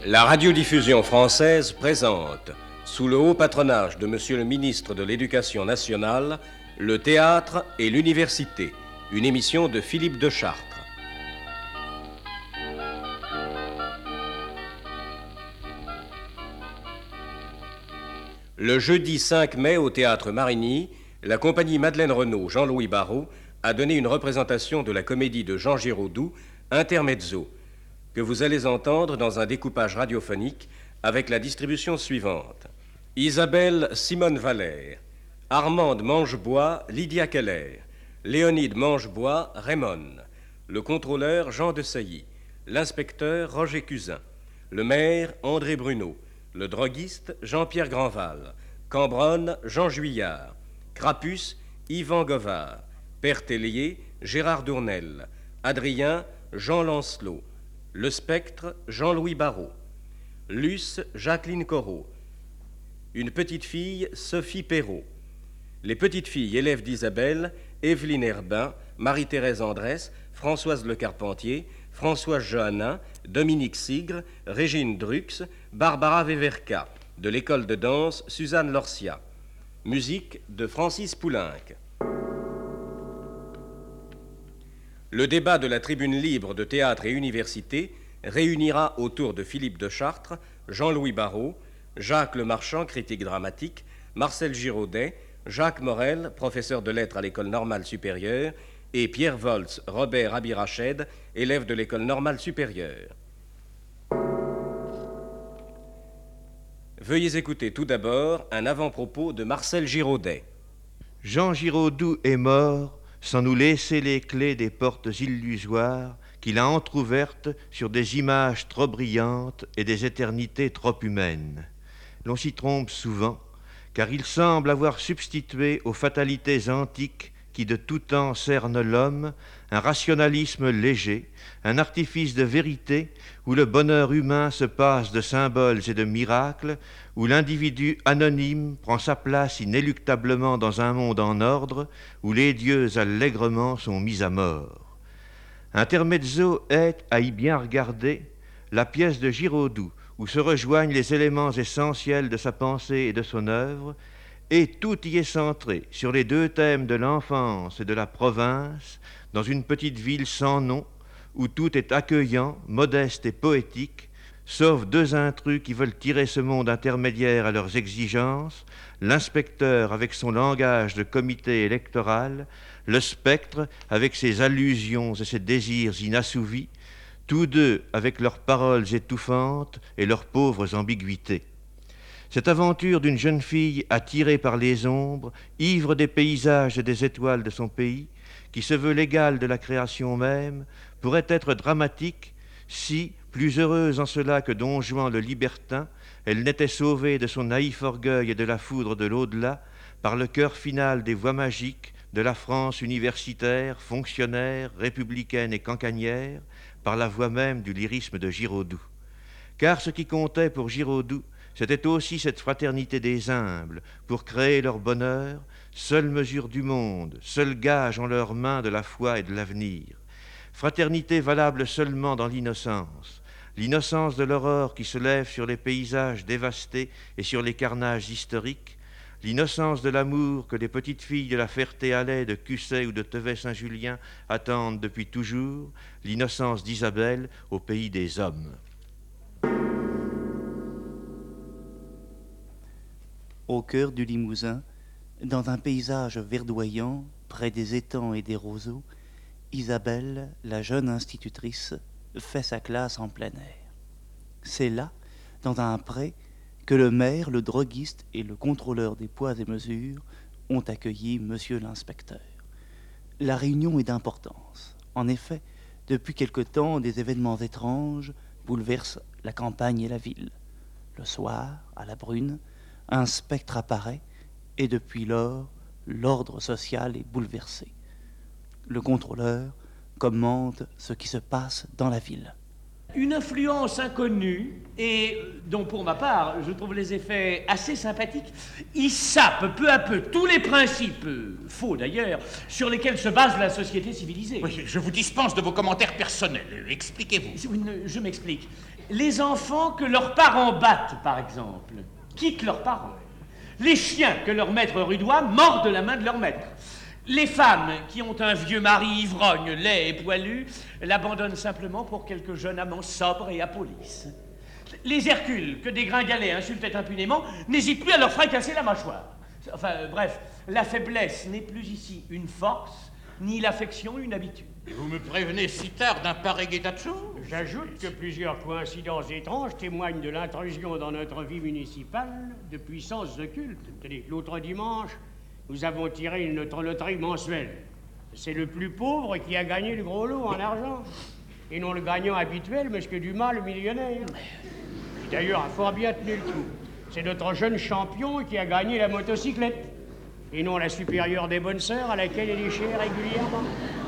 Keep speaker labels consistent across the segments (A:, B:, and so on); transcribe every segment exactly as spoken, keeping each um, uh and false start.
A: La radiodiffusion française présente, sous le haut patronage de Monsieur le ministre de l'Éducation nationale, le théâtre et l'université, une émission de Philippe de Chartres. Le jeudi cinq mai au théâtre Marigny, la compagnie Madeleine Renaud Jean-Louis Barrault a donné une représentation de la comédie de Jean Giraudoux, Intermezzo, que vous allez entendre dans un découpage radiophonique avec la distribution suivante. Isabelle Simone Valère, Armande Mangebois Lydia Keller, Léonide Mangebois Raymond, le contrôleur Jean de Sailly, l'inspecteur Roger Cusin, le maire André Bruneau, le droguiste Jean-Pierre Granval, Cambronne Jean Juillard, Crapus Yvan Govard, Père Tellier Gérard Dournel, Adrien Jean Lancelot, le spectre Jean-Louis Barrault, Luce Jacqueline Corot, une petite fille Sophie Perrault, les petites filles élèves d'Isabelle Evelyne Herbin, Marie-Thérèse Andrès, Françoise Le Carpentier, Françoise Johannin, Dominique Sigre, Régine Drux, Barbara Veverka, de l'école de danse Suzanne Lorcia. Musique de Francis Poulenc. Le débat de la tribune libre de théâtre et université réunira autour de Philippe de Chartres, Jean-Louis Barrault, Jacques Lemarchand, critique dramatique, Marcel Giraudet, Jacques Morel, professeur de lettres à l'école normale supérieure, et Pierre Volz, Robert Abirached, élève de l'école normale supérieure. Veuillez écouter tout d'abord un avant-propos de Marcel Giraudet.
B: Jean Giraudoux est mort sans nous laisser les clés des portes illusoires qu'il a entr'ouvertes sur des images trop brillantes et des éternités trop humaines. L'on s'y trompe souvent, car il semble avoir substitué aux fatalités antiques qui de tout temps cernent l'homme un rationalisme léger, un artifice de vérité où le bonheur humain se passe de symboles et de miracles, où l'individu anonyme prend sa place inéluctablement dans un monde en ordre, où les dieux allègrement sont mis à mort. Intermezzo est, à y bien regarder, la pièce de Giraudoux, où se rejoignent les éléments essentiels de sa pensée et de son œuvre, et tout y est centré sur les deux thèmes de l'enfance et de la province, dans une petite ville sans nom, où tout est accueillant, modeste et poétique, sauf deux intrus qui veulent tirer ce monde intermédiaire à leurs exigences, l'inspecteur avec son langage de comité électoral, le spectre avec ses allusions et ses désirs inassouvis, tous deux avec leurs paroles étouffantes et leurs pauvres ambiguïtés. Cette aventure d'une jeune fille attirée par les ombres, ivre des paysages et des étoiles de son pays, qui se veut l'égale de la création même, pourrait être dramatique si, plus heureuse en cela que Don Juan le libertin, elle n'était sauvée de son naïf orgueil et de la foudre de l'au-delà par le cœur final des voies magiques de la France universitaire, fonctionnaire, républicaine et cancanière, par la voix même du lyrisme de Giraudoux. Car ce qui comptait pour Giraudoux, c'était aussi cette fraternité des humbles, pour créer leur bonheur, seule mesure du monde, seul gage en leurs mains de la foi et de l'avenir. Fraternité valable seulement dans l'innocence, l'innocence de l'aurore qui se lève sur les paysages dévastés et sur les carnages historiques, l'innocence de l'amour que les petites filles de la Ferté-Alais, de Cusset ou de Tevet-Saint-Julien attendent depuis toujours, l'innocence d'Isabelle au pays des hommes.
C: Au cœur du Limousin, dans un paysage verdoyant, près des étangs et des roseaux, Isabelle, la jeune institutrice, fait sa classe en plein air. C'est là, dans un pré, que le maire, le droguiste et le contrôleur des poids et mesures ont accueilli monsieur l'inspecteur. La réunion est d'importance. En effet, depuis quelque temps, des événements étranges bouleversent la campagne et la ville. Le soir, à la brune, un spectre apparaît, et depuis lors, l'ordre social est bouleversé. Le contrôleur commande ce qui se passe dans la ville.
D: Une influence inconnue, et dont pour ma part, je trouve les effets assez sympathiques, il sape peu à peu tous les principes, euh, faux d'ailleurs, sur lesquels se base la société civilisée.
E: Oui, je vous dispense de vos commentaires personnels. Expliquez-vous.
D: Oui, Je m'explique. Les enfants que leurs parents battent, par exemple, quittent leurs parents. Les chiens que leur maître rudoie mordent la main de leur maître. Les femmes qui ont un vieux mari ivrogne, laid et poilu, l'abandonnent simplement pour quelques jeunes amants sobres et apolis. Les Hercules que des gringalets insultaient impunément n'hésitent plus à leur fracasser la mâchoire. Enfin, euh, bref, la faiblesse n'est plus ici une force, ni l'affection une habitude.
E: Vous me prévenez si tard d'un pareil état de choses?
F: J'ajoute que plusieurs coïncidences étranges témoignent de l'intrusion dans notre vie municipale de puissances occultes. Tenez, l'autre dimanche, nous avons tiré notre loterie mensuelle. C'est le plus pauvre qui a gagné le gros lot en argent. Et non le gagnant habituel, monsieur Dumas, le millionnaire. Qui d'ailleurs a fort bien tenu le coup. C'est notre jeune champion qui a gagné la motocyclette. Et non la supérieure des bonnes sœurs à laquelle elle est chère régulièrement.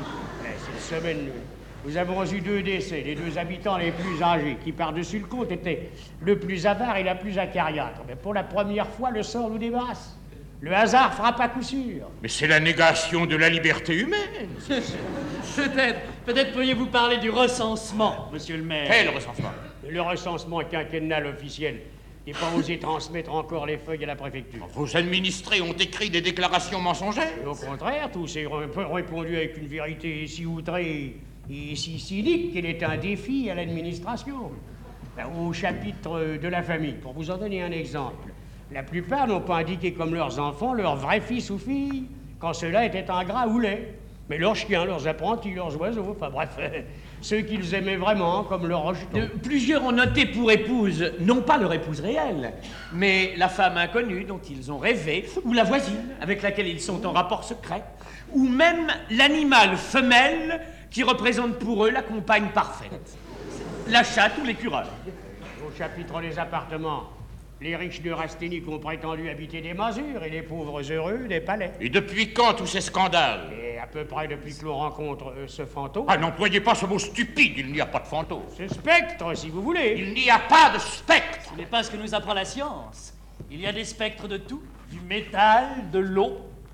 F: Cette semaine, nous avons eu deux décès, les deux habitants les plus âgés, qui par-dessus le compte étaient le plus avare et la plus acariâtre. Mais pour la première fois, le sort nous débarrasse. Le hasard frappe à coup sûr.
E: Mais c'est la négation de la liberté humaine.
G: Peut-être, peut-être pourriez-vous parler du recensement, monsieur le maire.
E: Quel recensement?
F: Le recensement quinquennal officiel n'est pas osé transmettre encore les feuilles à la préfecture.
E: Vos administrés ont écrit des déclarations mensongères?
F: Et au contraire, tous ont répondu avec une vérité si outrée et si cynique qu'elle est un défi à l'administration. Ben, au chapitre de la famille, pour vous en donner un exemple, la plupart n'ont pas indiqué comme leurs enfants leur vrai fils ou fille, quand cela était ingrat ou laid. Mais leurs chiens, leurs apprentis, leurs oiseaux, enfin bref, ceux qu'ils aimaient vraiment, comme leurs rejetons.
D: Euh, plusieurs ont noté pour épouse, non pas leur épouse réelle, mais la femme inconnue dont ils ont rêvé, ou la voisine avec laquelle ils sont en rapport secret, ou même l'animal femelle qui représente pour eux la compagne parfaite. La chatte ou l'écureuil.
F: Au chapitre des appartements, les riches de Rasténique ont prétendu habiter des masures et les pauvres heureux des palais.
E: Et depuis quand tous ces scandales?
F: Et à peu près depuis que l'on rencontre euh, ce fantôme.
E: Ah, n'employez pas ce mot stupide, il n'y a pas de fantôme.
F: Ce spectre, si vous voulez.
E: Il n'y a pas de spectre.
G: Ce n'est pas ce que nous apprend la science. Il y a des spectres de tout, du métal, de l'eau.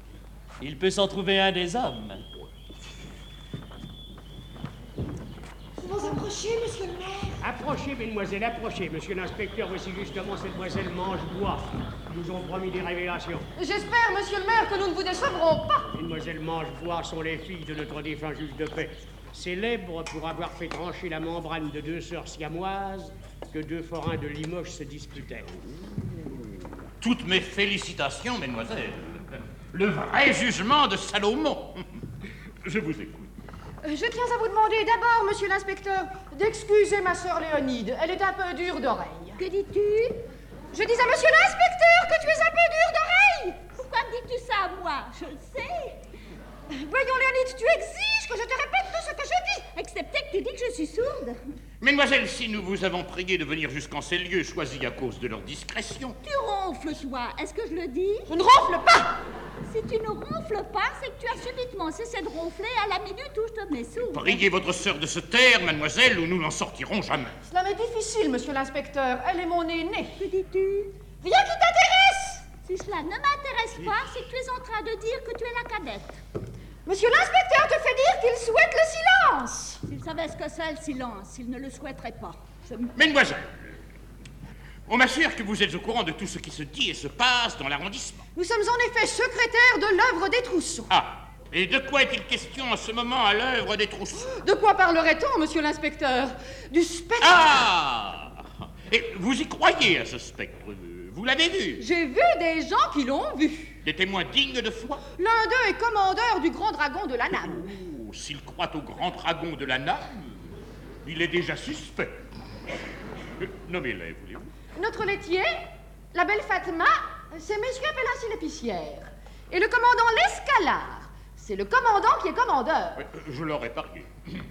G: Il peut s'en trouver un des hommes.
H: Vous approchez, monsieur le maire.
F: Approchez, mesdemoiselles, approchez. Monsieur l'inspecteur, voici justement cette demoiselle Mangebois. Ils nous ont promis des révélations.
H: J'espère, monsieur le maire, que nous ne vous décevrons pas.
F: Mesdemoiselles Mangebois sont les filles de notre défunt juge de paix, célèbre pour avoir fait trancher la membrane de deux sœurs siamoises que deux forains de Limoges se disputaient.
E: Toutes mes félicitations, mesdemoiselles. Le vrai jugement de Salomon. Je vous écoute.
H: Je tiens à vous demander d'abord, monsieur l'inspecteur, d'excuser ma sœur Léonide. Elle est un peu dure d'oreille.
I: Que dis-tu?
H: Je dis à monsieur l'inspecteur que tu es un peu dure d'oreille.
I: Pourquoi me dis-tu ça à moi? Je le sais.
H: Voyons, Léonide, tu exiges que je te répète tout ce que je dis.
I: Excepté que tu dis que je suis sourde.
E: Mesdemoiselles, si nous vous avons prié de venir jusqu'en ces lieux choisis à cause de leur discrétion...
I: Tu ronfles, toi. Est-ce que je le dis?
H: Je ne ronfle pas.
I: Si tu ne ronfles pas, c'est que tu as subitement cessé de ronfler à la minute où je te mets sourde.
E: Priez votre sœur de se taire, mademoiselle, ou nous n'en sortirons jamais.
H: Cela m'est difficile, monsieur l'inspecteur. Elle est mon aînée.
I: Que dis-tu?
H: Rien qui t'intéresse.
I: Si cela ne m'intéresse pas, c'est que tu es en train de dire que tu es la cadette.
H: Monsieur l'inspecteur te fait dire qu'il souhaite le silence.
I: S'il savait ce que c'est le silence, il ne le souhaiterait pas. Je...
E: Mesdemoiselles, on m'assure que vous êtes au courant de tout ce qui se dit et se passe dans l'arrondissement.
H: Nous sommes en effet secrétaires de l'œuvre des Trousseaux.
E: Ah, et de quoi est-il question en ce moment à l'œuvre des Trousseaux?
H: De quoi parlerait-on, monsieur l'inspecteur? Du spectre.
E: Ah! Et vous y croyez à ce spectre? Vous l'avez vu?
H: J'ai vu des gens qui l'ont vu.
E: Des témoins dignes de foi?
H: L'un d'eux est commandeur du grand dragon de la Name.
E: Oh, s'il croit au grand dragon de la Name, il est déjà suspect. Euh, Nommez-les, voulez-vous?
H: Notre laitier, la belle Fatma, c'est messieurs appellent ainsi l'épicière. Et le commandant l'Escalard, c'est le commandant qui est commandeur.
E: Euh, Je l'aurais parié.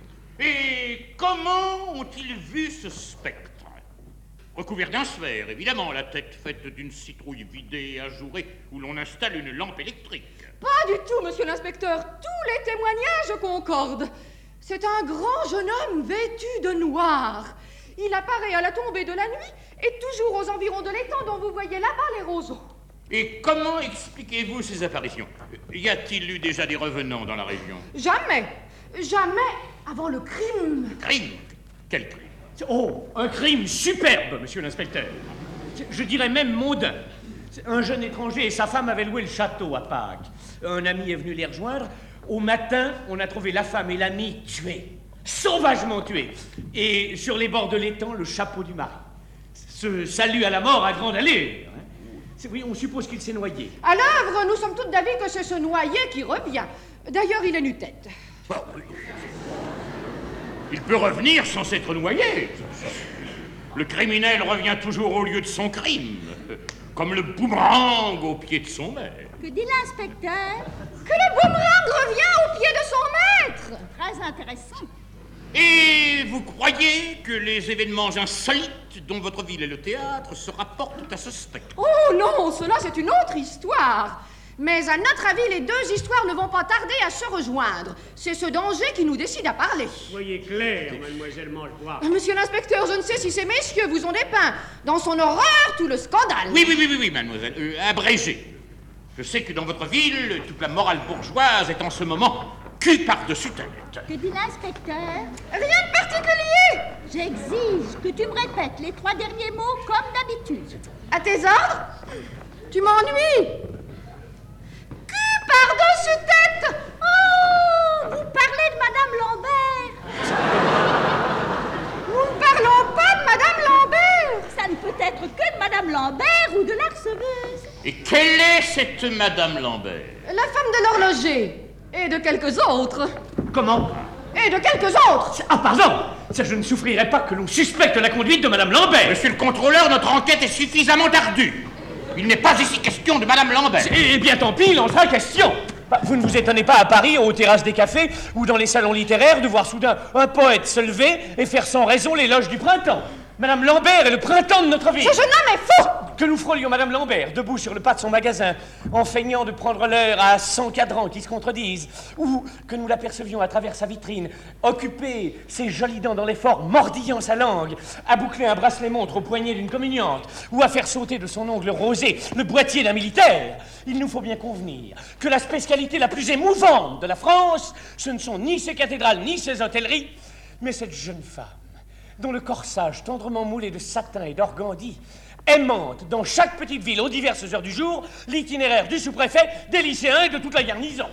E: Et comment ont-ils vu ce spectre? Recouvert d'un sphère, évidemment, la tête faite d'une citrouille vidée et ajourée où l'on installe une lampe électrique.
H: Pas du tout, monsieur l'inspecteur. Tous les témoignages concordent. C'est un grand jeune homme vêtu de noir. Il apparaît à la tombée de la nuit et toujours aux environs de l'étang dont vous voyez là-bas les roseaux.
E: Et comment expliquez-vous ces apparitions? Y a-t-il eu déjà des revenants dans la région?
H: Jamais, jamais avant le crime.
E: Crime? Quel crime?
D: Oh, un crime superbe, monsieur l'inspecteur. Je dirais même mondain. Un jeune étranger et sa femme avaient loué le château à Pâques. Un ami est venu les rejoindre. Au matin, on a trouvé la femme et l'ami tués. Sauvagement tués. Et sur les bords de l'étang, le chapeau du mari. Ce salut à la mort à grande allure. Oui, on suppose qu'il s'est noyé.
H: À l'œuvre, nous sommes toutes d'avis que c'est ce noyé qui revient. D'ailleurs, il est nu-tête.
E: Oh, oui. Il peut revenir sans s'être noyé. Le criminel revient toujours au lieu de son crime, comme le boomerang au pied de son maître.
I: Que dit l'inspecteur?
H: Que le boomerang revient au pied de son maître.
I: Très intéressant.
E: Et vous croyez que les événements insolites dont votre ville est le théâtre se rapportent à ce spectre?
H: Oh non, cela c'est une autre histoire. Mais à notre avis, les deux histoires ne vont pas tarder à se rejoindre. C'est ce danger qui nous décide à parler.
F: Voyez clair, mademoiselle Mangebois.
H: Monsieur l'inspecteur, je ne sais si ces messieurs vous ont dépeint dans son horreur tout le scandale.
E: Oui, oui, oui, oui, oui mademoiselle. Euh, abrégé. Je sais que dans votre ville, toute la morale bourgeoise est en ce moment cul par-dessus tête.
I: Que dit l'inspecteur?
H: Rien de particulier.
I: J'exige que tu me répètes les trois derniers mots comme d'habitude.
H: À tes ordres? Tu m'ennuies. Cul par-dessus tête.
I: Oh, vous parlez de Madame Lambert.
H: Nous ne parlons pas de Madame Lambert.
I: Ça ne peut être que de Madame Lambert ou de la receveuse.
E: Et quelle est cette Madame Lambert?
H: La femme de l'horloger. Et de quelques autres.
D: Comment?
H: Et de quelques autres.
D: Ah, pardon. Ça, je ne souffrirais pas que l'on suspecte la conduite de Madame Lambert.
E: Monsieur le contrôleur, notre enquête est suffisamment ardue. Il n'est pas ici question de Madame Lambert.
D: Eh bien, tant pis, il en sera question. Vous ne vous étonnez pas à Paris, aux terrasses des cafés ou dans les salons littéraires, de voir soudain un poète se lever et faire sans raison l'éloge du printemps. Madame Lambert est le printemps de notre ville.
H: Ce jeune homme est fou.
D: Que nous frôlions Madame Lambert, debout sur le pas de son magasin, en feignant de prendre l'heure à cent cadrans qui se contredisent, ou que nous l'apercevions à travers sa vitrine, occupée, ses jolies dents dans l'effort, mordillant sa langue, à boucler un bracelet-montre au poignet d'une communiante, ou à faire sauter de son ongle rosé le boîtier d'un militaire. Il nous faut bien convenir que la spécialité la plus émouvante de la France, ce ne sont ni ses cathédrales, ni ses hôtelleries, mais cette jeune femme, dont le corsage tendrement moulé de satin et d'organdi aimante dans chaque petite ville aux diverses heures du jour l'itinéraire du sous-préfet, des lycéens et de toute la garnison.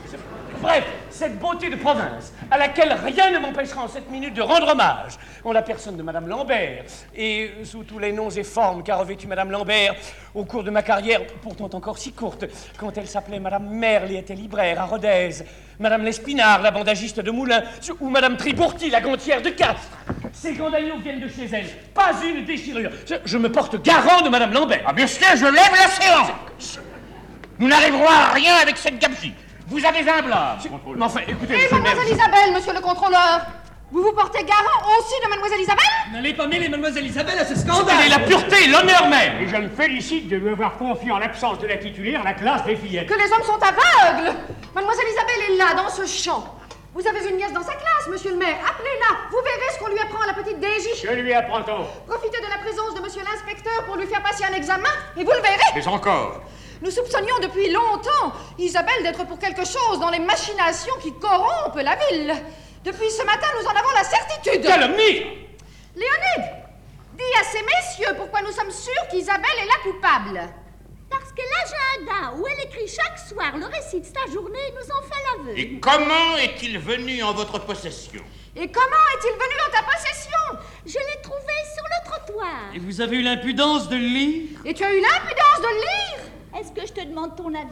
D: Bref, cette beauté de province, à laquelle rien ne m'empêchera en cette minute de rendre hommage, en la personne de Madame Lambert, et sous tous les noms et formes qu'a revêtu Madame Lambert au cours de ma carrière, pourtant encore si courte, quand elle s'appelait Madame Merle et était libraire à Rodez, Madame Lespinard, la bandagiste de Moulins, ou Madame Tribourti, la gantière de Castres. Ces gandalions viennent de chez elle, pas une déchirure. Je, je me porte garant de Madame Lambert.
E: Ah, monsieur, je lève la séance. Nous n'arriverons à rien avec cette gabegie. Vous avez un blanc.
D: Mais enfin, écoutez,
H: Et
D: monsieur le maire,
H: mademoiselle Isabelle, monsieur le contrôleur, vous vous portez garant aussi de mademoiselle Isabelle?
G: N'allez pas mêler mademoiselle Isabelle à ce
D: elle
G: scandale.
D: est la pureté, l'honneur même.
F: Et je me félicite de lui avoir confié en l'absence de la titulaire la classe des fillettes.
H: Que les hommes sont aveugles. Mademoiselle Isabelle est là, dans ce champ. Vous avez une nièce dans sa classe, monsieur le maire. Appelez-la. Vous verrez ce qu'on lui apprend à la petite Daisy.
F: Que lui apprend-on?
H: Profitez de la présence de monsieur l'inspecteur pour lui faire passer un examen, et vous le verrez.
E: Mais encore.
H: Nous soupçonnions depuis longtemps Isabelle d'être pour quelque chose dans les machinations qui corrompent la ville. Depuis ce matin, nous en avons la certitude.
D: Calomnie.
H: Léonide, dis à ces messieurs pourquoi nous sommes sûrs qu'Isabelle est la coupable.
I: Parce que l'agenda où elle écrit chaque soir le récit de sa journée nous en fait l'aveu.
E: Et comment est-il venu en votre possession?
H: Et comment est-il venu dans ta possession?
I: Je l'ai trouvé sur le trottoir.
G: Et vous avez eu l'impudence de le lire?
H: Et tu as eu l'impudence de le lire?
I: Est-ce que je te demande ton avis?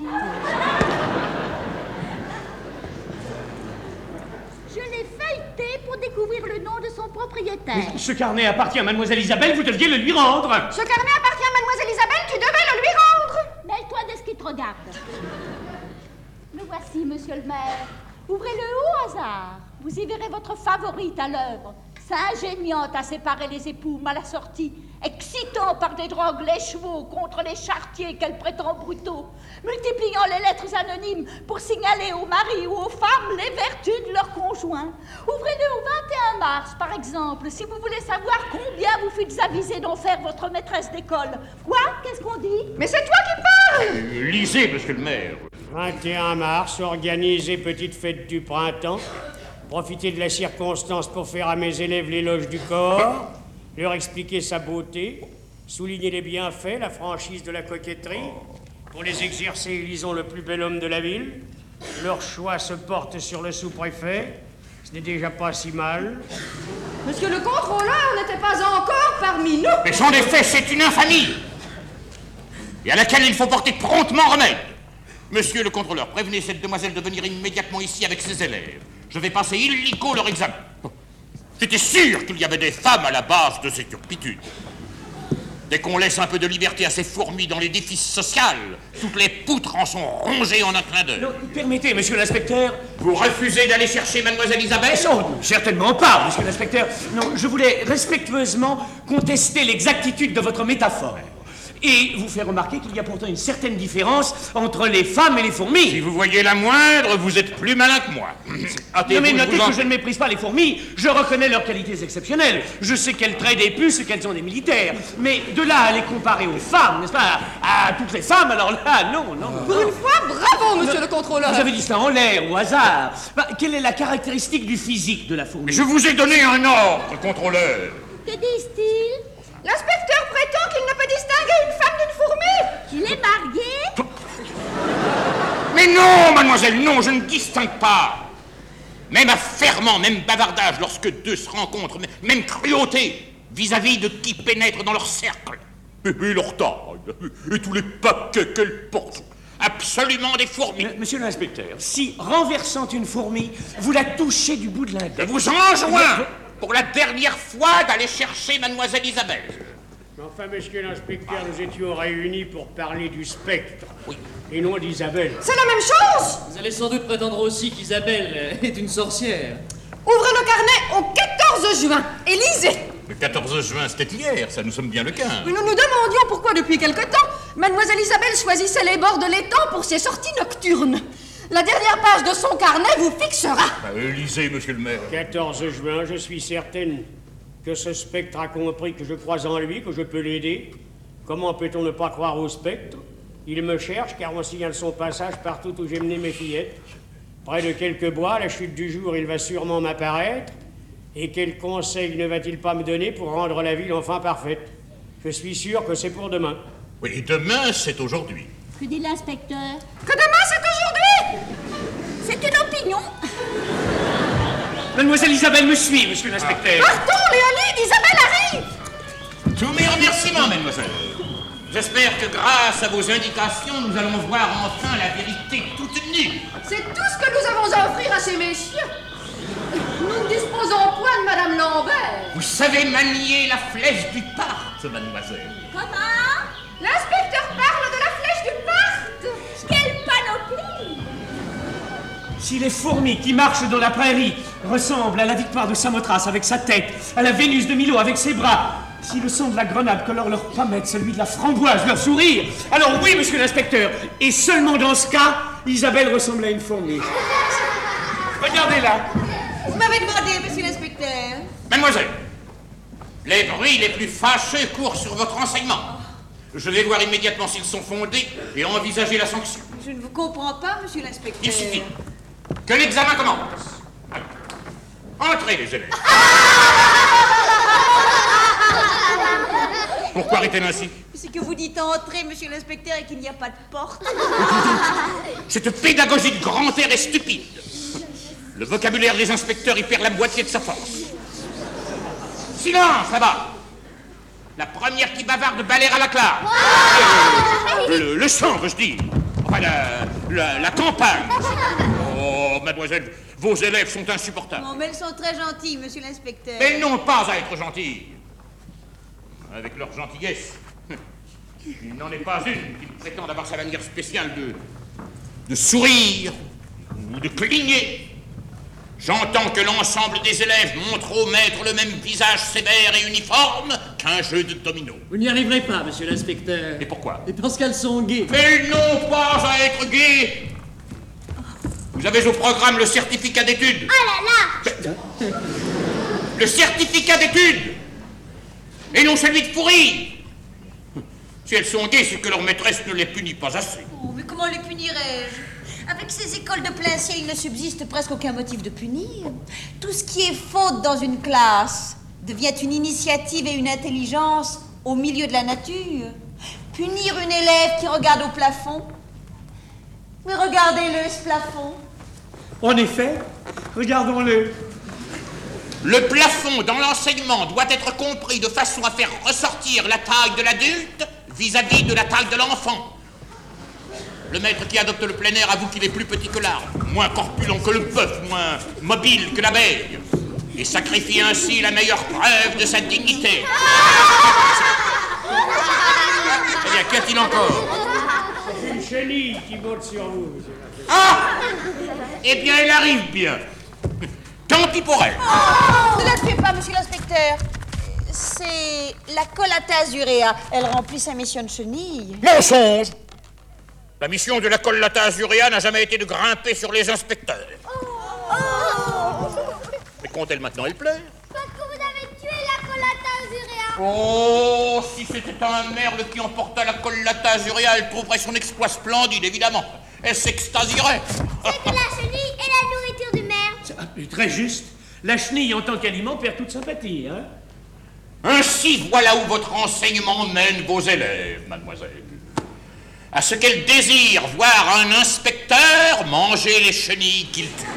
I: Je l'ai feuilleté pour découvrir le nom de son propriétaire.
D: Ce carnet appartient à mademoiselle Isabelle, vous deviez le lui rendre.
H: Ce carnet appartient à mademoiselle Isabelle, tu devais le lui rendre.
I: Mêle-toi de ce qui te regarde. Le voici, monsieur le maire. Ouvrez-le au hasard. Vous y verrez votre favorite à l'œuvre. S'ingéniant à séparer les époumes à la sortie, excitant par des drogues les chevaux contre les charretiers qu'elle prétend brutaux, multipliant les lettres anonymes pour signaler aux maris ou aux femmes les vertus de leurs conjoints. Ouvrez-le au vingt et un mars, par exemple, si vous voulez savoir combien vous fûtes avisé d'en faire votre maîtresse d'école. Quoi? Qu'est-ce qu'on dit?
H: Mais c'est toi qui parles.
E: Euh, lisez, monsieur le maire.
F: vingt et un mars, organisée petite fête du printemps. profiter de la circonstance pour faire à mes élèves l'éloge du corps, leur expliquer sa beauté, souligner les bienfaits, la franchise de la coquetterie. Pour les exercer, élisons le plus bel homme de la ville. Leur choix se porte sur le sous-préfet. Ce n'est déjà pas si mal.
H: Monsieur le contrôleur n'était pas encore parmi nous.
E: Mais son effet, c'est une infamie, et à laquelle il faut porter promptement remède. Monsieur le contrôleur, prévenez cette demoiselle de venir immédiatement ici avec ses élèves. Je vais passer illico leur examen. J'étais sûr qu'il y avait des femmes à la base de ces turpitudes. Dès qu'on laisse un peu de liberté à ces fourmis dans l'édifice social, toutes les poutres en sont rongées en un clin d'œil.
D: Non, permettez, monsieur l'inspecteur.
E: Vous refusez d'aller chercher mademoiselle Isabelle?
D: Non, certainement pas, monsieur l'inspecteur. Non, je voulais respectueusement contester l'exactitude de votre métaphore. Et vous faire remarquer qu'il y a pourtant une certaine différence entre les femmes et les fourmis.
E: Si vous voyez la moindre, vous êtes plus malin que moi.
D: Non mais notez que je ne méprise pas les fourmis, je reconnais leurs qualités exceptionnelles. Je sais qu'elles traient des puces et qu'elles sont des militaires. Mais de là à les comparer aux femmes, n'est-ce pas, à toutes les femmes, alors là, non, non.
H: Pour une fois, bravo, monsieur le contrôleur.
D: Vous avez dit ça en l'air, au hasard. Bah, quelle est la caractéristique du physique de la fourmi?
E: Je vous ai donné un ordre, contrôleur.
I: Que disent-ils?
H: L'inspecteur prétend qu'il ne peut distinguer une femme d'une fourmi.
I: Il est marié?
E: Mais non, mademoiselle, non, je ne distingue pas. Même affairement, même bavardage, lorsque deux se rencontrent, même cruauté vis-à-vis de qui pénètre dans leur cercle. Et, et leur taille, et tous les paquets qu'elles portent. Absolument des fourmis.
D: M- Monsieur l'inspecteur, si, renversant une fourmi, vous la touchez du bout de l'index...
E: Je vous enjoins, pour la dernière fois, d'aller chercher mademoiselle Isabelle.
F: Enfin, monsieur l'inspecteur, nous étions réunis pour parler du spectre.
E: Oui.
F: Et non d'Isabelle.
H: C'est la même chose.
G: Vous allez sans doute prétendre aussi qu'Isabelle est une sorcière.
H: Ouvrez le carnet au quatorze juin et lisez.
E: Le quatorze juin, c'était hier, ça, nous sommes bien le quinze.
H: Nous nous demandions pourquoi, depuis quelque temps, mademoiselle Isabelle choisissait les bords de l'étang pour ses sorties nocturnes. La dernière page de son carnet vous fixera.
E: Bah, euh, lisez, monsieur le maire.
F: quatorze juin, je suis certaine que ce spectre a compris que je crois en lui, que je peux l'aider. Comment peut-on ne pas croire au spectre? Il me cherche car on signale son passage partout où j'ai mené mes fillettes. Près de quelques bois, à la chute du jour, il va sûrement m'apparaître. Et quel conseil ne va-t-il pas me donner pour rendre la ville enfin parfaite? Je suis sûr que c'est pour demain.
E: Oui, demain, c'est aujourd'hui.
I: Que dit l'inspecteur?
H: Que demain c'est aujourd'hui.
I: C'est une opinion.
D: Mademoiselle Isabelle me suit, monsieur l'inspecteur.
H: Partons, Léonide, Isabelle arrive.
E: Tous mes remerciements, mademoiselle. J'espère que grâce à vos indications, nous allons voir enfin la vérité toute nue.
H: C'est tout ce que nous avons à offrir à ces messieurs. Nous ne disposons point de madame Lambert.
E: Vous savez manier la flèche du Parthe, mademoiselle.
I: Comment?
H: L'inspecteur parle de la flèche du Parthe.
I: Quelle panoplie!
D: Si les fourmis qui marchent dans la prairie ressemblent à la victoire de Samothrace avec sa tête, à la Vénus de Milo avec ses bras, si le son de la grenade colore leur pommette, celui de la framboise, leur sourire, alors oui, monsieur l'inspecteur, et seulement dans ce cas, Isabelle ressemble à une fourmi. Regardez-la.
J: Vous m'avez demandé, monsieur l'inspecteur.
E: Mademoiselle, les bruits les plus fâcheux courent sur votre renseignement. Je vais voir immédiatement s'ils sont fondés et envisager la sanction.
J: Je ne vous comprends pas, monsieur l'inspecteur.
E: Il suffit que l'examen commence. Entrez, les élèves. Pourquoi arrêter ainsi?
J: C'est que vous dites entrer, monsieur l'inspecteur, et qu'il n'y a pas de porte.
E: Cette pédagogie de grand air est stupide. Le vocabulaire des inspecteurs y perd la moitié de sa force. Silence, là-bas. La première qui bavarde balaire à la classe. Le, le, le champ, veux-je dire. Enfin, la, la, la campagne. Oh, mademoiselle, vos élèves sont insupportables.
J: Non, mais elles sont très gentilles, monsieur l'inspecteur.
E: Mais elles n'ont pas à être gentilles. Avec leur gentillesse, il n'en est pas une qui prétende avoir sa manière spéciale de, de sourire ou de cligner. J'entends que l'ensemble des élèves montrent au maître le même visage sévère et uniforme qu'un jeu de domino.
G: Vous n'y arriverez pas, monsieur l'inspecteur.
E: Et pourquoi?
G: Et parce qu'elles sont gays.
E: Elles n'ont pas à être gaies. Vous avez au programme le certificat d'études.
I: Oh là là!
E: Le certificat d'études et non celui de pourri. Si elles sont gaies, c'est que leur maîtresse ne les punit pas assez.
J: Oh, mais comment les punirais-je? Avec ces écoles de plein ciel, il ne subsiste presque aucun motif de punir. Tout ce qui est faute dans une classe devient une initiative et une intelligence au milieu de la nature. Punir une élève qui regarde au plafond. Mais regardez-le, ce plafond.
D: En effet, regardons-le.
E: Le plafond dans l'enseignement doit être compris de façon à faire ressortir la taille de l'adulte vis-à-vis de la taille de l'enfant. Le maître qui adopte le plein air avoue qu'il est plus petit que l'arbre, moins corpulent que le bœuf, moins mobile que l'abeille, et sacrifie ainsi la meilleure preuve de sa dignité. Eh bien, qu'y a-t-il encore?
F: C'est une chenille qui monte sur vous.
E: Ah! Eh bien, elle arrive bien. Tant pis pour elle.
J: Oh, ne la tuez pas, monsieur l'inspecteur. C'est la Collatas urea. Elle remplit sa mission de chenille.
E: Mensonge! La mission de la Collatas urea n'a jamais été de grimper sur les inspecteurs.
J: Oh.
E: Mais quand-elle maintenant, elle pleure.
K: Parce que vous avez tué la Collatas urea.
E: Oh, si c'était un merle qui emporta la Collatas urea, elle trouverait son exploit splendide, évidemment. Elle s'extasierait.
K: C'est de la chenille et la nourriture du maire.
D: C'est très juste. La chenille, en tant qu'aliment, perd toute sympathie, hein?
E: Ainsi, voilà où votre enseignement mène vos élèves, mademoiselle. À ce qu'elles désirent voir un inspecteur manger les chenilles qu'il tue.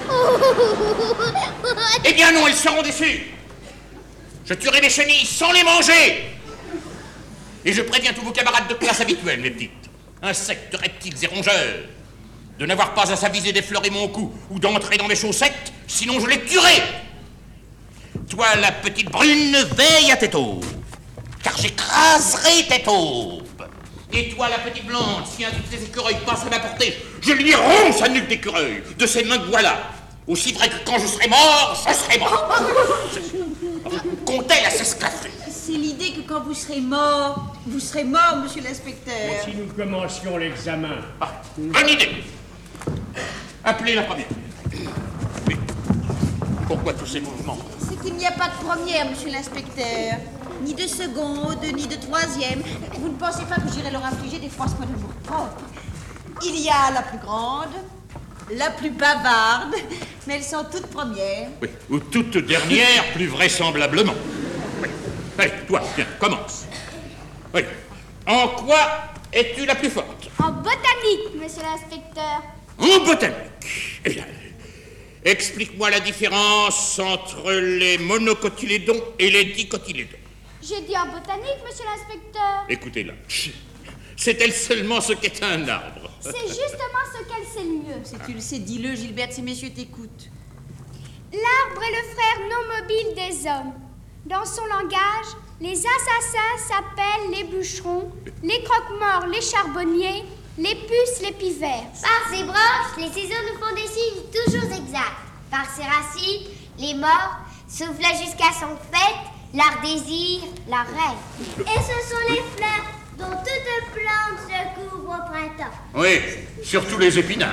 E: Eh bien non, elles seront déçues. Je tuerai les chenilles sans les manger. Et je préviens tous vos camarades de classe habituels, mes petites. Insectes, reptiles et rongeurs. De n'avoir pas à s'aviser d'effleurer mon cou ou d'entrer dans mes chaussettes, sinon je les tuerai. Toi, la petite brune, veille à tes taupes, car j'écraserai tes taupes. Et toi, la petite blonde, si un de tes écureuils passe à ma portée, je lui romps sa nuque d'écureuil, de ses mains de voilà. Aussi vrai que quand je serai mort, je serai mort. Comptez à s'esclaffer.
J: C'est l'idée que quand vous serez mort, vous serez mort, monsieur l'inspecteur.
F: Si nous commencions l'examen.
E: Ah, bonne idée. Appelez la première. Mais pourquoi tous ces mouvements?
J: C'est qu'il n'y a pas de première, monsieur l'inspecteur. Ni de seconde, ni de troisième. Vous ne pensez pas que j'irai leur infliger des froissements de l'amour propre? Il y a la plus grande, la plus bavarde, mais elles sont toutes premières.
E: Oui, ou toutes dernières, plus vraisemblablement. Oui. Allez, toi, tiens, commence. Oui. En quoi es-tu la plus forte?
K: En botanique, monsieur l'inspecteur.
E: En botanique. Eh bien, explique-moi la différence entre les monocotylédons et les dicotylédons.
K: J'ai dit en botanique, monsieur l'inspecteur.
E: Écoutez-la. C'est-elle seulement ce qu'est un arbre?
K: C'est justement ce qu'elle sait le mieux.
J: Si tu le sais, dis-le, Gilberte, ces messieurs t'écoutent.
K: L'arbre est le frère non mobile des hommes. Dans son langage, les assassins s'appellent les bûcherons, les croque-morts les charbonniers, les puces les pivers.
L: Par ses branches, les saisons nous font des signes toujours exacts. Par ses racines, les morts soufflent jusqu'à son fait, leur désir, leur rêve.
K: Et ce sont les fleurs dont toute plante se couvre au printemps.
E: Oui, surtout les épinards.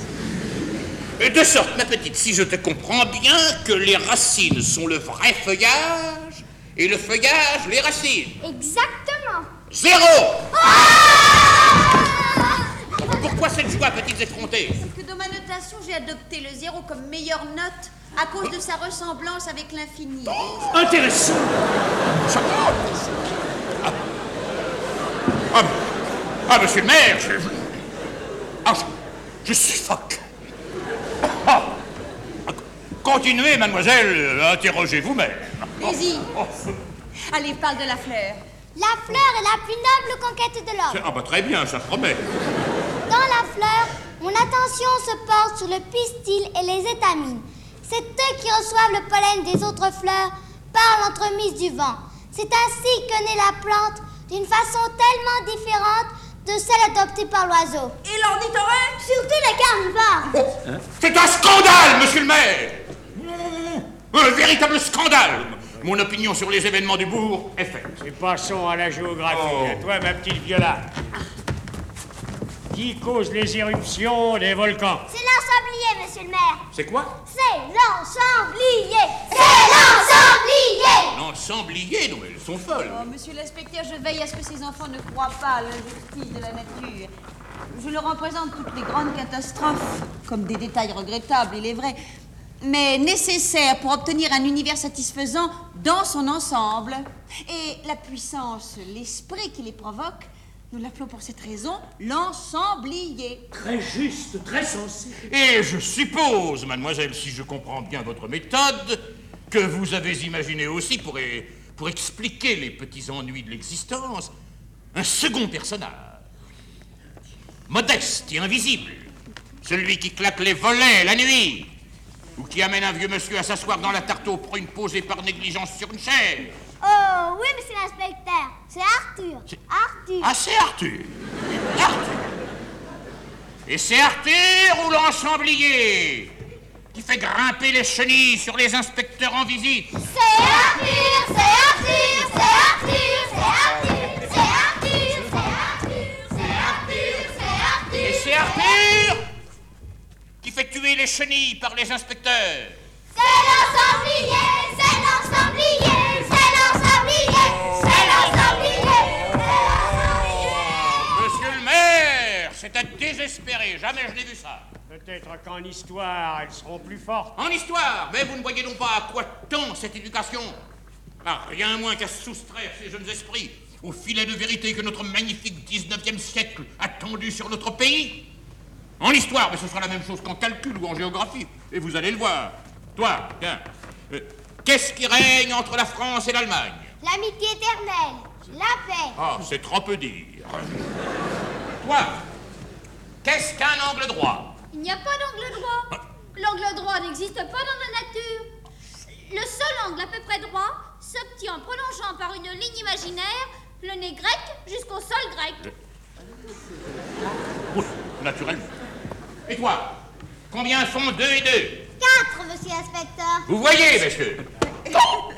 E: Et de sorte, ma petite, si je te comprends bien, que les racines sont le vrai feuillage et le feuillage les racines.
K: Exactement.
E: Zéro. Pourquoi cette joie, petites effrontées?
J: C'est que dans ma notation, j'ai adopté le zéro comme meilleure note à cause de sa ressemblance avec l'infini.
D: Intéressant.
E: Ah, ah, ah monsieur le maire, je... Ah, je, je suffoque. Ah, continuez, mademoiselle, interrogez vous-même.
J: Vas-y. Allez, parle de la fleur.
K: La fleur est la plus noble conquête de l'homme.
E: Ah bah très bien, ça promet.
K: Dans la fleur, mon attention se porte sur le pistil et les étamines. C'est eux qui reçoivent le pollen des autres fleurs par l'entremise du vent. C'est ainsi que naît la plante d'une façon tellement différente de celle adoptée par l'oiseau.
J: Et l'ornithorynque?
K: Surtout les carnivores.
E: Oh, hein? C'est un scandale, monsieur le maire. Un véritable scandale. Mon opinion sur les événements du bourg est faite.
F: Et passons à la géographie.
E: Oh.
F: À toi, ma petite Viola. Qui cause les éruptions des volcans?
K: C'est l'ensemblier, monsieur le maire.
E: C'est quoi?
K: C'est l'ensemblier. C'est l'ensemblier.
E: L'ensemblier? Non, mais elles sont folles.
J: Oh, monsieur l'inspecteur, je veille à ce que ces enfants ne croient pas à l'injustice de la nature. Je leur représente toutes les grandes catastrophes, comme des détails regrettables, il est vrai, mais nécessaires pour obtenir un univers satisfaisant dans son ensemble. Et la puissance, l'esprit qui les provoque, nous l'appelons pour cette raison l'ensemblier.
D: Très juste, très sensé.
E: Et je suppose, mademoiselle, si je comprends bien votre méthode, que vous avez imaginé aussi, pour, pour expliquer les petits ennuis de l'existence, un second personnage. Modeste et invisible. Celui qui claque les volets la nuit. Ou qui amène un vieux monsieur à s'asseoir dans la tarte aux prunes posée par négligence sur une chaise.
K: Oh, oui, monsieur l'inspecteur. C'est Arthur. Arthur.
E: Ah, c'est Arthur. Arthur. Et c'est Arthur ou l'ensemblier qui fait grimper les chenilles sur les inspecteurs en visite.
K: C'est Arthur, c'est Arthur, c'est Arthur, c'est Arthur, c'est Arthur, c'est Arthur, c'est Arthur, c'est Arthur.
E: Et c'est Arthur qui fait tuer les chenilles par les inspecteurs.
K: C'est l'ensemblier, c'est l'ensemblier, c'est l'ensemblier, c'est l'ensemblier, c'est l'ensemblier.
E: Monsieur le maire, c'est à désespérer, jamais je n'ai vu ça.
F: Peut-être qu'en histoire, elles seront plus fortes.
E: En histoire, mais vous ne voyez donc pas à quoi tend cette éducation? Ah, rien moins qu'à soustraire ces jeunes esprits au filet de vérité que notre magnifique dix-neuvième siècle a tendu sur notre pays. En histoire, mais ce sera la même chose qu'en calcul ou en géographie. Et vous allez le voir. Toi, tiens, euh, qu'est-ce qui règne entre la France et l'Allemagne?
K: L'amitié éternelle, la paix.
E: Ah, c'est trop peu dire. Toi, qu'est-ce qu'un angle droit?
K: Il n'y a pas d'angle droit. L'angle droit n'existe pas dans la nature. Le seul angle à peu près droit s'obtient en prolongeant par une ligne imaginaire le nez grec jusqu'au sol grec.
E: Oui, naturellement. Et toi, combien font deux et deux?
K: Quatre, monsieur l'inspecteur.
E: Vous voyez, monsieur? Oh,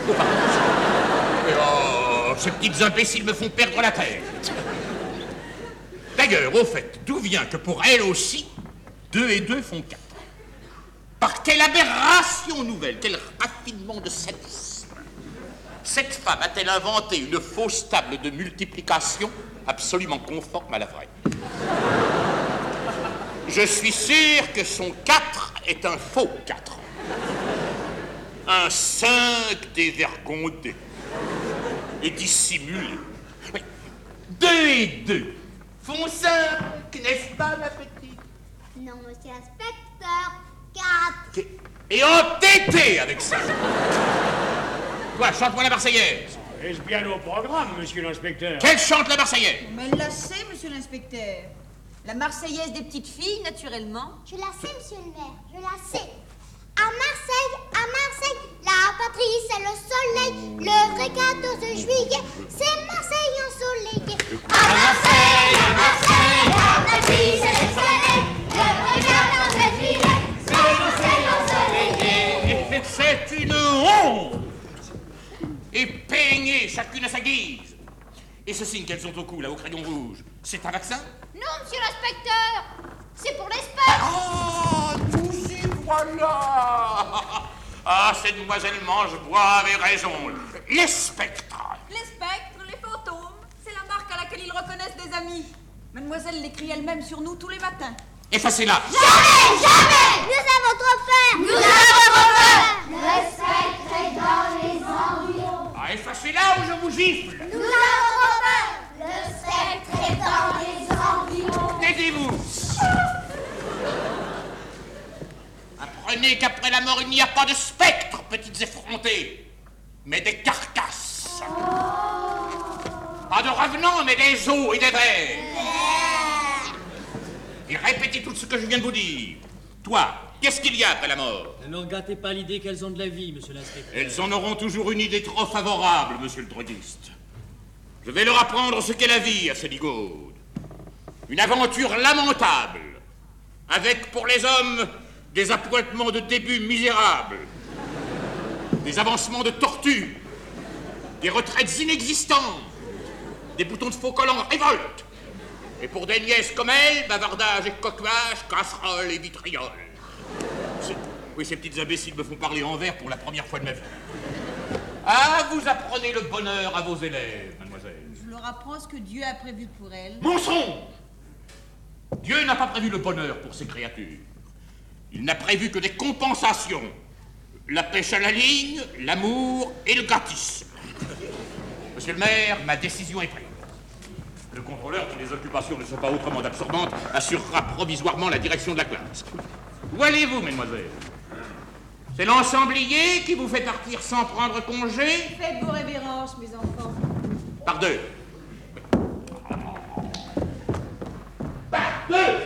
E: oh, ces petites imbéciles me font perdre la tête. D'ailleurs, au fait, d'où vient que pour elle aussi, deux et deux font quatre? Par quelle aberration nouvelle, quel raffinement de sadisme cette femme a-t-elle inventé une fausse table de multiplication absolument conforme à la vraie? Je suis sûr que son quatre est un faux quatre. Un cinq dévergondé et dissimulé. Oui. Deux et deux font cinq, n'est-ce pas, ma petite?
K: Non, monsieur l'inspecteur, quatre.
E: Et entêté avec ça. Toi, chante-moi la Marseillaise.
F: Est-ce bien au programme, monsieur l'inspecteur?
E: Qu'elle chante la Marseillaise?
J: Mais elle la sait, monsieur l'inspecteur. La Marseillaise des petites filles, naturellement.
K: Je la sais, monsieur le maire, je la sais. À Marseille, à Marseille, la patrie c'est le soleil. Le vrai quatorze juillet, c'est Marseille ensoleillée. À Marseille, à Marseille, la patrie c'est le soleil. Le vrai quatorze juillet, c'est Marseille ensoleillée.
E: C'est une honte. Et peignez chacune à sa guise. Et ce signe qu'elles ont au cou, là, au crayon rouge, c'est un vaccin?
K: Non, monsieur l'inspecteur, c'est pour les spectres.
E: Oh, nous y voilà. Ah, cette demoiselle Mangebois avait raison. Les spectres.
J: Les spectres, les fantômes, c'est la marque à laquelle ils reconnaissent des amis. Mademoiselle l'écrit elle-même sur nous tous les matins.
E: Effacez-la.
K: Jamais, jamais. Nous avons trop peur. Nous avons trop peur. Le spectre est dans les environs.
E: Ah, effacez-la ou je vous gifle.
K: Nous avons trop peur. Le spectre est dans les environs.
E: Taisez-vous. Apprenez qu'après la mort, il n'y a pas de spectres, petites effrontées, mais des carcasses. Pas de revenants, mais des os et des vers. Et répétez tout ce que je viens de vous dire. Toi, qu'est-ce qu'il y a après la mort?
G: Ne leur gâtez pas l'idée qu'elles ont de la vie, monsieur l'inspecteur.
E: Elles en auront toujours une idée trop favorable, monsieur le droguiste. Je vais leur apprendre ce qu'est la vie à ces ligaudes. Une aventure lamentable, avec pour les hommes des appointements de début misérables, des avancements de tortue, des retraites inexistantes, des boutons de faux collants révolte. Et pour des nièces comme elle, bavardage et coquillage, casserole et vitriol. Oui, ces petites imbéciles me font parler en vers pour la première fois de ma vie. Ah, vous apprenez le bonheur à vos élèves, mademoiselle.
J: Je leur apprends ce que Dieu a prévu pour elles.
E: Mensonge! Dieu n'a pas prévu le bonheur pour ses créatures. Il n'a prévu que des compensations. La pêche à la ligne, l'amour et le gratis. Monsieur le maire, ma décision est prise. Le contrôleur, dont les occupations ne sont pas autrement absorbantes, assurera provisoirement la direction de la classe. Où allez-vous, mesdemoiselles? C'est l'ensemblier qui vous fait partir sans prendre congé?
J: Faites vos révérences, mes enfants.
E: Par deux. Par deux.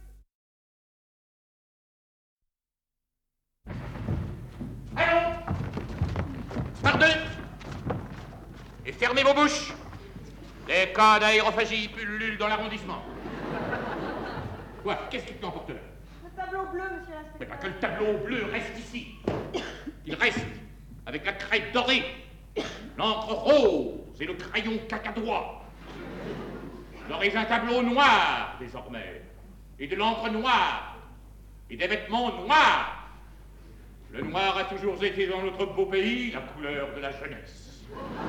E: Allons. Par deux. Et fermez vos bouches. Des cas d'aérophagie pullulent dans l'arrondissement. Quoi? Qu'est-ce qui t'emporte là?
J: Le tableau bleu, monsieur l'inspecteur.
E: Mais pas que le tableau bleu reste ici. Il reste avec la craie dorée, l'encre rose et le crayon cacadois. J'aurai un tableau noir désormais, et de l'encre noire, et des vêtements noirs. Le noir a toujours été dans notre beau pays la couleur de la jeunesse.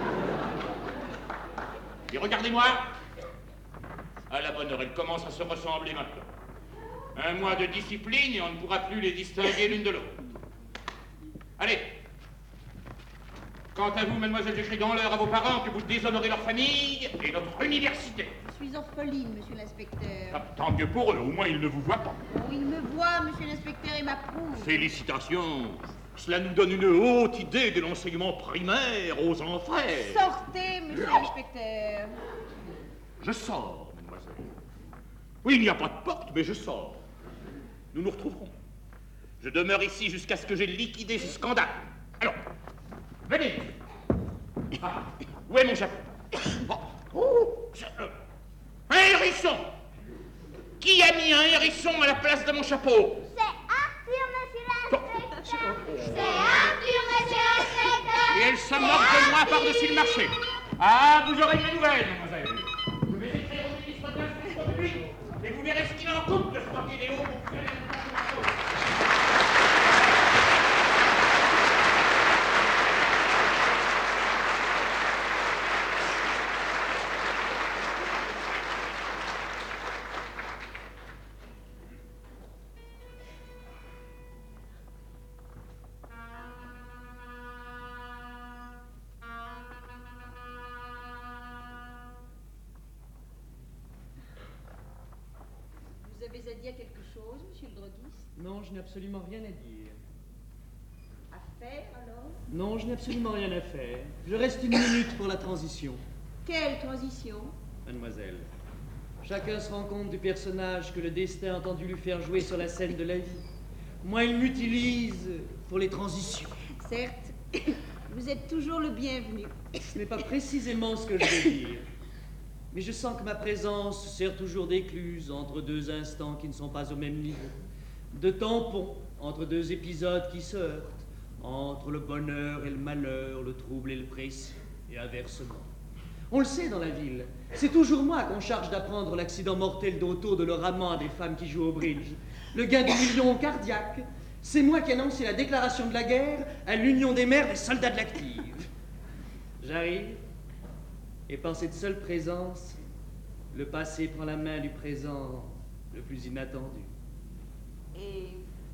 E: Et regardez-moi. À la bonne heure, elles commencent à se ressembler maintenant. Un mois de discipline et on ne pourra plus les distinguer l'une de l'autre. Allez. Quant à vous, mademoiselle, j'écris dans l'heure à vos parents que vous déshonorez leur famille et notre université.
J: Je suis orpheline, monsieur l'inspecteur.
E: Ah, tant mieux pour eux, au moins ils ne vous voient pas.
J: Oh, il me voit, monsieur l'inspecteur, et m'approuve.
E: Félicitations. Cela nous donne une haute idée de l'enseignement primaire aux enfers.
J: Sortez, monsieur l'inspecteur.
E: Je sors, mademoiselle. Oui, il n'y a pas de porte, mais je sors. Nous nous retrouverons. Je demeure ici jusqu'à ce que j'ai liquidé ce scandale. Alors, venez. Ah, où est mon chapeau? Oh, oh, euh, un hérisson. Qui a mis un hérisson à la place de mon chapeau?
K: C'est Arthur, monsieur l'inspecteur. C'est Arthur, monsieur l'inspecteur.
E: Et elle se moque de moi par-dessus le marché. Ah, vous aurez des nouvelles, mademoiselle. Je vais écrire au ministre de l'Instruction publique et vous verrez ce qu'il en coûte de ce papier Léo pour créer les
J: Vous avez à dire quelque chose, monsieur le droguiste?
G: Non, je n'ai absolument rien à dire.
J: À faire, alors?
G: Non, je n'ai absolument rien à faire. Je reste une minute pour la transition.
J: Quelle transition?
G: Mademoiselle, chacun se rend compte du personnage que le destin a entendu lui faire jouer sur la scène de la vie. Moi, il m'utilise pour les transitions.
J: Certes, vous êtes toujours le bienvenu.
G: Ce n'est pas précisément ce que je veux dire. Mais je sens que ma présence sert toujours d'écluse entre deux instants qui ne sont pas au même niveau, de tampon entre deux épisodes qui se heurtent, entre le bonheur et le malheur, le trouble et le précieux, et inversement. On le sait dans la ville, c'est toujours moi qu'on charge d'apprendre l'accident mortel d'auto de leur amant à des femmes qui jouent au bridge, le gain du million cardiaque. C'est moi qui annonce la déclaration de la guerre à l'union des mères des soldats de l'active. J'arrive. Et par cette seule présence, le passé prend la main du présent le plus inattendu.
J: Et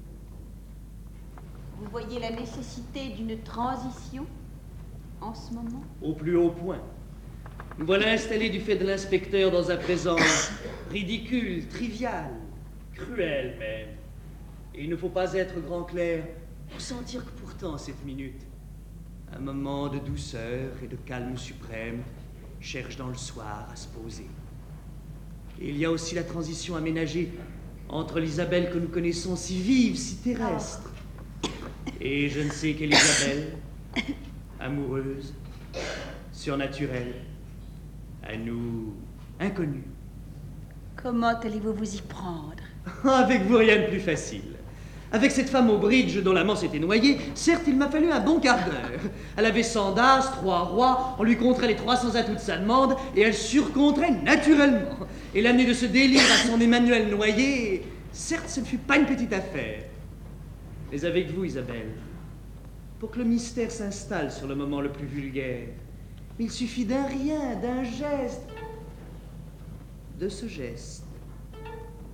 J: vous voyez la nécessité d'une transition en ce moment?
G: Au plus haut point. Nous voilà installés du fait de l'inspecteur dans un présent ridicule, trivial, cruel même. Et il ne faut pas être grand clair pour sentir que pourtant cette minute, un moment de douceur et de calme suprême, cherche dans le soir à se poser. Et il y a aussi la transition aménagée entre l'Isabelle que nous connaissons si vive, si terrestre, et je ne sais quelle Isabelle, amoureuse, surnaturelle, à nous inconnue.
J: Comment allez-vous vous y prendre?
G: Avec vous, rien de plus facile. Avec cette femme au bridge dont l'amant s'était noyé, certes, il m'a fallu un bon quart d'heure. Elle avait cent d'as, trois rois, on lui compterait les trois cents atouts de sa demande, et elle surcompterait naturellement. Et l'année de ce délire à son Emmanuel noyé, certes, ce ne fut pas une petite affaire. Mais avec vous, Isabelle, pour que le mystère s'installe sur le moment le plus vulgaire, il suffit d'un rien, d'un geste, de ce geste,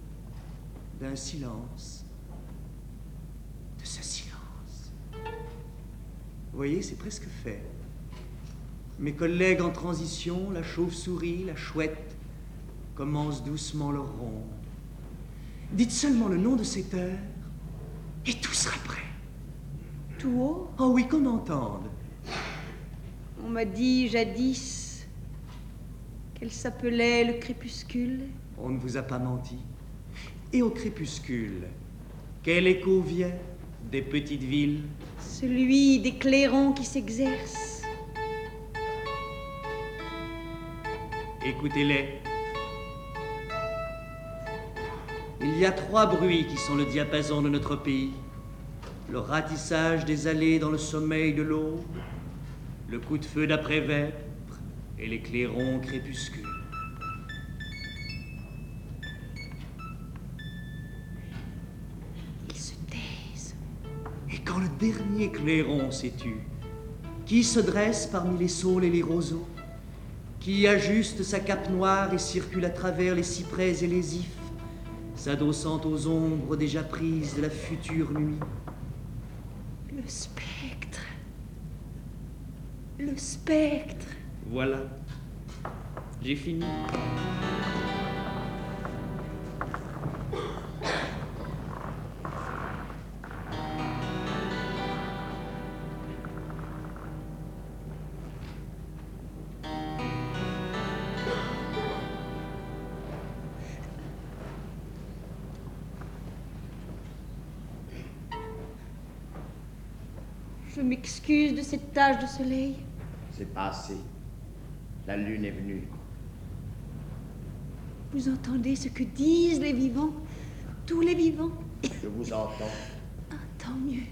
G: d'un silence, de ce silence. Vous voyez, c'est presque fait. Mes collègues en transition, la chauve-souris, la chouette, commencent doucement leur ronde. Dites seulement le nom de cette heure, et tout sera prêt.
H: Tout haut?
G: Oh oui, qu'on entende.
H: On m'a dit jadis qu'elle s'appelait le crépuscule.
G: On ne vous a pas menti. Et au crépuscule, quel écho vient des petites villes?
H: Celui des clairons qui s'exercent.
G: Écoutez-les. Il y a trois bruits qui sont le diapason de notre pays. Le ratissage des allées dans le sommeil de l'aube, le coup de feu d'après-vêpres et les clairons crépuscules.
H: Ils se taisent.
G: Et quand le dernier clairon s'est tu, qui se dresse parmi les saules et les roseaux, qui ajuste sa cape noire et circule à travers les cyprès et les ifs, s'adossant aux ombres déjà prises de la future nuit?
H: Le spectre. Le spectre.
G: Voilà. J'ai fini.
H: Je m'excuse de cette tache de soleil.
M: C'est passé. La lune est venue.
H: Vous entendez ce que disent les vivants? Tous les vivants?
M: Je vous entends.
H: Ah, tant mieux.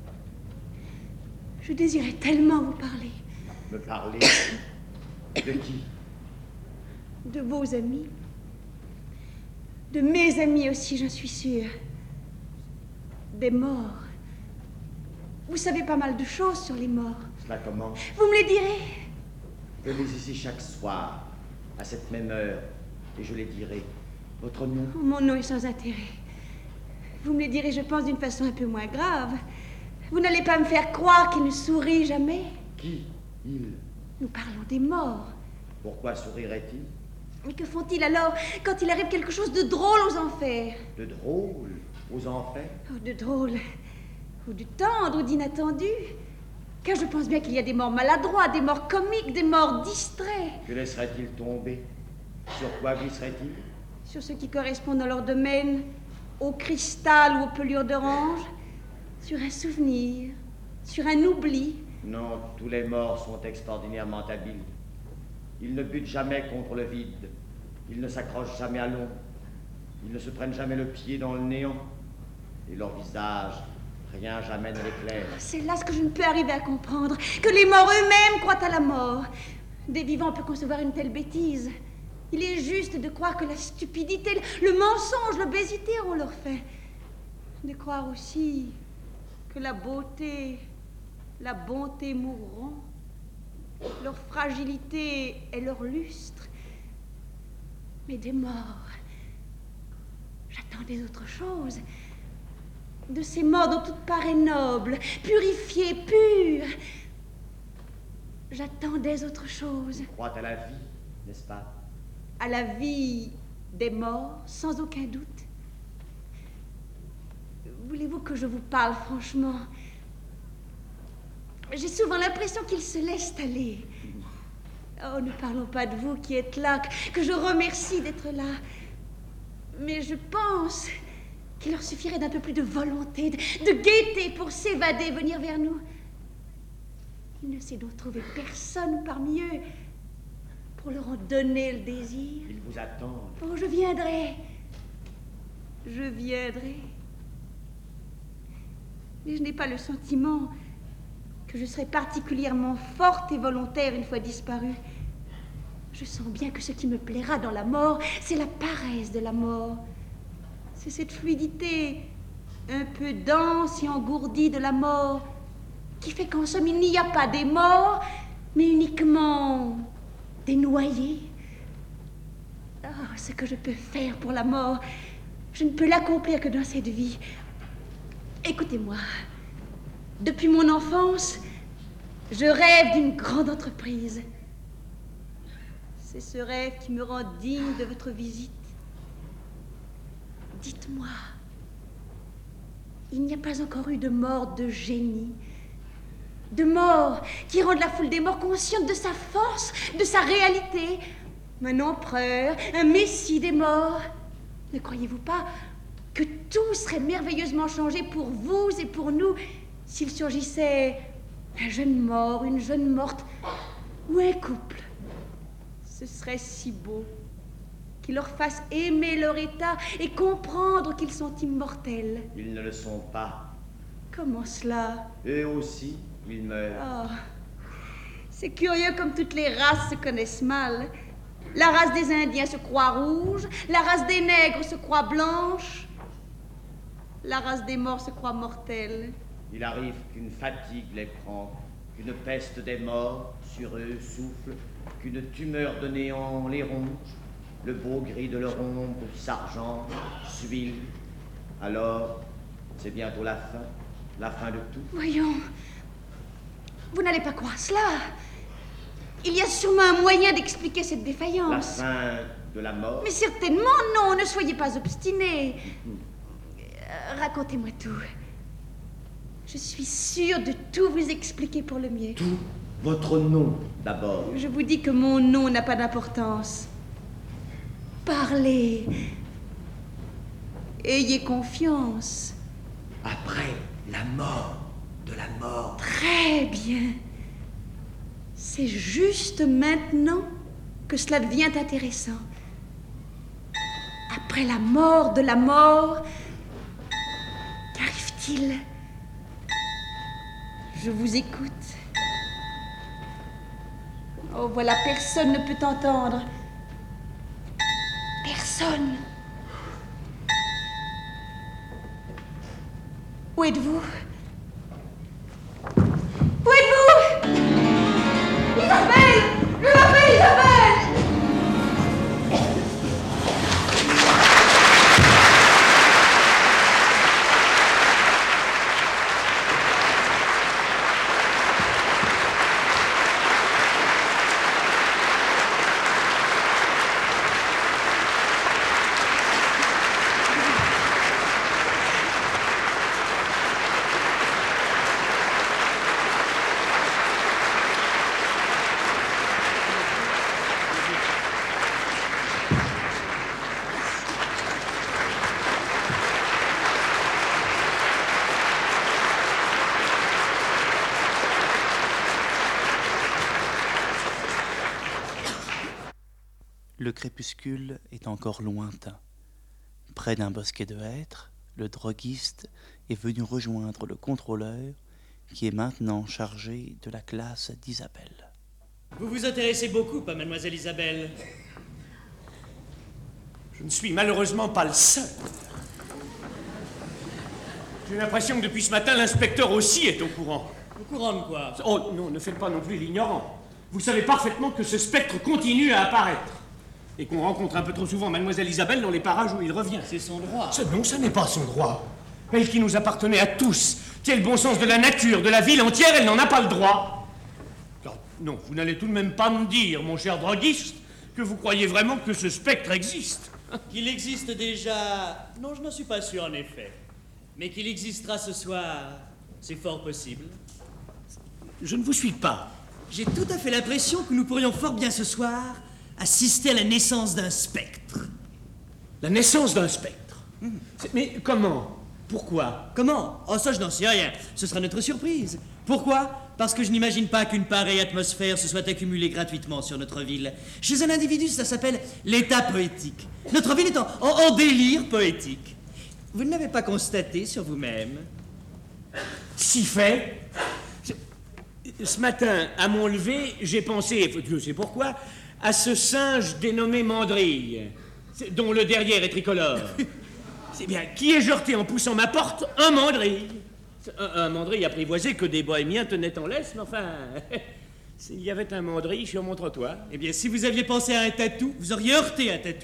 H: Je désirais tellement vous parler.
M: Me parler? De qui?
H: De vos amis. De mes amis aussi, j'en suis sûre. Des morts. Vous savez pas mal de choses sur les morts.
M: Cela commence.
H: Vous me les direz?
M: Venez ici chaque soir, à cette même heure, et je les dirai. Votre nom?
H: Oh, mon nom est sans intérêt. Vous me les direz, je pense, d'une façon un peu moins grave. Vous n'allez pas me faire croire qu'il ne sourit jamais.
M: Qui? Il?
H: Nous parlons des morts.
M: Pourquoi sourirait-il?
H: Mais que font-ils alors quand il arrive quelque chose de drôle aux enfers?
M: De drôle? Aux enfers?
H: Oh, de drôle. Ou de tendre, ou d'inattendu. Car je pense bien qu'il y a des morts maladroits, des morts comiques, des morts distraits.
M: Que laisserait-il tomber? Sur quoi glisserait-il?
H: Sur ce qui correspond dans leur domaine, au cristal ou aux pelures d'orange, sur un souvenir, sur un oubli.
M: Non, tous les morts sont extraordinairement habiles. Ils ne butent jamais contre le vide. Ils ne s'accrochent jamais à l'ombre. Ils ne se prennent jamais le pied dans le néant. Et leur visage, rien jamais ne l'éclaire.
H: C'est là ce que je ne peux arriver à comprendre, que les morts eux-mêmes croient à la mort. Des vivants peuvent concevoir une telle bêtise. Il est juste de croire que la stupidité, le mensonge, l'obésité ont leur fait. De croire aussi que la beauté, la bonté mourront, leur fragilité et leur lustre. Mais des morts, j'attendais autre chose. De ces morts dont toute part est noble, purifiée, pure. J'attendais autre chose.
M: Tu crois à la vie, n'est-ce pas?
H: À la vie des morts, sans aucun doute. Voulez-vous que je vous parle franchement? J'ai souvent l'impression qu'ils se laissent aller. Oh, ne parlons pas de vous qui êtes là, que je remercie d'être là. Mais je pense qu'il leur suffirait d'un peu plus de volonté, de, de gaieté pour s'évader, venir vers nous. Il ne s'est donc trouvé personne parmi eux pour leur en donner le désir.
M: Ils vous attendent.
H: Oh, je viendrai. Je viendrai. Mais je n'ai pas le sentiment que je serai particulièrement forte et volontaire une fois disparue. Je sens bien que ce qui me plaira dans la mort, c'est la paresse de la mort. C'est cette fluidité un peu dense et engourdie de la mort qui fait qu'en somme, il n'y a pas des morts, mais uniquement des noyés. Ah, ce que je peux faire pour la mort,
N: Je ne peux l'accomplir que dans cette vie. Écoutez-moi. Depuis mon enfance, je rêve d'une grande entreprise. C'est ce rêve qui me rend digne de votre visite. Dites-moi, il n'y a pas encore eu de mort de génie, de mort qui rende la foule des morts consciente de sa force, de sa réalité. Un empereur, un messie des morts. Ne croyez-vous pas que tout serait merveilleusement changé pour vous et pour nous s'il surgissait un jeune mort, une jeune morte ou un couple? Ce serait si beau qu'ils leur fassent aimer leur état et comprendre qu'ils sont immortels.
M: Ils ne le sont pas.
N: Comment cela?
M: Eux aussi, ils meurent.
N: Oh, c'est curieux comme toutes les races se connaissent mal. La race des Indiens se croit rouge, la race des nègres se croit blanche, la race des morts se croit mortelle.
M: Il arrive qu'une fatigue les prend, qu'une peste des morts sur eux souffle, qu'une tumeur de néant les ronge, le beau gris de leur ombre s'argente, s'huile. Alors, c'est bientôt la fin, la fin de tout.
N: Voyons, vous n'allez pas croire cela. Il y a sûrement un moyen d'expliquer cette défaillance.
M: La fin de la mort.
N: Mais certainement non, ne soyez pas obstinés. Euh, racontez-moi tout. Je suis sûre de tout vous expliquer pour le mieux.
M: Tout votre nom, d'abord.
N: Je vous dis que mon nom n'a pas d'importance. Parlez. Ayez confiance.
M: Après la mort de la mort.
N: Très bien. C'est juste maintenant que cela devient intéressant. Après la mort de la mort, qu'arrive-t-il? Je vous écoute. Oh, voilà, personne ne peut entendre. Personne. Où êtes-vous? Où êtes-vous? Isabelle! Je m'appelle Isabelle!
C: Le crépuscule est encore lointain. Près d'un bosquet de hêtres, le droguiste est venu rejoindre le contrôleur qui est maintenant chargé de la classe d'Isabelle.
G: Vous vous intéressez beaucoup à mademoiselle Isabelle.
F: Je ne suis malheureusement pas le seul. J'ai l'impression que depuis ce matin, l'inspecteur aussi est au courant.
G: Au courant de quoi?
F: Oh non, ne faites pas non plus l'ignorant. Vous savez parfaitement que ce spectre continue à apparaître. Et qu'on rencontre un peu trop souvent mademoiselle Isabelle dans les parages où il revient.
G: C'est son droit.
F: Ce, non, ce n'est pas son droit. Elle qui nous appartenait à tous, qui a le bon sens de la nature, de la ville entière, elle n'en a pas le droit. Alors, non, vous n'allez tout de même pas me dire, mon cher droguiste, que vous croyez vraiment que ce spectre existe.
G: Qu'il existe déjà... Non, je n'en suis pas sûr, en effet. Mais qu'il existera ce soir, c'est fort possible.
F: Je ne vous suis pas.
G: J'ai tout à fait l'impression que nous pourrions fort bien ce soir assister à la naissance d'un spectre.
F: La naissance d'un spectre? Mmh. Mais comment? Pourquoi?
G: Comment? Oh, ça, je n'en sais rien. Ce sera notre surprise. Pourquoi? Parce que je n'imagine pas qu'une pareille atmosphère se soit accumulée gratuitement sur notre ville. Chez un individu, ça s'appelle l'état poétique. Notre ville est en, en, en délire poétique. Vous ne l'avez pas constaté sur vous-même?
F: Si fait. Ce matin, à mon lever, j'ai pensé, je sais pourquoi, à ce singe dénommé Mandrille, dont le derrière est tricolore. C'est bien, qui est jeté en poussant ma porte un mandrille. Un, un mandrille apprivoisé que des bohémiens tenaient en laisse, mais enfin, s'il y avait un mandrille sur mon trottoir.
G: Eh bien, si vous aviez pensé à un tatou, vous auriez heurté un tatou.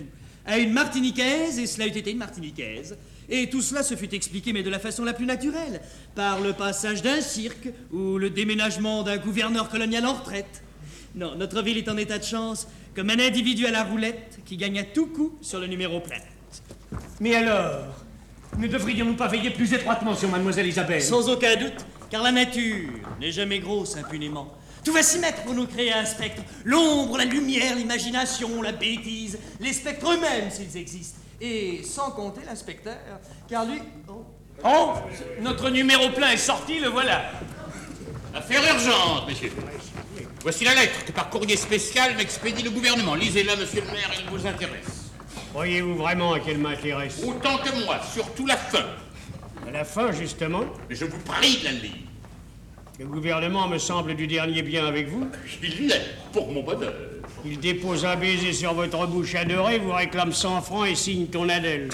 O: à une martiniquaise, et cela eût été une martiniquaise. Et tout cela se fut expliqué, mais de la façon la plus naturelle, par le passage d'un cirque ou le déménagement d'un gouverneur colonial en retraite. Non, notre ville est en état de chance, comme un individu à la roulette qui gagne à tout coup sur le numéro plein.
D: Mais alors, ne devrions-nous pas veiller plus étroitement sur mademoiselle Isabelle?
O: Sans aucun doute, car la nature n'est jamais grosse impunément. Tout va s'y mettre pour nous créer un spectre. L'ombre, la lumière, l'imagination, la bêtise, les spectres eux-mêmes s'ils existent. Et sans compter l'inspecteur, car lui... Oh,
D: oh notre numéro plein est sorti, le voilà.
E: Affaire urgente, messieurs. Voici la lettre que par courrier spécial m'expédie le gouvernement. Lisez-la, monsieur le maire, elle vous intéresse.
F: Croyez-vous vraiment qu'elle m'intéresse?
E: Autant que moi, surtout la fin.
F: À la fin, justement?
E: Mais je vous prie de la lire.
F: Le gouvernement me semble du dernier bien avec vous.
E: Il l'est, pour mon bonheur.
F: Il dépose un baiser sur votre bouche adorée, vous réclame cent francs et signe ton Adèle.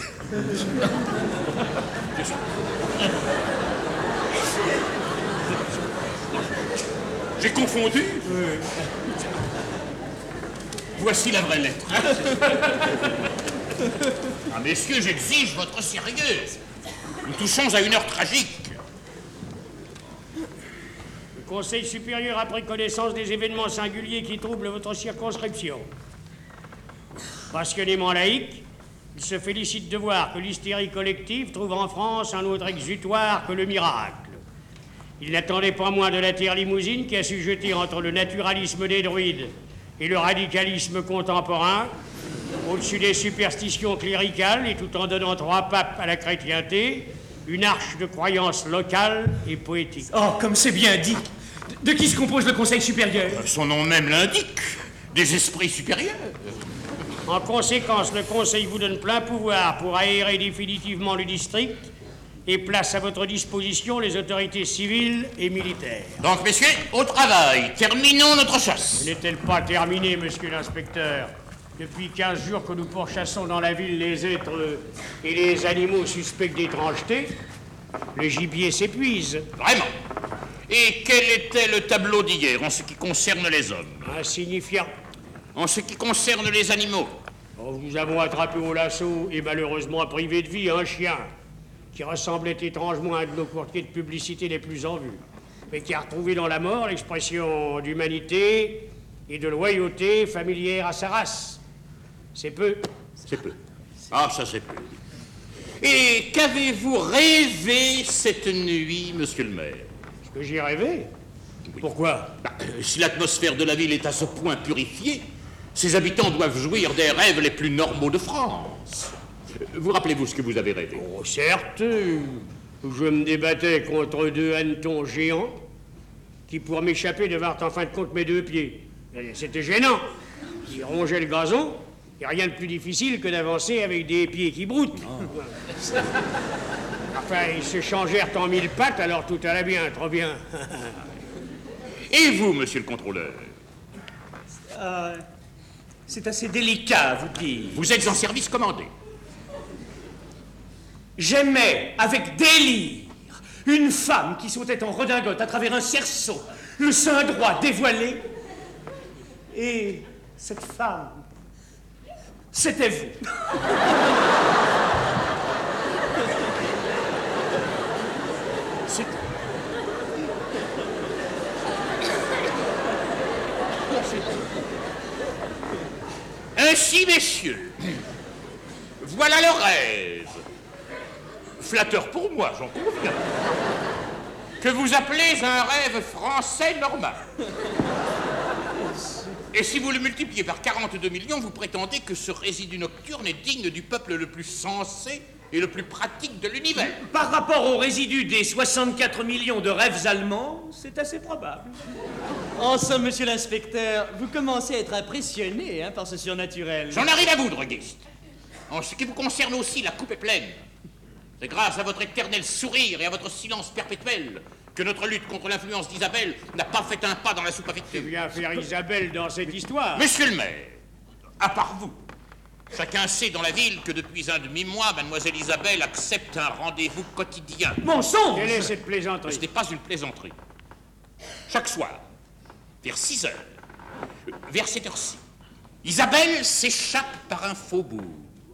E: J'ai confondu? Oui. Voici la vraie lettre. Ah, messieurs, j'exige votre sérieux. Nous touchons à une heure tragique.
F: Le Conseil supérieur a pris connaissance des événements singuliers qui troublent votre circonscription. Passionnément laïque, il se félicite de voir que l'hystérie collective trouve en France un autre exutoire que le miracle. Il n'attendait pas moins de la terre limousine qui a su jeter entre le naturalisme des druides et le radicalisme contemporain, au-dessus des superstitions cléricales et tout en donnant trois papes à la chrétienté, une arche de croyances locales et poétiques.
D: Oh, comme c'est bien dit! De qui se compose le Conseil supérieur?
E: Son nom même l'indique, des esprits supérieurs.
F: En conséquence, le Conseil vous donne plein pouvoir pour aérer définitivement le district et place à votre disposition les autorités civiles et militaires.
E: Donc, messieurs, au travail, terminons notre chasse.
F: N'est-elle pas terminée, monsieur l'inspecteur? Depuis quinze jours que nous pourchassons dans la ville les êtres et les animaux suspects d'étrangeté, le gibier s'épuise.
E: Vraiment? Et quel était le tableau d'hier en ce qui concerne les hommes?
F: Insignifiant.
E: En ce qui concerne les animaux?
F: Oh, nous avons attrapé au lasso et malheureusement privé de vie un chien qui ressemblait étrangement à un de nos courtiers de publicité les plus en vue, mais qui a retrouvé dans la mort l'expression d'humanité et de loyauté familière à sa race. C'est peu.
E: C'est peu. Ah, ça c'est peu. Et qu'avez-vous rêvé cette nuit, monsieur le maire?
F: Ce que j'ai rêvé? Oui. Pourquoi?
E: Bah, euh, si l'atmosphère de la ville est à ce point purifiée, ses habitants doivent jouir des rêves les plus normaux de France. Vous rappelez-vous ce que vous avez rêvé?
F: Oh, certes. Je me débattais contre deux hannetons géants qui, pour m'échapper, devinrent en fin de compte mes deux pieds. C'était gênant. Ils rongeaient le gazon, et rien de plus difficile que d'avancer avec des pieds qui broutent. Oh. Enfin, ils se changèrent en mille pattes, alors tout allait bien, trop bien.
E: Et vous, monsieur le contrôleur?
D: euh, C'est assez délicat à vous dire.
E: Vous êtes en service commandé.
D: J'aimais, avec délire, une femme qui sautait en redingote à travers un cerceau, le sein droit dévoilé. Et cette femme, c'était vous.
E: C'est... Ainsi, messieurs, voilà le rêve. Flatteur pour moi, j'en conviens. Que vous appelez un rêve français normal. Et si vous le multipliez par quarante-deux millions, vous prétendez que ce résidu nocturne est digne du peuple le plus sensé et le plus pratique de l'univers.
D: Par rapport au résidu des soixante-quatre millions de rêves allemands, c'est assez probable.
O: En somme, monsieur l'inspecteur, vous commencez à être impressionné hein, par ce surnaturel.
E: J'en arrive à vous, droguiste. En ce qui vous concerne aussi, la coupe est pleine. C'est grâce à votre éternel sourire et à votre silence perpétuel que notre lutte contre l'influence d'Isabelle n'a pas fait un pas dans la soupe à
F: C'est bien faire Isabelle dans cette histoire.
E: Monsieur le maire, à part vous, chacun sait dans la ville que depuis un demi-mois, mademoiselle Isabelle accepte un rendez-vous quotidien.
D: Mensonge!
F: Quelle est cette plaisanterie?
E: Ce n'est pas une plaisanterie. Chaque soir, vers six heures, vers cette heure-ci, Isabelle s'échappe par un faubourg.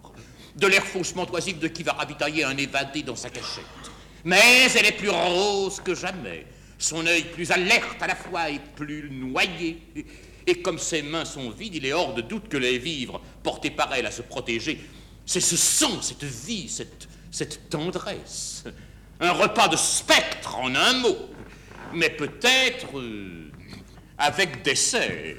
E: de l'air faussement oisif de qui va ravitailler un évadé dans sa cachette. Mais elle est plus rose que jamais, son œil plus alerte à la fois et plus noyé. Et comme ses mains sont vides, il est hors de doute que les vivres portés par elle à se protéger, c'est ce sang, cette vie, cette, cette tendresse. Un repas de spectre en un mot, mais peut-être euh, avec dessert.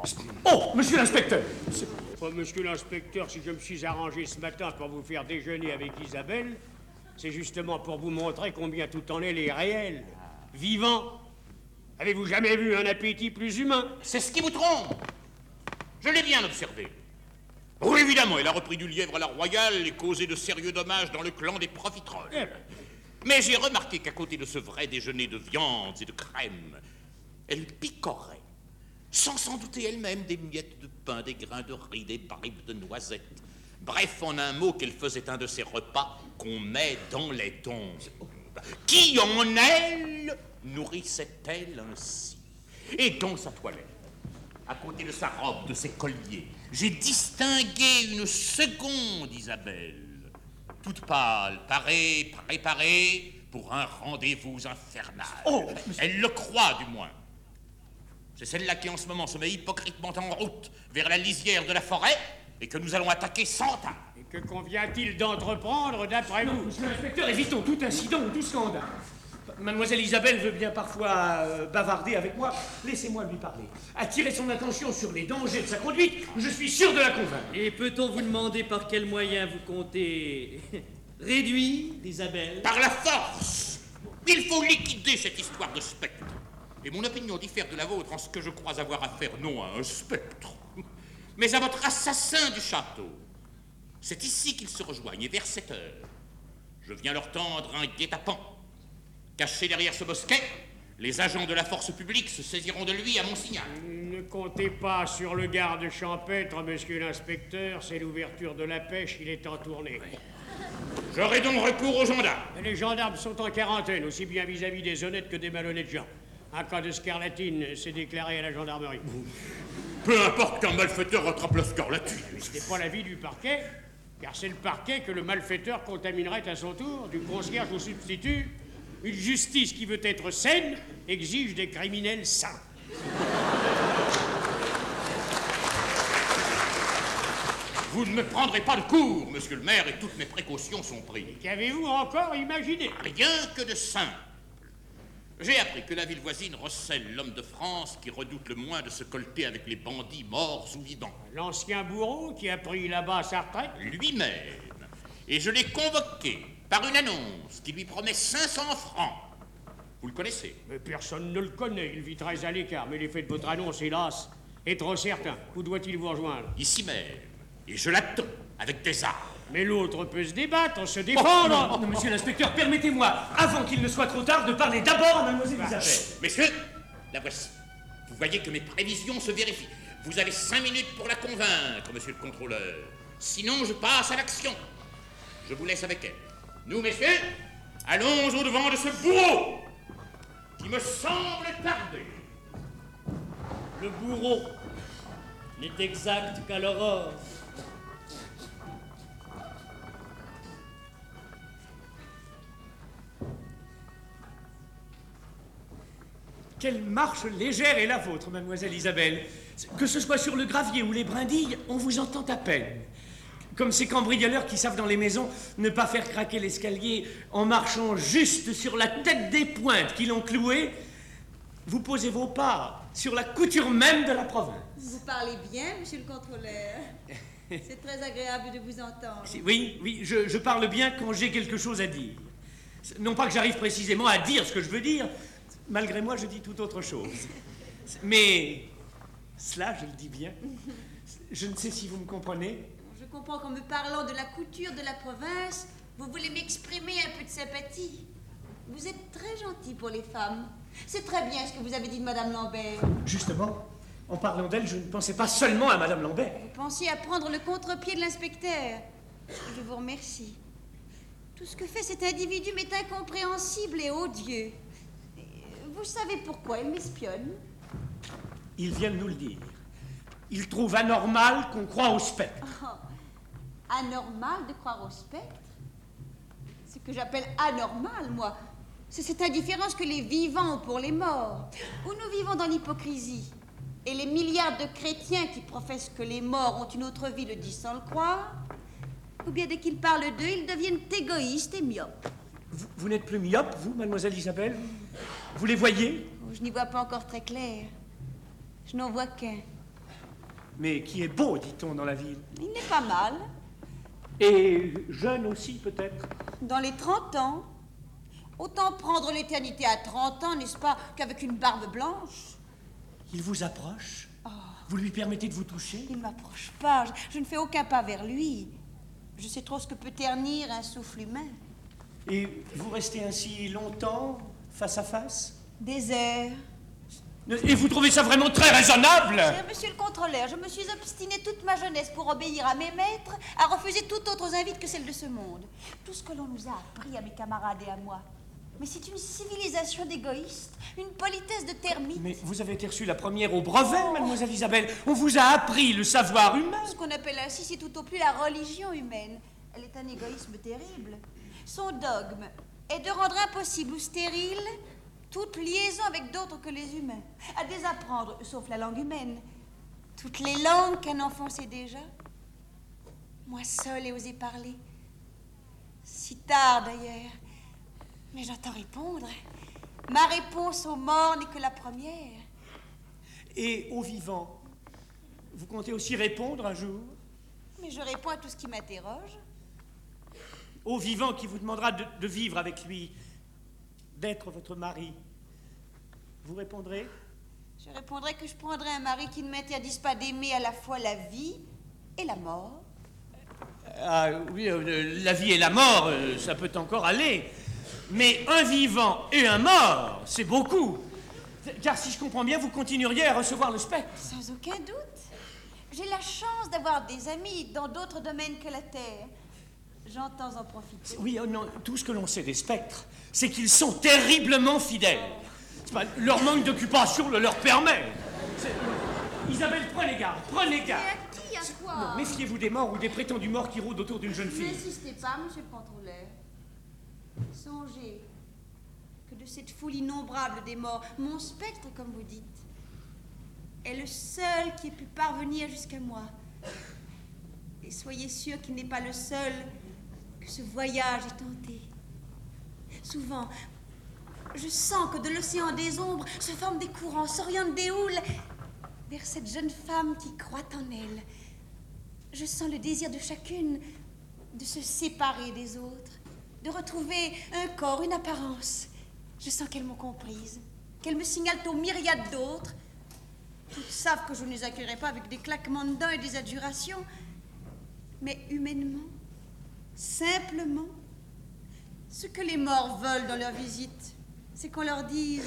D: Oh, monsieur l'inspecteur!
F: Oh, monsieur l'inspecteur, si je me suis arrangé ce matin pour vous faire déjeuner avec Isabelle, c'est justement pour vous montrer combien tout en elle est réel, vivant. Avez-vous jamais vu un appétit plus humain?
E: C'est ce qui vous trompe. Je l'ai bien observé. Oui, évidemment, elle a repris du lièvre à la royale et causé de sérieux dommages dans le clan des profiteroles.
F: Eh ben.
E: Mais j'ai remarqué qu'à côté de ce vrai déjeuner de viandes et de crème, elle picorait, sans s'en douter elle-même, des miettes de pain, des grains de riz, des bribes de noisettes. Bref, en un mot, qu'elle faisait un de ces repas qu'on met dans les tombes. Qui en elle nourrissait-elle ainsi? Et dans sa toilette, à côté de sa robe, de ses colliers, j'ai distingué une seconde Isabelle, toute pâle, parée, préparée pour un rendez-vous infernal.
D: Oh,
E: elle le croit, du moins. C'est celle-là qui, en ce moment, se met hypocritement en route vers la lisière de la forêt et que nous allons attaquer sans tard.
F: Et que convient-il d'entreprendre d'après vous?
D: Monsieur l'inspecteur, évitons tout incident ou tout scandale. Mademoiselle Isabelle veut bien parfois euh, bavarder avec moi. Laissez-moi lui parler. Attirer son attention sur les dangers de sa conduite, je suis sûr de la convaincre.
O: Et peut-on vous demander par quels moyens vous comptez réduire Isabelle?
E: Par la force! Il faut liquider cette histoire de spectre. Et mon opinion diffère de la vôtre en ce que je crois avoir affaire non à un spectre, mais à votre assassin du château. C'est ici qu'ils se rejoignent, et vers sept heures, je viens leur tendre un guet-apens. Caché derrière ce bosquet, les agents de la force publique se saisiront de lui à mon signal.
F: Ne comptez pas sur le garde champêtre, monsieur l'inspecteur. C'est l'ouverture de la pêche, il est en tournée.
E: Oui. J'aurai donc recours aux gendarmes.
F: Mais les gendarmes sont en quarantaine, aussi bien vis-à-vis des honnêtes que des malhonnêtes gens. Un cas de scarlatine, c'est déclaré à la gendarmerie.
E: Peu importe qu'un malfaiteur rattrape la scarlatine.
F: Ce n'est pas l'avis du parquet, car c'est le parquet que le malfaiteur contaminerait à son tour, du concierge au substitut. Une justice qui veut être saine exige des criminels sains.
E: Vous ne me prendrez pas de cours, monsieur le maire, et toutes mes précautions sont prises.
F: Qu'avez-vous encore imaginé?
E: Rien que de simple. J'ai appris que la ville voisine recèle l'homme de France qui redoute le moins de se colter avec les bandits morts ou vivants.
F: L'ancien bourreau qui a pris là-bas sa retraite?
E: Lui-même. Et je l'ai convoqué par une annonce qui lui promet cinq cents francs. Vous le connaissez?
F: Mais personne ne le connaît, il vit très à l'écart. Mais l'effet de votre annonce, hélas, est trop certain. Où doit-il vous rejoindre?
E: Ici même. Et je l'attends, avec des armes.
F: Mais l'autre peut se débattre, se défendre.
D: Oh, non, non, monsieur l'inspecteur, permettez-moi, avant qu'il ne soit trop tard, de parler d'abord à mademoiselle
E: bah,
D: Isabelle.
E: Messieurs, la voici. Vous voyez que mes prévisions se vérifient. Vous avez cinq minutes pour la convaincre, monsieur le contrôleur. Sinon, je passe à l'action. Je vous laisse avec elle. Nous, messieurs, allons au-devant de ce bourreau qui me semble tarder.
O: Le bourreau n'est exact qu'à l'aurore.
D: Quelle marche légère est la vôtre, mademoiselle Isabelle. Que ce soit sur le gravier ou les brindilles, on vous entend à peine. Comme ces cambrioleurs qui savent dans les maisons ne pas faire craquer l'escalier en marchant juste sur la tête des pointes qui l'ont cloué, vous posez vos pas sur la couture même de la province.
J: Vous parlez bien, monsieur le contrôleur. C'est très agréable de vous entendre.
D: Oui, oui, je, je parle bien quand j'ai quelque chose à dire. Non pas que j'arrive précisément à dire ce que je veux dire, malgré moi, je dis tout autre chose. Mais cela, je le dis bien. Je ne sais si vous me comprenez.
J: Je comprends qu'en me parlant de la couture de la province, vous voulez m'exprimer un peu de sympathie. Vous êtes très gentil pour les femmes. C'est très bien ce que vous avez dit de Madame Lambert.
D: Justement, en parlant d'elle, je ne pensais pas seulement à Madame Lambert.
J: Vous pensiez à prendre le contre-pied de l'inspecteur. Je vous remercie. Tout ce que fait cet individu m'est incompréhensible et odieux. Vous savez pourquoi il m'espionne?
D: Il vient de nous le dire. Il trouve anormal qu'on croie au spectre.
J: Oh. anormal de croire au spectre. Ce que j'appelle anormal, moi, c'est cette indifférence que les vivants ont pour les morts. Où nous vivons dans l'hypocrisie. Et les milliards de chrétiens qui professent que les morts ont une autre vie le disent sans le croire. Ou bien dès qu'ils parlent d'eux, ils deviennent égoïstes et myopes.
D: Vous, vous n'êtes plus myope, vous, mademoiselle Isabelle? Vous les voyez?
J: Oh, je n'y vois pas encore très clair. Je n'en vois qu'un.
D: Mais qui est beau, dit-on, dans la ville.
J: Il n'est pas mal.
D: Et jeune aussi, peut-être?
J: Dans les trente ans. Autant prendre l'éternité à trente ans, n'est-ce pas, qu'avec une barbe blanche.
D: Il vous approche?
J: Oh.
D: Vous lui permettez de vous toucher?
J: Il ne m'approche pas. Je, je ne fais aucun pas vers lui. Je sais trop ce que peut ternir un souffle humain.
D: Et vous restez ainsi longtemps, face à face?
J: Des heures.
D: Et vous trouvez ça vraiment très raisonnable?
J: Cher monsieur le contrôleur, je me suis obstinée toute ma jeunesse pour obéir à mes maîtres, à refuser toute autre invite que celle de ce monde. Tout ce que l'on nous a appris à mes camarades et à moi. Mais c'est une civilisation d'égoïstes, une politesse de termites.
D: Mais vous avez été reçue la première au brevet, mademoiselle Isabelle. On vous a appris le savoir humain.
J: Ce qu'on appelle ainsi, c'est tout au plus la religion humaine. Elle est un égoïsme terrible. Son dogme est de rendre impossible ou stérile toute liaison avec d'autres que les humains. À désapprendre, sauf la langue humaine, toutes les langues qu'un enfant sait déjà. Moi seule ai osé parler. Si tard d'ailleurs. Mais j'entends répondre. Ma réponse aux morts n'est que la première.
D: Et aux vivants, vous comptez aussi répondre un jour?
J: Mais je réponds à tout ce qui m'interroge.
D: Au vivant qui vous demandera de, de vivre avec lui, d'être votre mari, vous répondrez?
J: Je répondrai que je prendrai un mari qui ne m'interdise pas d'aimer à la fois la vie et la mort.
D: Ah oui, euh, la vie et la mort, euh, ça peut encore aller. Mais un vivant et un mort, c'est beaucoup. Car si je comprends bien, vous continueriez à recevoir le spectre.
J: Sans aucun doute. J'ai la chance d'avoir des amis dans d'autres domaines que la Terre. J'entends en profiter.
D: Oui, oh non, tout ce que l'on sait des spectres, c'est qu'ils sont terriblement fidèles. C'est pas, leur manque d'occupation le leur permet. C'est... Isabelle, prenez garde, prenez garde.
J: Et à qui, à quoi?
D: Non, méfiez-vous des morts ou des prétendus morts qui rôdent autour d'une jeune fille.
J: N'insistez pas, monsieur le contrôleur. Songez que de cette foule innombrable des morts, mon spectre, comme vous dites, est le seul qui ait pu parvenir jusqu'à moi. Et soyez sûr qu'il n'est pas le seul que ce voyage est tenté. Souvent, je sens que de l'océan des ombres se forment des courants, s'orientent des houles vers cette jeune femme qui croit en elle. Je sens le désir de chacune de se séparer des autres, de retrouver un corps, une apparence. Je sens qu'elles m'ont comprise, qu'elles me signalent aux myriades d'autres. Toutes savent que je ne les accueillerai pas avec des claquements de dents et des adjurations, mais humainement, simplement. Ce que les morts veulent dans leur visite, c'est qu'on leur dise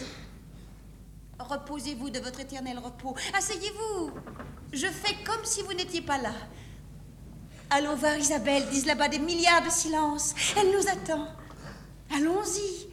J: « Reposez-vous de votre éternel repos, asseyez-vous, je fais comme si vous n'étiez pas là. » Allons voir Isabelle, disent là-bas des milliards de silences. Elle nous attend. Allons-y.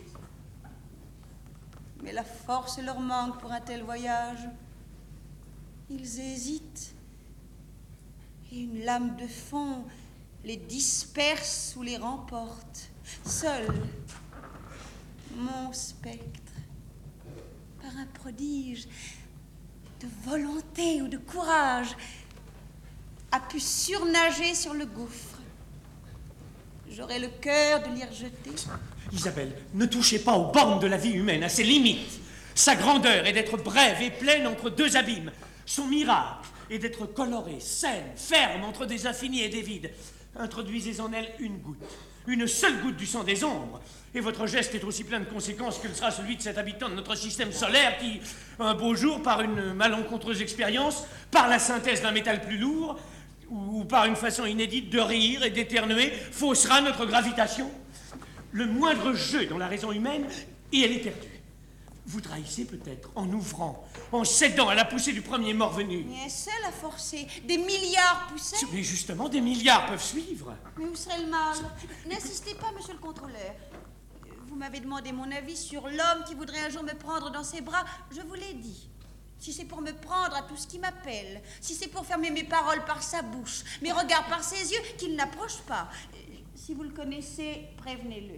J: Mais la force leur manque pour un tel voyage. Ils hésitent. Et une lame de fond les disperse ou les remporte. Seul, mon spectre, par un prodige de volonté ou de courage, a pu surnager sur le gouffre. J'aurais le cœur de l'y rejeter.
D: Isabelle, ne touchez pas aux bornes de la vie humaine, à ses limites. Sa grandeur est d'être brève et pleine entre deux abîmes. Son miracle est d'être colorée, saine, ferme entre des infinis et des vides. Introduisez en elle une goutte, une seule goutte du sang des ombres, et votre geste est aussi plein de conséquences que le sera celui de cet habitant de notre système solaire qui, un beau jour, par une malencontreuse expérience, par la synthèse d'un métal plus lourd, ou par une façon inédite de rire et d'éternuer, faussera notre gravitation. Le moindre jeu dans la raison humaine, et elle est perdue. Vous trahissez peut-être en ouvrant, en cédant à la poussée du premier mort venu.
J: Mais un seul à forcer, des milliards poussés.
D: Mais justement, des milliards peuvent suivre.
J: Mais où serait le mal? N'insistez pas, monsieur le contrôleur. Vous m'avez demandé mon avis sur l'homme qui voudrait un jour me prendre dans ses bras. Je vous l'ai dit. si c'est pour me prendre à tout ce qui m'appelle, si c'est pour fermer mes paroles par sa bouche, mes regards par ses yeux, qu'il n'approche pas. Si vous le connaissez, prévenez-le.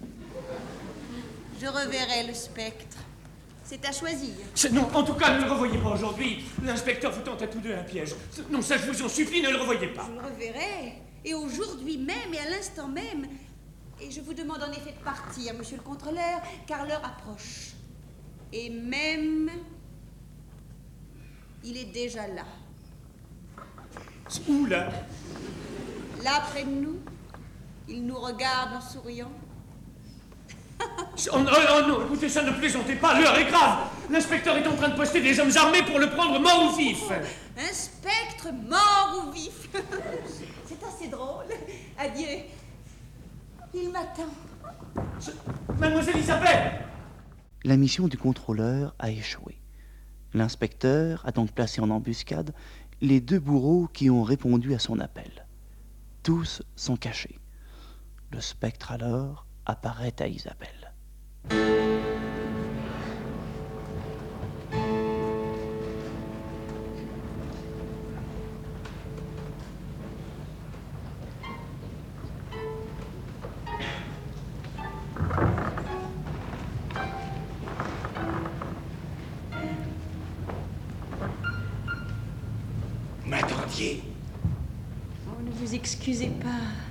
J: Je reverrai le spectre. C'est à choisir.
D: Non, en tout cas, ne le revoyez pas aujourd'hui. L'inspecteur vous tente à tous deux un piège. Non, ça, je vous en supplie, ne le revoyez pas.
J: Je le reverrai. Et aujourd'hui même, et à l'instant même. Et je vous demande en effet de partir, monsieur le contrôleur, car l'heure approche. Et même... il est déjà là.
D: Où, là?
J: Là, près de nous. Il nous regarde en souriant.
D: Oh non, oh non, écoutez, ça ne plaisantez pas, l'heure est grave. L'inspecteur est en train de poster des hommes armés pour le prendre mort ou vif.
J: Un spectre mort ou vif. C'est assez drôle. Adieu. Il m'attend.
D: Je... Mademoiselle Isabelle!
C: La mission du contrôleur a échoué. L'inspecteur a donc placé en embuscade les deux bourreaux qui ont répondu à son appel. Tous sont cachés. Le spectre alors apparaît à Isabelle.
J: Vous m'attendiez? Oh, ne vous excusez pas.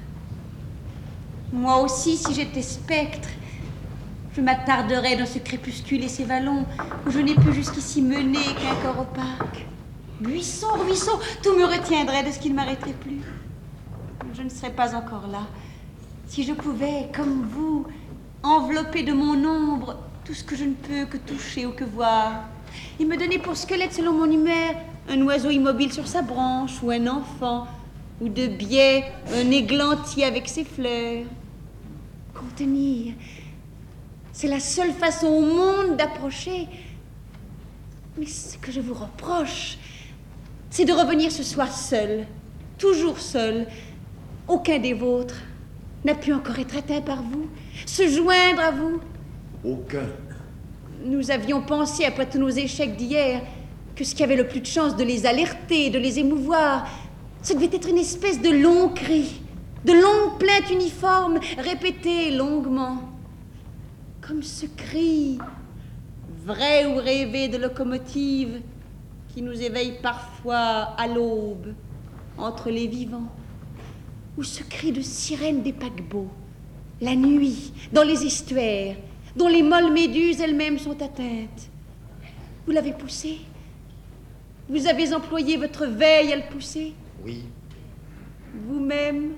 J: Moi aussi, si j'étais spectre, je m'attarderais dans ce crépuscule et ces vallons où je n'ai pu jusqu'ici mener qu'un corps opaque. Buisson, ruisseau, tout me retiendrait de ce qui ne m'arrêterait plus. Je ne serais pas encore là. Si je pouvais, comme vous, envelopper de mon ombre tout ce que je ne peux que toucher ou que voir, et me donner pour squelette, selon mon humeur, un oiseau immobile sur sa branche, ou un enfant, ou de biais, un églantier avec ses fleurs. Contenir, c'est la seule façon au monde d'approcher. Mais ce que je vous reproche, c'est de revenir ce soir seul, toujours seul. Aucun des vôtres n'a pu encore être atteint par vous, se joindre à vous.
M: Aucun.
J: Nous avions pensé, après tous nos échecs d'hier, que ce qui avait le plus de chance de les alerter, de les émouvoir, ce devait être une espèce de long cri, de longues plaintes uniformes, répétées longuement. Comme ce cri, vrai ou rêvé de locomotive, qui nous éveille parfois à l'aube, entre les vivants. Ou ce cri de sirène des paquebots, la nuit, dans les estuaires, dont les molles méduses elles-mêmes sont atteintes. Vous l'avez poussé? Vous avez employé votre veille à le pousser?
M: Oui.
J: Vous-même,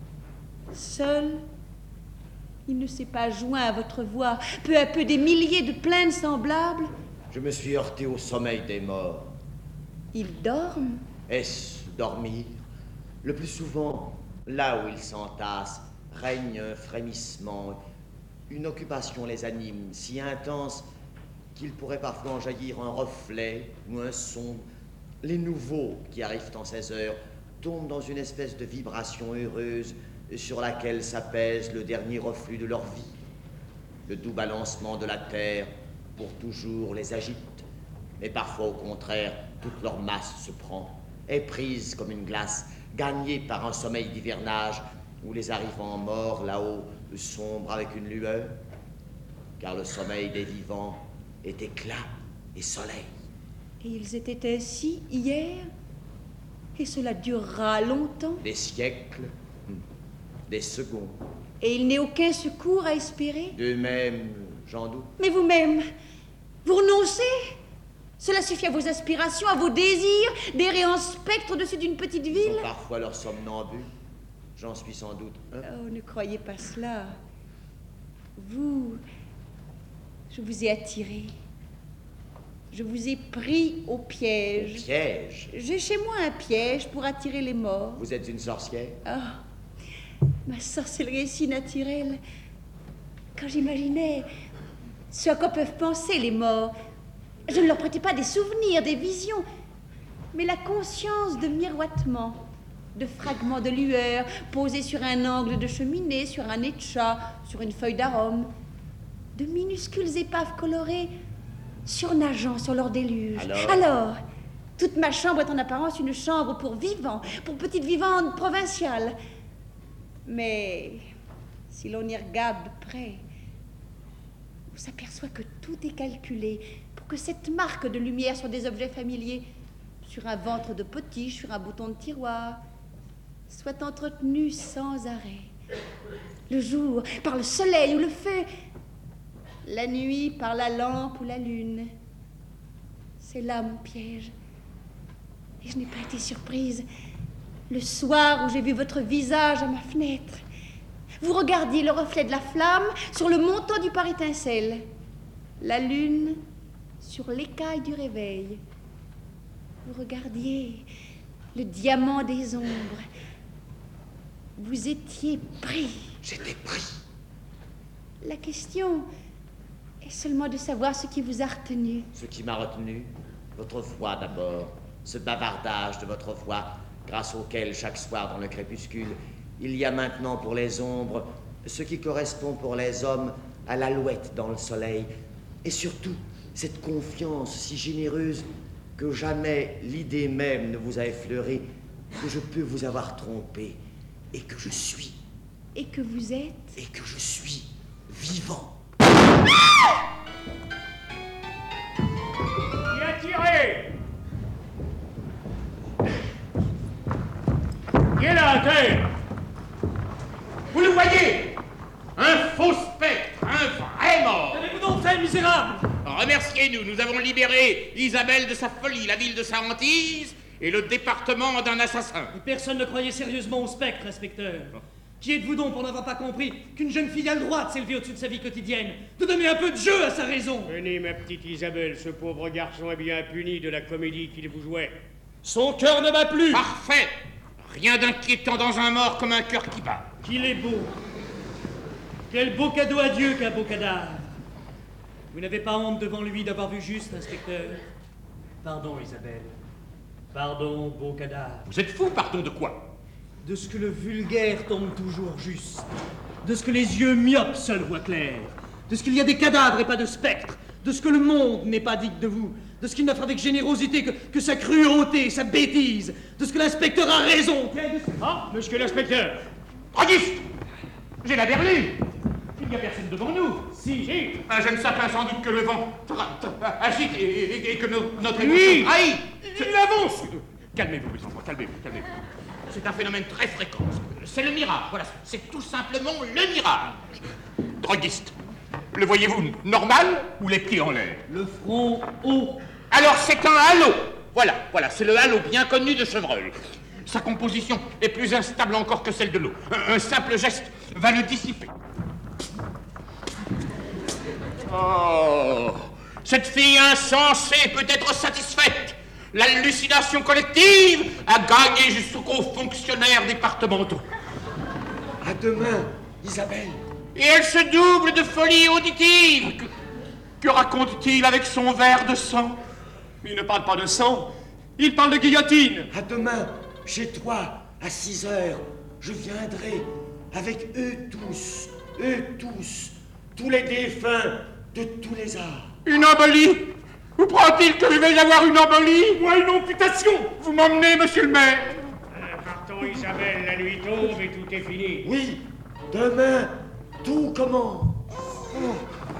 J: seul, il ne s'est pas joint à votre voix, peu à peu des milliers de plaintes semblables.
M: Je me suis heurté au sommeil des morts.
J: Ils dorment?
M: Est-ce dormir? Le plus souvent, là où ils s'entassent, règne un frémissement. Une occupation les anime, si intense qu'il pourrait parfois en jaillir un reflet ou un son. Les nouveaux qui arrivent en ces heures tombent dans une espèce de vibration heureuse sur laquelle s'apaise le dernier reflux de leur vie. Le doux balancement de la terre pour toujours les agite, mais parfois au contraire, toute leur masse se prend, est prise comme une glace, gagnée par un sommeil d'hivernage où les arrivants morts là-haut sombrent avec une lueur, car le sommeil des vivants est éclat et soleil.
J: Et ils étaient ainsi hier? Et cela durera longtemps?
M: Des siècles, des secondes.
J: Et il n'est aucun secours à espérer?
M: D'eux-mêmes, j'en doute.
J: Mais vous-même, vous renoncez? Cela suffit à vos aspirations, à vos désirs, d'errer en spectre au-dessus d'une petite ville?
M: Ils sont parfois leur somnambule. J'en suis sans doute un.
J: Oh, ne croyez pas cela. Vous, je vous ai attiré. Je vous ai pris au piège.
M: Au piège?
J: J'ai chez moi un piège pour attirer les morts.
M: Vous êtes une sorcière?
J: Ah, ma sorcellerie est si naturelle. Quand j'imaginais ce à quoi peuvent penser les morts, je ne leur prêtais pas des souvenirs, des visions, mais la conscience de miroitements, de fragments de lueur posés sur un angle de cheminée, sur un nez de chat, sur une feuille d'arôme, de minuscules épaves colorées
N: surnageant sur leur déluge.
M: Alors
N: Alors, toute ma chambre est en apparence une chambre pour vivants, pour petites vivantes provinciales. Mais si l'on y regarde de près, on s'aperçoit que tout est calculé pour que cette marque de lumière sur des objets familiers, sur un ventre de potiche, sur un bouton de tiroir, soit entretenue sans arrêt. Le jour par le soleil ou le feu, la nuit par la lampe ou la lune. C'est là mon piège. Et je n'ai pas été surprise. Le soir où j'ai vu votre visage à ma fenêtre, vous regardiez le reflet de la flamme sur le montant du pare-étincelle, la lune sur l'écaille du réveil. Vous regardiez le diamant des ombres. Vous étiez pris.
M: J'étais pris.
N: La question est seulement de savoir ce qui vous a retenu.
M: Ce qui m'a retenu, votre voix d'abord, ce bavardage de votre voix, grâce auquel chaque soir dans le crépuscule, il y a maintenant pour les ombres ce qui correspond pour les hommes à l'alouette dans le soleil, et surtout cette confiance si généreuse que jamais l'idée même ne vous a effleuré que je peux vous avoir trompé, et que je suis.
N: Et que vous êtes.
M: Et que je suis vivant.
F: Qui a tiré? Qui est là à terre?
E: Vous le voyez? Un faux spectre, un vrai mort.
O: Qu'avez-vous donc fait, misérable?
E: Remerciez-nous, nous avons libéré Isabelle de sa folie, la ville de sa hantise et le département d'un assassin.
O: Personne ne croyait sérieusement au spectre, inspecteur. Qui êtes-vous donc pour n'avoir pas compris qu'une jeune fille a le droit de s'élever au-dessus de sa vie quotidienne, de donner un peu de jeu à sa raison?
F: Venez, ma petite Isabelle, ce pauvre garçon est bien puni de la comédie qu'il vous jouait.
O: Son cœur ne bat plus.
E: Parfait. Rien d'inquiétant dans un mort comme un cœur qui bat.
O: Qu'il est beau. Quel beau cadeau à Dieu qu'un beau cadavre. Vous n'avez pas honte devant lui d'avoir vu juste, inspecteur? Pardon, Isabelle. Pardon, beau cadavre.
E: Vous êtes fou, pardon de quoi?
O: De ce que le vulgaire tombe toujours juste. De ce que les yeux myopes seuls voient clair. De ce qu'il y a des cadavres et pas de spectres. De ce que le monde n'est pas digne de vous. De ce qu'il n'offre avec générosité que, que sa cruauté, sa bêtise. De ce que l'inspecteur a raison.
F: Ah, monsieur l'inspecteur.
E: Auguste! J'ai la berlue. Il n'y a personne devant nous.
F: Si, si.
E: Un jeune sapin sans doute que le vent tra- tra- agite et, et- et que no- notre
F: Oui.
E: émotion trahit.
F: Il avance.
E: Calmez-vous, mes enfants, calmez-vous, calmez-vous. C'est un phénomène très fréquent. C'est le mirage, voilà. C'est tout simplement le mirage. Droguiste, le voyez-vous normal ou les pieds en l'air?
O: Le front haut.
E: Alors c'est un halo. Voilà, voilà, c'est le halo bien connu de Chevreul. Sa composition est plus instable encore que celle de l'eau. Un, un simple geste va le dissiper. Oh, cette fille insensée peut être satisfaite. L'hallucination collective a gagné jusqu'aux fonctionnaires départementaux.
M: À demain, Isabelle.
E: Et elle se double de folie auditive. Que, que raconte-t-il avec son verre de sang?
F: Il ne parle pas de sang, il parle de guillotine.
M: À demain, chez toi, à six heures, je viendrai avec eux tous, eux tous, tous les défunts de tous les arts.
E: Une embolie? Vous prend-il que je vais y avoir une embolie?
F: Moi, une amputation.
E: Vous m'emmenez, monsieur le maire?
F: Euh, partons, Isabelle, la nuit tombe et tout est fini.
M: Oui, demain, tout commence. Oh.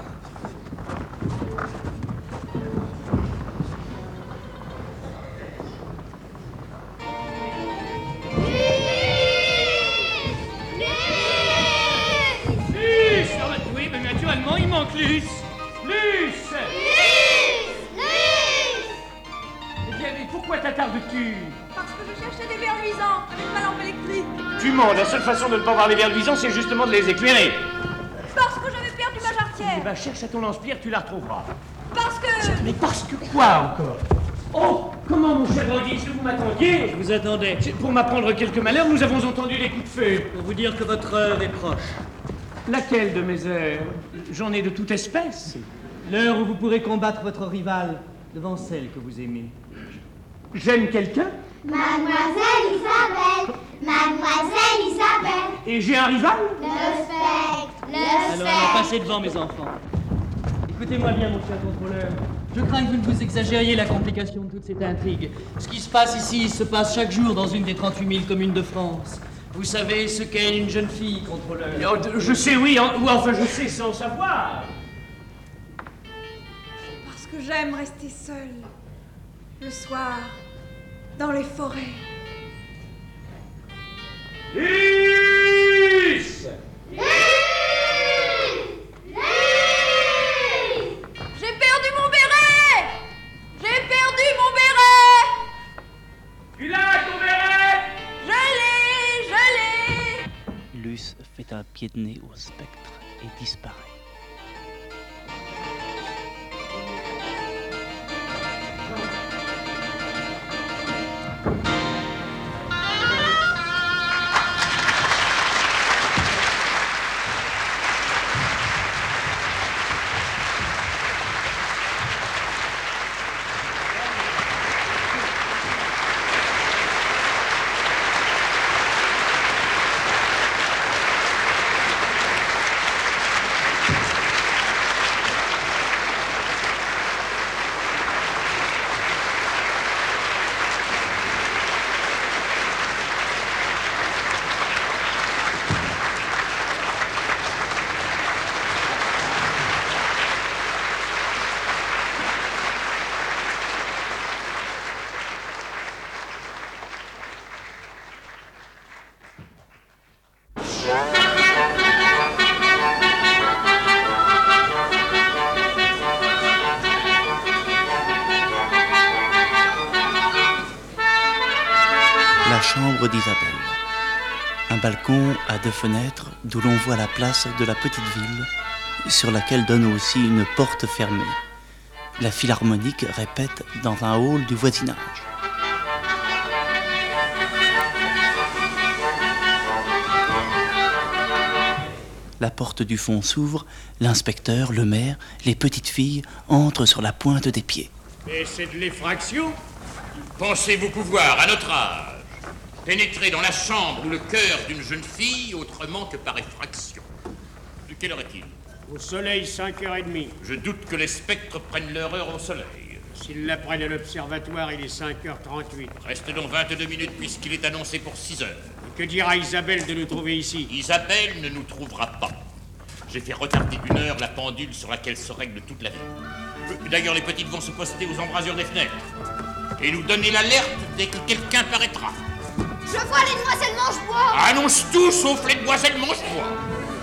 O: Luce! Oui, mais naturellement, il manque Luce. Luce!
K: Luce! Luce!
O: Eh bien, mais pourquoi t'attardes-tu?
H: Parce que je cherchais des verres luisants avec ma lampe électrique.
F: Tu mens, la seule façon de ne pas voir les verres luisants, c'est justement de les éclairer.
H: Parce que j'avais perdu ma jarretière.
F: Eh ben, cherche à ton lance-pierre, tu la retrouveras.
H: Parce que...
F: Mais parce que quoi encore? Oh, comment mon cher Auguste, vous m'attendiez?
O: Je vous attendais.
F: Pour m'apprendre quelques malheurs, nous avons entendu des coups de feu.
O: Pour vous dire que votre heure est proche.
F: Laquelle de mes heures? J'en ai de toute espèce.
O: L'heure où vous pourrez combattre votre rival devant celle que vous aimez.
F: J'aime quelqu'un?
K: Mademoiselle Isabelle! Mademoiselle Isabelle!
F: Et j'ai un rival?
K: Le spectre! Le
O: Alors, alors,
K: spectre!
O: passez devant, mes enfants.
G: Écoutez-moi bien, mon cher contrôleur. Je crains que vous ne vous exagériez la complication de toute cette intrigue. Ce qui se passe ici se passe chaque jour dans une des trente-huit mille communes de France. Vous savez ce qu'est une jeune fille, contrôleur?
D: Oh, je sais, oui, en, ou enfin je sais sans savoir.
N: Parce que j'aime rester seule, le soir, dans les forêts.
D: Lys!
H: J'ai perdu mon béret! J'ai perdu mon béret!
D: Tu l'as, ton béret?
H: Je l'ai, je l'ai!
C: Luce fait un pied de nez au spectre et disparaît. La chambre d'Isabelle. Un balcon à deux fenêtres d'où l'on voit la place de la petite ville, sur laquelle donne aussi une porte fermée. La philharmonique répète dans un hall du voisinage. La porte du fond s'ouvre, l'inspecteur, le maire, les petites filles entrent sur la pointe des pieds.
E: Et c'est de l'effraction? Pensez-vous pouvoir, à notre âge, pénétrer dans la chambre ou le cœur d'une jeune fille autrement que par effraction? De quelle heure est-il?
F: Au soleil, cinq heures trente.
E: Je doute que les spectres prennent leur heure au soleil.
F: S'ils la prennent à l'observatoire, il est cinq heures trente-huit.
E: Reste donc vingt-deux minutes puisqu'il est annoncé pour six heures.
F: Et que dira Isabelle de nous trouver ici?
E: Isabelle ne nous trouvera pas. J'ai fait retarder d'une heure la pendule sur laquelle se règle toute la vie. D'ailleurs, les petites vont se poster aux embrasures des fenêtres et nous donner l'alerte dès que quelqu'un paraîtra.
K: Je vois les demoiselles Mangebois!
E: Annonce tout sauf les demoiselles Mangebois.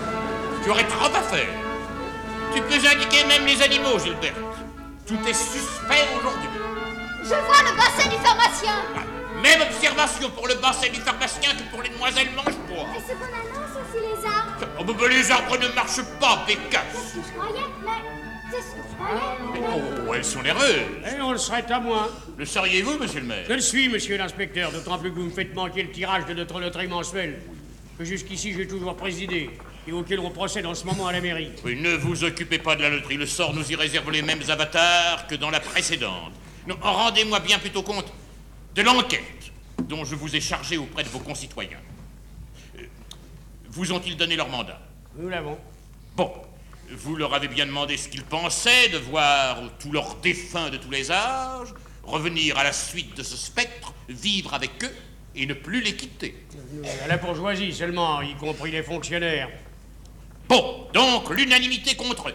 E: Tu aurais trop à faire. Tu peux indiquer même les animaux, Gilberte. Tout est suspect aujourd'hui.
K: Je vois le bassin du pharmacien.
E: Même observation pour le bassin du pharmacien que pour les demoiselles Mangebois.
K: Est-ce qu'on annonce aussi les arbres?
E: Oh, bah, bah, les arbres ne marchent pas, Bécasse.
K: C'est ce que je croyais, mais... C'est ce que je croyais.
E: Oh, elles sont nerveuses.
F: Et on le serait à moins.
E: Le seriez-vous, monsieur le maire?
F: Je le suis, monsieur l'inspecteur, d'autant plus que vous me faites manquer le tirage de notre loterie mensuelle, que jusqu'ici j'ai toujours présidé, et auquel on procède en ce moment à la mairie.
E: Oui, ne vous occupez pas de la loterie. Le sort nous y réserve les mêmes avatars que dans la précédente. Non, rendez-moi bien plutôt compte de l'enquête dont je vous ai chargé auprès de vos concitoyens. Euh, vous ont-ils donné leur mandat?
F: Nous l'avons.
E: Bon. Vous leur avez bien demandé ce qu'ils pensaient de voir tous leurs défunts de tous les âges revenir à la suite de ce spectre, vivre avec eux et ne plus les quitter.
F: À la bourgeoisie seulement, y compris les fonctionnaires.
E: Bon, donc l'unanimité contre eux.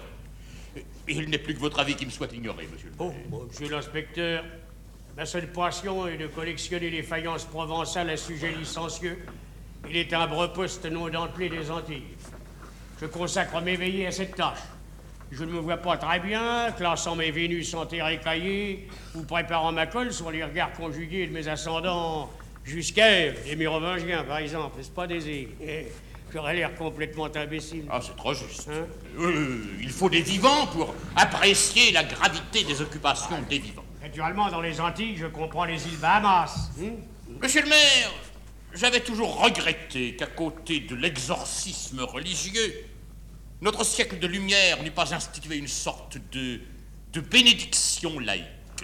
E: Et il n'est plus que votre avis qui me soit ignoré, monsieur le maire.
F: Oh, bon, monsieur l'inspecteur, ma seule passion est de collectionner les faïences provençales à sujet licencieux. Il est un breposte non dentelé des Antilles. Je consacre mes veillées à cette tâche. Je ne me vois pas très bien, classant mes Vénus en terre écaillée ou préparant ma colle sur les regards conjugués de mes ascendants jusqu'à Ève et mérovingiens, par exemple. N'est-ce pas, Désir? J'aurais l'air complètement imbécile.
E: Ah, c'est trop juste.
F: Hein?
E: Euh, il faut des vivants pour apprécier la gravité des occupations des vivants.
F: Naturellement, dans les Antilles, je comprends les îles Bahamas. Hein?
E: Monsieur le maire, j'avais toujours regretté qu'à côté de l'exorcisme religieux, notre siècle de lumière n'eût pas institué une sorte de, de bénédiction laïque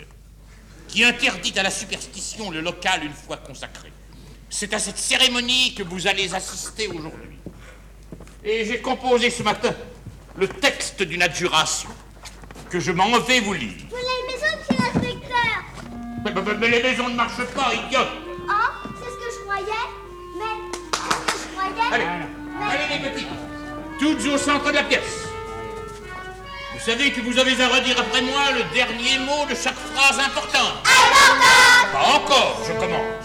E: qui interdit à la superstition le local une fois consacré. C'est à cette cérémonie que vous allez assister aujourd'hui. Et j'ai composé ce matin le texte d'une adjuration. que je m'en vais vous lire.
K: Pour les maisons, monsieur l'inspecteur.
E: Mais, mais- mais les maisons ne marchent pas, idiote.
K: Ah, c'est ce que je croyais. Mais, c'est ce que je croyais.
E: Allez,
K: Mais-
E: allez les petits, toutes au centre de la pièce. Vous savez que vous avez à redire après moi le dernier mot de chaque phrase importante.
K: Importante.
E: Pas encore, je commence.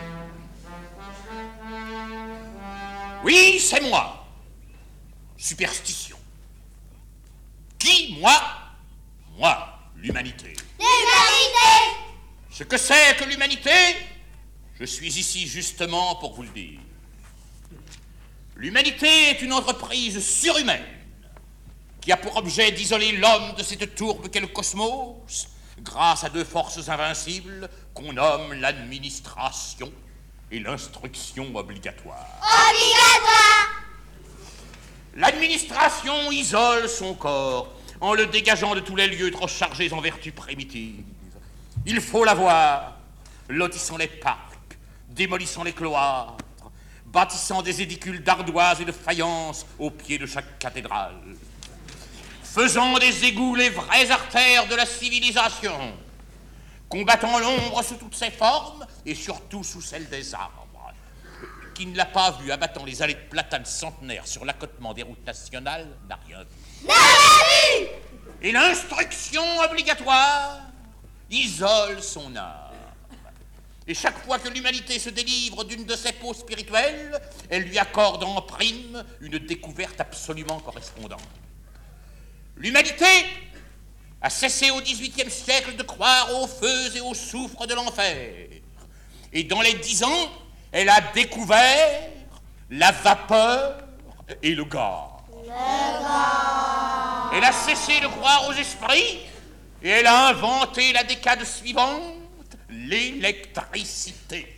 E: Oui, c'est moi. Superstition. Qui, moi? Moi, l'humanité.
K: L'humanité.
E: Ce que c'est que l'humanité, je suis ici justement pour vous le dire. L'humanité est une entreprise surhumaine qui a pour objet d'isoler l'homme de cette tourbe qu'est le cosmos grâce à deux forces invincibles qu'on nomme l'administration et l'instruction obligatoire.
K: Obligatoire.
E: L'administration isole son corps en le dégageant de tous les lieux trop chargés en vertus primitives. Il faut l'avoir, lotissant les parcs, démolissant les cloîtres, bâtissant des édicules d'ardoise et de faïence au pied de chaque cathédrale, faisant des égouts les vraies artères de la civilisation, combattant l'ombre sous toutes ses formes et surtout sous celle des arbres. Qui ne l'a pas vu abattant les allées de platanes centenaires sur l'accotement des routes nationales n'a rien vu.
K: N'a rien vu.
E: Et l'instruction obligatoire isole son âme. Et chaque fois que l'humanité se délivre d'une de ses peaux spirituelles, elle lui accorde en prime une découverte absolument correspondante. L'humanité a cessé au dix-huitième siècle de croire aux feux et aux soufres de l'enfer. Et dans les dix ans, elle a découvert la vapeur et le gaz.
K: Le gaz.
E: Elle a cessé de croire aux esprits et elle a inventé la décade suivante, l'électricité.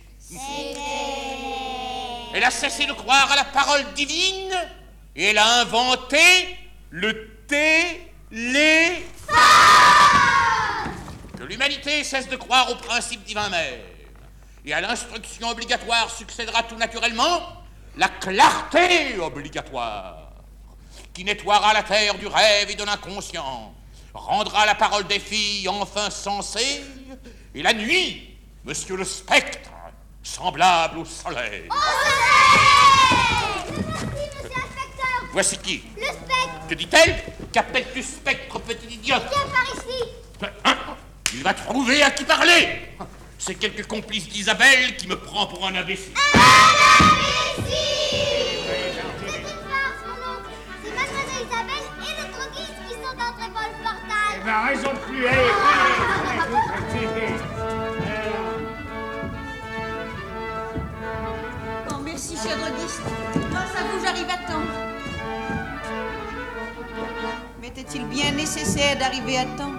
E: Elle a cessé de croire à la parole divine et elle a inventé le téléphone. Que l'humanité cesse de croire au principe divin même et à l'instruction obligatoire succédera tout naturellement la clarté obligatoire qui nettoiera la terre du rêve et de l'inconscient, rendra la parole des filles enfin sensée et la nuit, monsieur le spectre, semblable au soleil.
K: Au soleil. Le voici, monsieur l'inspecteur.
E: Voici qui?
K: Le spectre.
E: Que dit-elle? Qu'appelles-tu spectre, petit idiote?
K: Viens par ici.
E: Hein? Il va trouver à qui parler. C'est quelque complice d'Isabelle qui me prend pour un imbécile.
K: Un imbécile. C'est une farce, mon oncle. C'est mademoiselle Isabelle et le droguiste qui sont entrés par le portail.
F: Eh ben, raison de plus, allez, allez.
J: Oh, merci, cher droguiste. Grâce à vous, j'arrive à temps. Mais était-il bien nécessaire d'arriver à temps?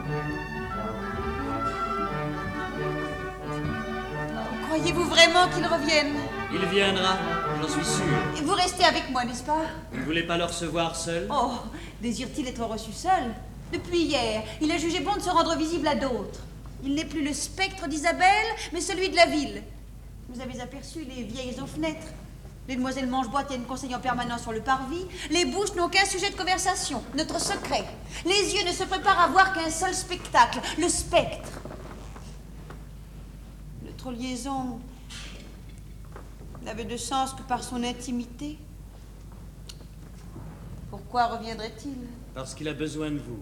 J: Croyez-vous vraiment qu'il revienne?
O: Il viendra, j'en suis sûr.
J: Et vous restez avec moi, n'est-ce pas?
O: Vous ne voulez pas le recevoir seul?
J: Oh, désire-t-il être reçu seul? Depuis hier, il a jugé bon de se rendre visible à d'autres. Il n'est plus le spectre d'Isabelle, mais celui de la ville. Vous avez aperçu les vieilles aux fenêtres. Les demoiselles Mangebois tiennent conseil en permanence sur le parvis. Les bouches n'ont qu'un sujet de conversation, notre secret. Les yeux ne se préparent à voir qu'un seul spectacle, le spectre. Notre liaison n'avait de sens que par son intimité. Pourquoi reviendrait-il?
O: Parce qu'il a besoin de vous.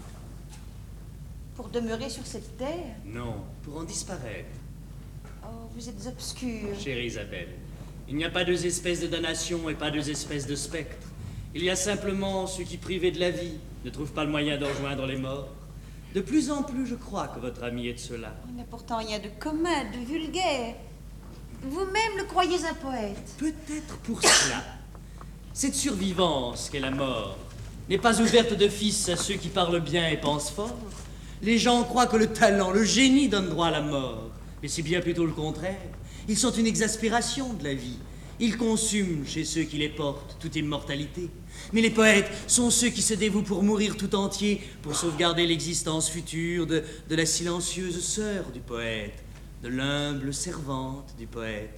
J: Pour demeurer sur cette terre?
O: Non, pour en disparaître.
J: Oh, vous êtes obscure.
O: Chérie Isabelle, il n'y a pas deux espèces de damnation et pas deux espèces de spectres. Il y a simplement ceux qui, privés de la vie, ne trouvent pas le moyen de rejoindre les morts. De plus en plus, je crois que votre ami est de cela.
J: Il n'a pourtant rien de commun, de vulgaire. Vous-même le croyez un poète.
O: Peut-être pour cela. Cette survivance qu'est la mort n'est pas ouverte d'office à ceux qui parlent bien et pensent fort. Les gens croient que le talent, le génie donne droit à la mort. Mais c'est bien plutôt le contraire. Ils sont une exaspération de la vie. Ils consument chez ceux qui les portent toute immortalité. Mais les poètes sont ceux qui se dévouent pour mourir tout entier, pour sauvegarder l'existence future de, de la silencieuse sœur du poète, de l'humble servante du poète.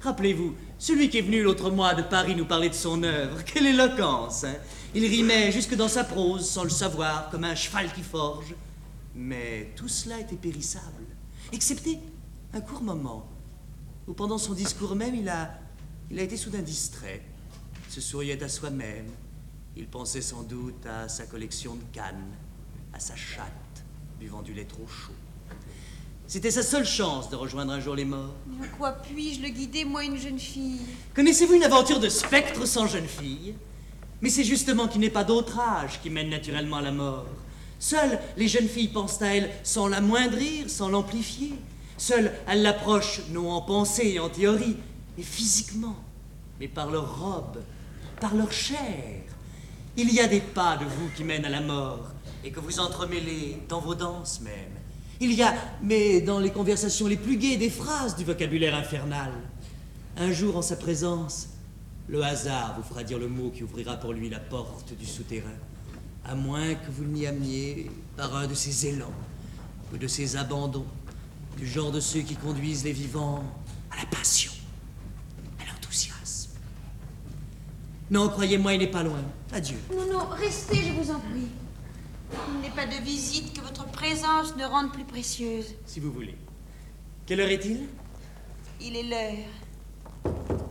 O: Rappelez-vous, celui qui est venu l'autre mois de Paris nous parler de son œuvre, quelle éloquence, hein? Il rimait jusque dans sa prose, sans le savoir, comme un cheval qui forge. Mais tout cela était périssable, excepté un court moment, où pendant son discours même, il a, il a été soudain distrait, se souriait à soi-même. Il pensait sans doute à sa collection de cannes, à sa chatte, buvant du lait trop chaud. C'était sa seule chance de rejoindre un jour les morts.
J: Mais en quoi puis-je le guider, moi, une jeune fille?
O: Connaissez-vous une aventure de spectre sans jeune fille? Mais c'est justement qu'il n'est pas d'autre âge qui mène naturellement à la mort. Seules les jeunes filles pensent à elle sans l'amoindrir, sans l'amplifier. Seules elles l'approchent non en pensée et en théorie, mais physiquement, mais par leur robe, par leur chair. Il y a des pas de vous qui mènent à la mort et que vous entremêlez dans vos danses même. Il y a, mais dans les conversations les plus gaies, des phrases du vocabulaire infernal. Un jour, en sa présence, le hasard vous fera dire le mot qui ouvrira pour lui la porte du souterrain, à moins que vous l'y ameniez par un de ces élans ou de ces abandons, du genre de ceux qui conduisent les vivants à la passion, à l'enthousiasme. Non, croyez-moi, il n'est pas loin. Adieu.
J: Non, non, restez, je vous en prie. Il n'est pas de visite que votre présence ne rende plus précieuse.
O: Si vous voulez. Quelle heure est-il?
J: Il est l'heure.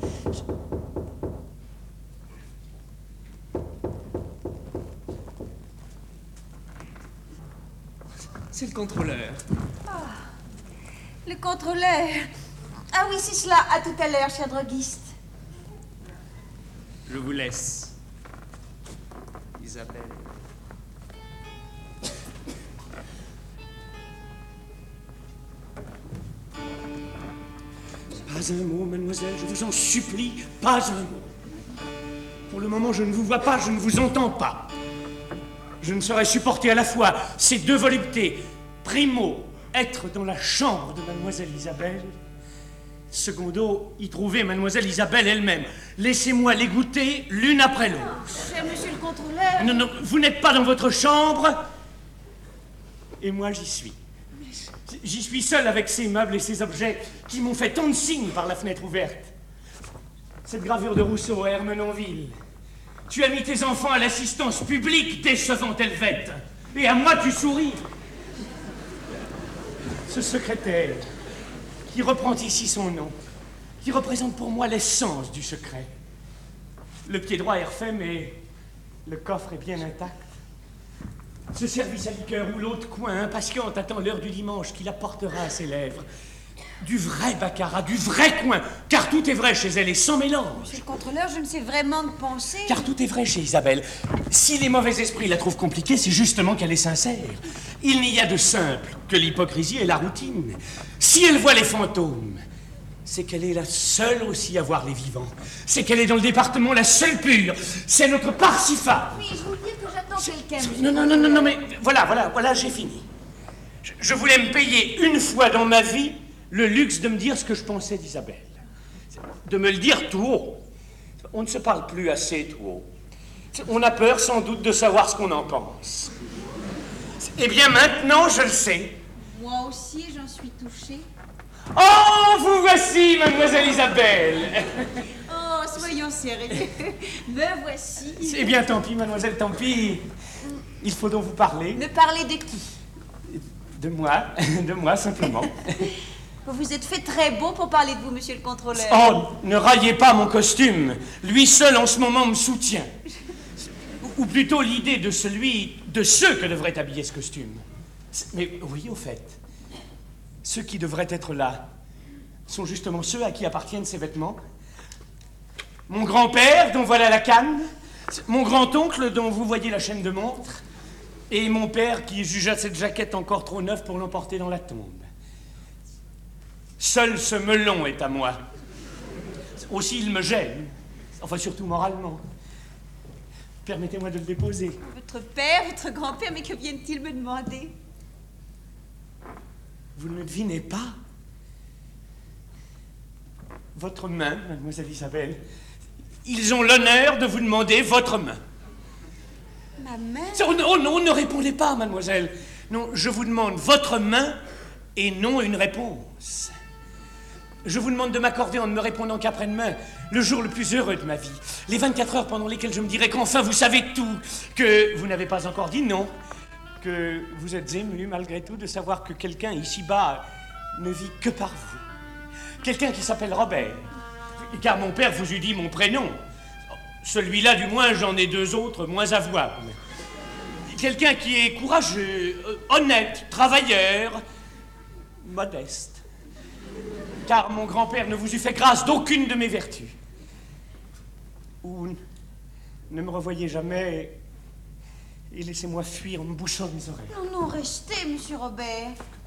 O: C'est le contrôleur.
J: Ah, le contrôleur. Ah oui, c'est cela. À tout à l'heure, cher droguiste.
O: Je vous laisse. Isabelle.
F: Pas un mot, mademoiselle, je vous en supplie, pas un mot. Pour le moment, je ne vous vois pas, je ne vous entends pas. Je ne saurais supporter à la fois ces deux voluptés. Primo, être dans la chambre de mademoiselle Isabelle. Secondo, y trouver mademoiselle Isabelle elle-même. Laissez-moi les goûter l'une après l'autre.
J: Oh, cher monsieur le contrôleur.
F: Non, non, vous n'êtes pas dans votre chambre. Et moi, j'y suis. J'y suis seul avec ces meubles et ces objets qui m'ont fait tant de signes par la fenêtre ouverte. Cette gravure de Rousseau à Ermenonville. Tu as mis tes enfants à l'assistance publique, décevante Helvète. Et à moi, tu souris. Ce secrétaire, qui reprend ici son nom, qui représente pour moi l'essence du secret. Le pied droit est refait, mais le coffre est bien intact. Ce service à liqueur où l'autre coin impatiente attend l'heure du dimanche qui la portera à ses lèvres. Du vrai baccarat, du vrai coin, car tout est vrai chez elle et sans mélange.
J: Monsieur le contrôleur, je ne sais vraiment que penser.
F: Car tout est vrai chez Isabelle. Si les mauvais esprits la trouvent compliquée, c'est justement qu'elle est sincère. Il n'y a de simple que l'hypocrisie et la routine. Si elle voit les fantômes, c'est qu'elle est la seule aussi à voir les vivants. C'est qu'elle est dans le département la seule pure. C'est notre Parsifal.
J: Puis-je vous dire que j'attends quelqu'un?
F: Non, non, non, non, non, mais voilà, voilà, voilà, j'ai fini. Je, je voulais me payer une fois dans ma vie le luxe de me dire ce que je pensais d'Isabelle. De me le dire tout haut. On ne se parle plus assez tout haut. On a peur sans doute de savoir ce qu'on en pense. Eh bien maintenant, je le sais.
J: Moi aussi, j'en suis touchée.
F: Oh, vous voici, mademoiselle Isabelle.
J: Oh, soyons sérieux. Me voici.
F: Eh bien, tant pis, mademoiselle, tant pis. Il faut donc vous parler.
J: Me parler de qui?
F: De moi, de moi simplement.
J: Vous vous êtes fait très beau pour parler de vous, monsieur le contrôleur.
F: Oh, ne raillez pas mon costume. Lui seul en ce moment me soutient. Ou plutôt l'idée de celui, de ceux que devrait habiller ce costume. Mais oui, au fait, ceux qui devraient être là sont justement ceux à qui appartiennent ces vêtements. Mon grand-père, dont voilà la canne, mon grand-oncle, dont vous voyez la chaîne de montre, et mon père qui jugea cette jaquette encore trop neuve pour l'emporter dans la tombe. Seul ce melon est à moi. Aussi, il me gêne, enfin surtout moralement. Permettez-moi de le déposer.
J: Votre père, votre grand-père, mais que viennent-ils me demander?
F: Vous ne le devinez pas? Votre main, mademoiselle Isabelle. Ils ont l'honneur de vous demander votre main.
J: Ma main?
F: Oh non, non, ne répondez pas, mademoiselle. Non, je vous demande votre main et non une réponse.
D: Je vous demande de m'accorder en ne me répondant qu'après-demain, le jour le plus heureux de ma vie. Les vingt-quatre heures pendant lesquelles je me dirai qu'enfin vous savez tout, que vous n'avez pas encore dit non, que vous êtes ému malgré tout de savoir que quelqu'un ici-bas ne vit que par vous. Quelqu'un qui s'appelle Robert, car mon père vous eût dit mon prénom. Celui-là, du moins, j'en ai deux autres moins avouables. Quelqu'un qui est courageux, honnête, travailleur, modeste. Car mon grand-père ne vous eût fait grâce d'aucune de mes vertus. Ou ne me revoyez jamais et laissez-moi fuir en me bouchant les oreilles.
J: Non, non, restez, monsieur Robert.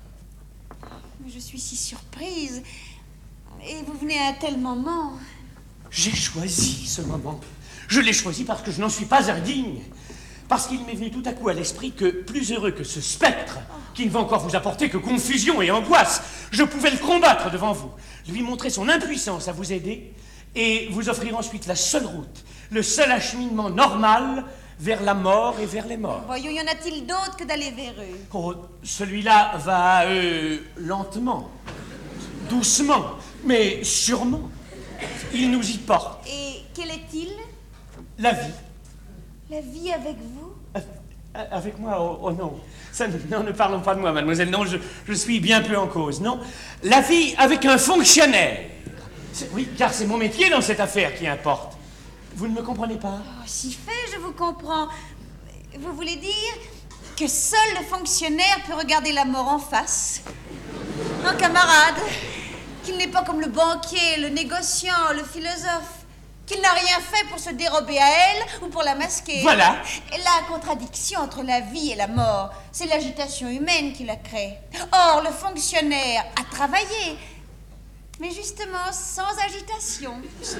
J: Mais je suis si surprise. Et vous venez à un tel moment.
D: J'ai choisi ce moment. Je l'ai choisi parce que je n'en suis pas indigne. Parce qu'il m'est venu tout à coup à l'esprit que, plus heureux que ce spectre, qui ne va encore vous apporter que confusion et angoisse, je pouvais le combattre devant vous, lui montrer son impuissance à vous aider, et vous offrir ensuite la seule route, le seul acheminement normal vers la mort et vers les morts.
J: Voyons, y en a-t-il d'autres que d'aller vers eux?
D: Oh, celui-là va, euh, lentement, doucement, mais sûrement. Il nous y porte.
J: Et quel est-il?
D: La vie.
J: La vie avec vous?
D: Euh, avec moi? Oh, oh non. Ça, non, ne parlons pas de moi, mademoiselle. Non, je, je suis bien peu en cause. Non. La vie avec un fonctionnaire. Oui, car c'est mon métier dans cette affaire qui importe. Vous ne me comprenez pas?
J: Oh, si fait, je vous comprends. Vous voulez dire que seul le fonctionnaire peut regarder la mort en face? Non, camarade, qu'il n'est pas comme le banquier, le négociant, le philosophe, qu'il n'a rien fait pour se dérober à elle ou pour la masquer.
D: Voilà.
J: Et la contradiction entre la vie et la mort, c'est l'agitation humaine qui la crée. Or, le fonctionnaire a travaillé, mais justement sans agitation.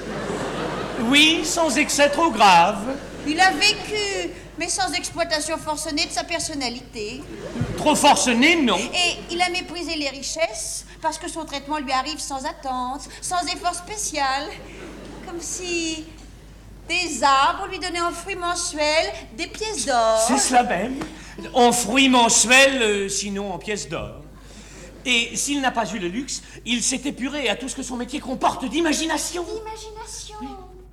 D: Oui, sans excès trop grave.
J: Il a vécu, mais sans exploitation forcenée de sa personnalité.
D: Trop forcené, non.
J: Et il a méprisé les richesses parce que son traitement lui arrive sans attente, sans effort spécial. Comme si des arbres lui donnaient en fruits mensuels des pièces d'or.
D: C'est cela même. En fruits mensuels, euh, sinon en pièces d'or. Et s'il n'a pas eu le luxe, il s'est épuré à tout ce que son métier comporte d'imagination.
J: D'imagination.
D: Oui.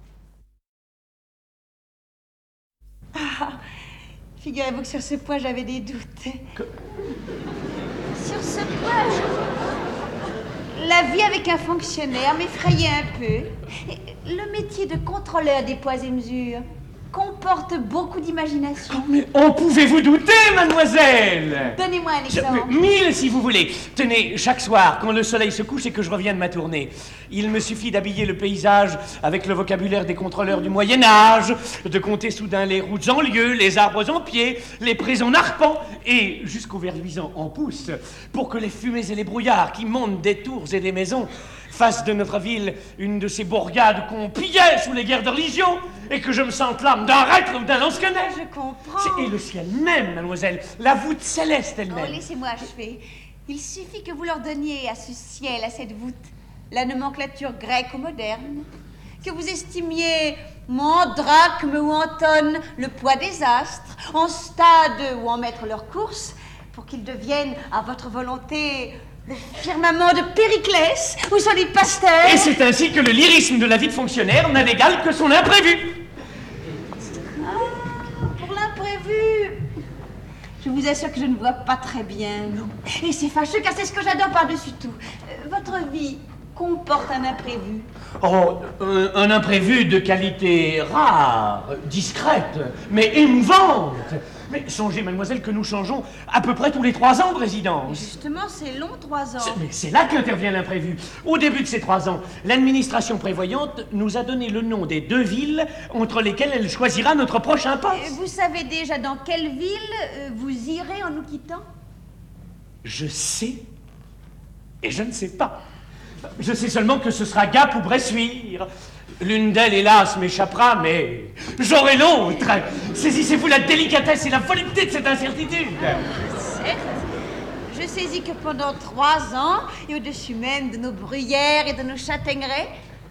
J: Ah, figurez-vous que sur ce point, j'avais des doutes.
D: Que...
J: Sur ce point, je... la vie avec un fonctionnaire m'effrayait un peu. Le métier de contrôleur des poids et mesures comporte beaucoup d'imagination.
D: Oh, mais en pouvez-vous douter, mademoiselle?
J: Donnez-moi un exemple.
D: Je, mille, si vous voulez. Tenez, chaque soir, quand le soleil se couche et que je reviens de ma tournée, il me suffit d'habiller le paysage avec le vocabulaire des contrôleurs du Moyen-Âge, de compter soudain les routes en lieu, les arbres en pied, les prés en arpent, et jusqu'aux vers luisants en pousse, pour que les fumées et les brouillards qui montent des tours et des maisons fassent de notre ville une de ces bourgades qu'on pillait sous les guerres de religion, et que je me sente l'âme d'un reître ou d'un lansquenet.
J: Je comprends.
D: Et le ciel même, mademoiselle, la voûte céleste elle-même.
J: Oh, laissez-moi achever. Il suffit que vous leur donniez à ce ciel, à cette voûte, la nomenclature grecque ou moderne, que vous estimiez en drachme ou en tonnes le poids des astres, en stade ou en mètres leur course, pour qu'ils deviennent, à votre volonté, le firmament de Périclès ou Solide Pasteur.
D: Et c'est ainsi que le lyrisme de la vie de fonctionnaire n'a d'égal que son imprévu.
J: Ah, pour l'imprévu, je vous assure que je ne vois pas très bien. Et c'est fâcheux car c'est ce que j'adore par-dessus tout. Euh, votre vie comporte un imprévu.
D: Oh, un, un imprévu de qualité rare, discrète, mais émouvante. Mais songez, mademoiselle, que nous changeons à peu près tous les trois ans de résidence.
J: Justement, c'est long, trois ans.
D: Mais c'est là qu'intervient l'imprévu. Au début de ces trois ans, l'administration prévoyante nous a donné le nom des deux villes entre lesquelles elle choisira notre prochain poste.
J: Vous savez déjà dans quelle ville euh, vous irez en nous quittant?
D: Je sais, et je ne sais pas. Je sais seulement que ce sera Gap ou Bressuire. L'une d'elles, hélas, m'échappera, mais j'aurai l'autre. Saisissez-vous la délicatesse et la volupté de cette incertitude.
J: Certes, je saisis que pendant trois ans, et au-dessus même de nos bruyères et de nos châtaigneraies,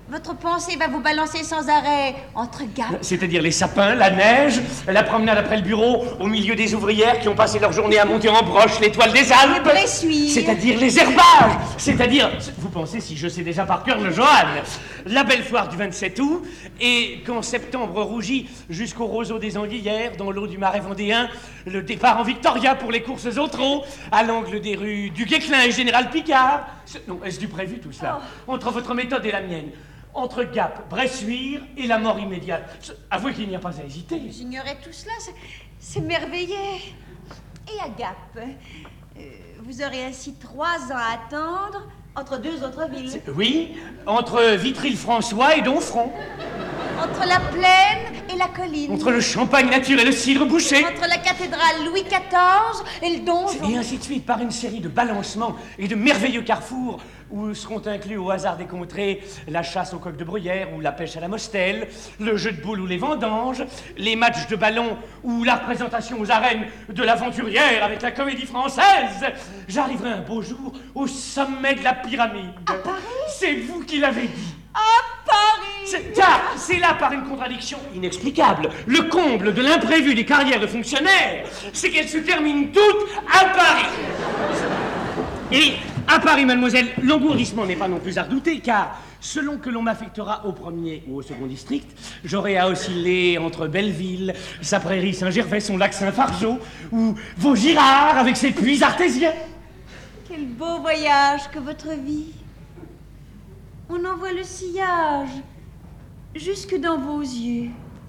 J: Votre pensée va vous balancer sans arrêt entre Gap.
D: C'est-à-dire les sapins, la neige, la promenade après le bureau, au milieu des ouvrières qui ont passé leur journée à monter en broche l'étoile des Alpes.
J: Bressuire.
D: C'est-à-dire les herbages. C'est-à-dire, vous pensez si je sais déjà par cœur le Johan, la belle foire du vingt-sept août, et qu'en septembre rougit jusqu'au roseau des Anguillères, dans l'eau du marais vendéen, le départ en Victoria pour les courses au trot, à l'angle des rues du Guesclin et Général Picard. Non, est-ce du prévu tout cela?
J: Oh.
D: Entre votre méthode et la mienne, entre Gap, Bressuire et la mort immédiate. Avouez qu'il n'y a pas à hésiter.
J: J'ignorais tout cela, c'est merveilleux. Et à Gap, euh, vous aurez ainsi trois ans à attendre entre deux autres villes.
D: Oui, entre Vitry-le-François et Domfront.
J: Entre la plaine et la colline.
D: Entre le champagne nature et le cidre bouché.
J: Entre la cathédrale Louis quatorze et le donjon.
D: Et ainsi de suite, par une série de balancements et de merveilleux carrefours où seront inclus au hasard des contrées la chasse au coq de bruyère ou la pêche à la mostelle, le jeu de boules ou les vendanges, les matchs de ballon ou la représentation aux arènes de l'aventurière avec la comédie française. J'arriverai un beau jour au sommet de la pyramide.
J: À Paris?
D: C'est vous qui l'avez dit.
J: À Paris!
D: Car c'est là, par une contradiction inexplicable, le comble de l'imprévu des carrières de fonctionnaires, c'est qu'elles se terminent toutes à Paris. Et à Paris, mademoiselle, l'engourdissement n'est pas non plus à redouter, car selon que l'on m'affectera au premier ou au second district, j'aurai à osciller entre Belleville, sa prairie Saint-Gervais, son lac Saint-Fargeau, ou Vaugirard avec ses puits artésiens.
J: Quel beau voyage que votre vie. On en voit le sillage jusque dans vos yeux.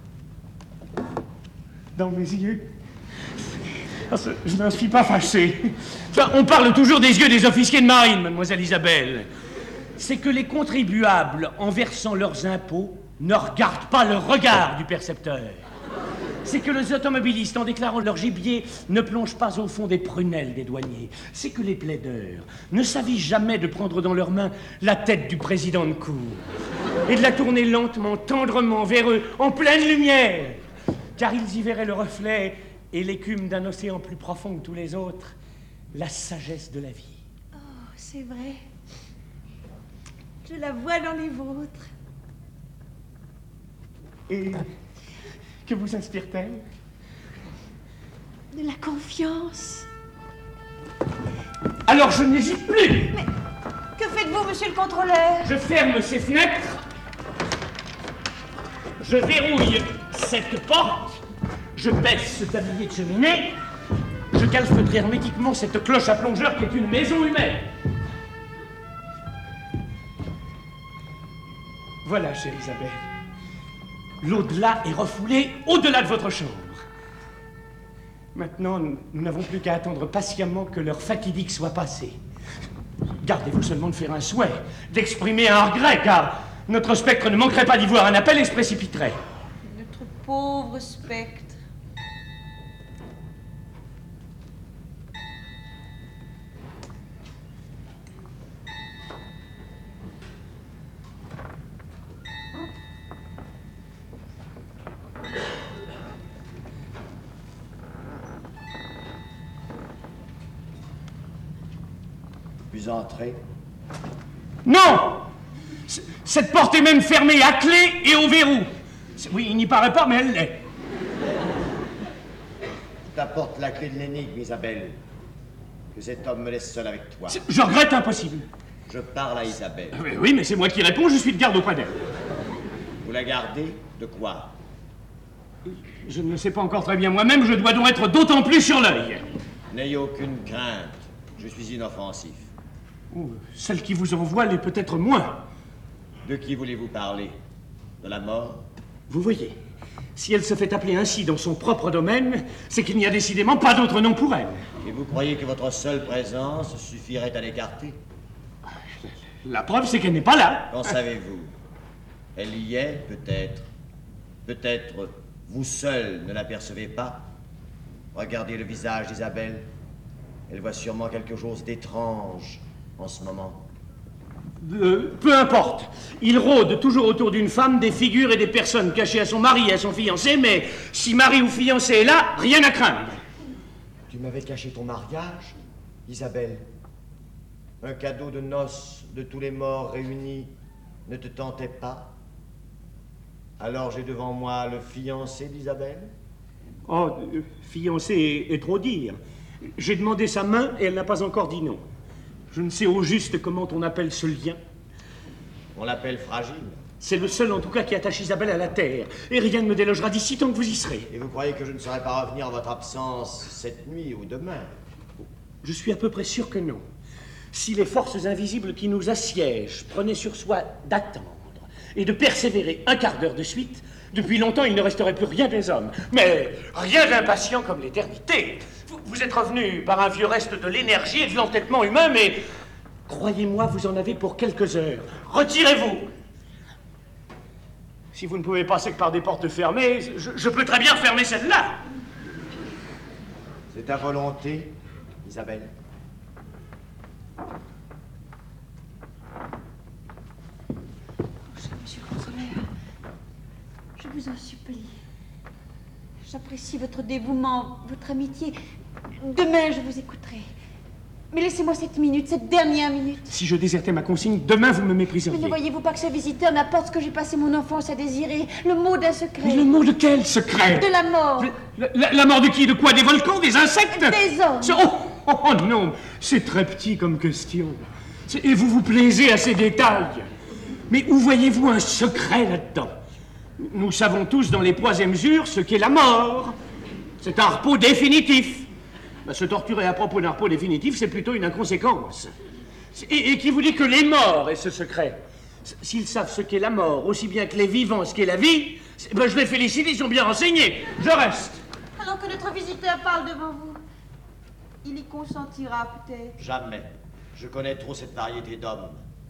D: Dans mes yeux? Je n'en suis pas fâché. Enfin, on parle toujours des yeux des officiers de marine, mademoiselle Isabelle. C'est que les contribuables, en versant leurs impôts, ne regardent pas le regard du percepteur. C'est que les automobilistes, en déclarant leur gibier, ne plongent pas au fond des prunelles des douaniers. C'est que les plaideurs ne s'avisent jamais de prendre dans leurs mains la tête du président de cour et de la tourner lentement, tendrement vers eux, en pleine lumière, car ils y verraient le reflet et l'écume d'un océan plus profond que tous les autres, la sagesse de la vie.
J: Oh, c'est vrai. Je la vois dans les vôtres.
D: Et que vous inspire-t-elle?
J: De la confiance.
D: Alors je n'hésite plus.
J: Mais que faites-vous, monsieur le contrôleur?
D: Je ferme ces fenêtres. Je verrouille cette porte. Je baisse ce tablier de cheminée. Je calfeutre hermétiquement cette cloche à plongeur qui est une maison humaine. Voilà, chère Isabelle. L'au-delà est refoulé au-delà de votre chambre. Maintenant, nous n'avons plus qu'à attendre patiemment que l'heure fatidique soit passée. Gardez-vous seulement de faire un souhait, d'exprimer un regret, car notre spectre ne manquerait pas d'y voir un appel et se précipiterait.
J: Notre pauvre spectre.
M: Puis entrer.
D: Non! C- Cette porte est même fermée à clé et au verrou. C'est- Oui, il n'y paraît pas, mais elle l'est.
M: T'apporte la clé de l'énigme, Isabelle. Que cet homme me laisse seul avec toi.
D: C'est- Je regrette impossible.
M: Je parle à Isabelle.
D: Oui, oui, mais c'est moi qui réponds, je suis de garde auprès d'elle.
M: Vous la gardez? De quoi?
D: Je ne le sais pas encore très bien moi-même, je dois donc être d'autant plus sur l'œil.
M: N'ayez aucune crainte. Je suis inoffensif.
D: Oh, celle qui vous envoie l'est peut-être moins.
M: De qui voulez-vous parler? De la mort?
D: Vous voyez, si elle se fait appeler ainsi dans son propre domaine, c'est qu'il n'y a décidément pas d'autre nom pour elle.
M: Et vous croyez que votre seule présence suffirait à l'écarter?
D: La preuve, c'est qu'elle n'est pas là.
M: Qu'en savez-vous? Elle y est, peut-être. Peut-être vous seul ne l'apercevez pas. Regardez le visage d'Isabelle. Elle voit sûrement quelque chose d'étrange en ce moment.
D: Euh, peu importe. Il rôde toujours autour d'une femme des figures et des personnes cachées à son mari et à son fiancé, mais si mari ou fiancé est là, rien à craindre.
M: Tu m'avais caché ton mariage, Isabelle. Un cadeau de noces de tous les morts réunis ne te tentait pas? Alors j'ai devant moi le fiancé d'Isabelle?
F: Oh, euh, fiancé est, est trop dire. J'ai demandé sa main et elle n'a pas encore dit non. Je ne sais au juste comment on appelle ce lien.
M: On l'appelle fragile.
F: C'est le seul en tout cas qui attache Isabelle à la terre. Et rien ne me délogera d'ici tant que vous y serez.
M: Et vous croyez que je ne saurais pas revenir en votre absence cette nuit ou demain?
F: Je suis à peu près sûr que non. Si les forces invisibles qui nous assiègent prenaient sur soi d'attendre et de persévérer un quart d'heure de suite, depuis longtemps il ne resterait plus rien des hommes. Mais rien d'impatient comme l'éternité. Vous, vous êtes revenu par un vieux reste de l'énergie et de l'entêtement humain, mais croyez-moi, vous en avez pour quelques heures. Retirez-vous. Si vous ne pouvez passer que par des portes fermées, je, je peux très bien fermer celle-là.
M: C'est ta volonté, Isabelle.
N: Monsieur le contrôleur, je vous en supplie. J'apprécie votre dévouement, votre amitié. Demain, je vous écouterai. Mais laissez-moi cette minute, cette dernière minute.
F: Si je désertais ma consigne, demain vous me mépriseriez.
N: Mais ne voyez-vous pas que ce visiteur m'apporte ce que j'ai passé mon enfance à désirer? Le mot d'un secret.
F: Mais le mot de quel secret?
N: De la mort.
F: La, la, la mort de qui? De quoi? Des volcans? Des insectes?
N: Des hommes.
F: Oh, oh, oh non, c'est très petit comme question. Et vous vous plaisez à ces détails. Mais où voyez-vous un secret là-dedans? Nous savons tous dans les poids et mesures ce qu'est la mort. C'est un repos définitif. Ben, se torturer à propos d'un repos définitif, c'est plutôt une inconséquence. Et, et qui vous dit que les morts aient ce secret? S'ils savent ce qu'est la mort, aussi bien que les vivants ce qu'est la vie, ben, je les félicite, ils sont bien renseignés. Je reste.
N: Alors que notre visiteur parle devant vous, il y consentira peut-être.
M: Jamais. Je connais trop cette variété d'hommes.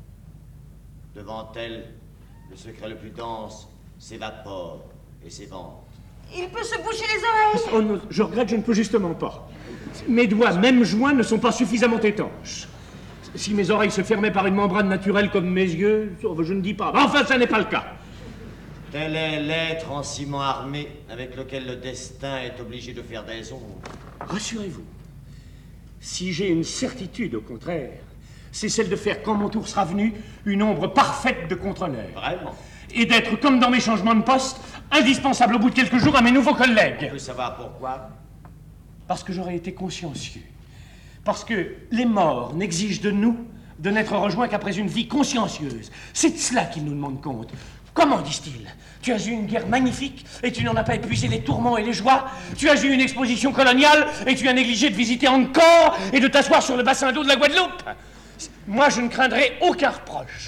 M: Devant elle, le secret le plus dense s'évapore et s'évente.
N: Il peut se boucher les oreilles.
F: Oh non, je regrette, je ne peux justement pas. Mes doigts, même joints, ne sont pas suffisamment étanches. Si mes oreilles se fermaient par une membrane naturelle comme mes yeux, je ne dis pas. Enfin, ça n'est pas le cas.
M: Tel est l'être en ciment armé avec lequel le destin est obligé de faire des ombres.
F: Rassurez-vous, si j'ai une certitude, au contraire, c'est celle de faire, quand mon tour sera venu, une ombre parfaite de contre-l'air.
M: Vraiment?
F: Et d'être, comme dans mes changements de poste, indispensable au bout de quelques jours à mes nouveaux collègues.
M: On peut savoir pourquoi?
F: Parce que j'aurais été consciencieux. Parce que les morts n'exigent de nous de n'être rejoints qu'après une vie consciencieuse. C'est de cela qu'ils nous demandent compte. Comment, disent-ils? Tu as eu une guerre magnifique et tu n'en as pas épuisé les tourments et les joies. Tu as eu une exposition coloniale et tu as négligé de visiter Angkor et de t'asseoir sur le bassin d'eau de la Guadeloupe. Moi, je ne craindrai aucun reproche.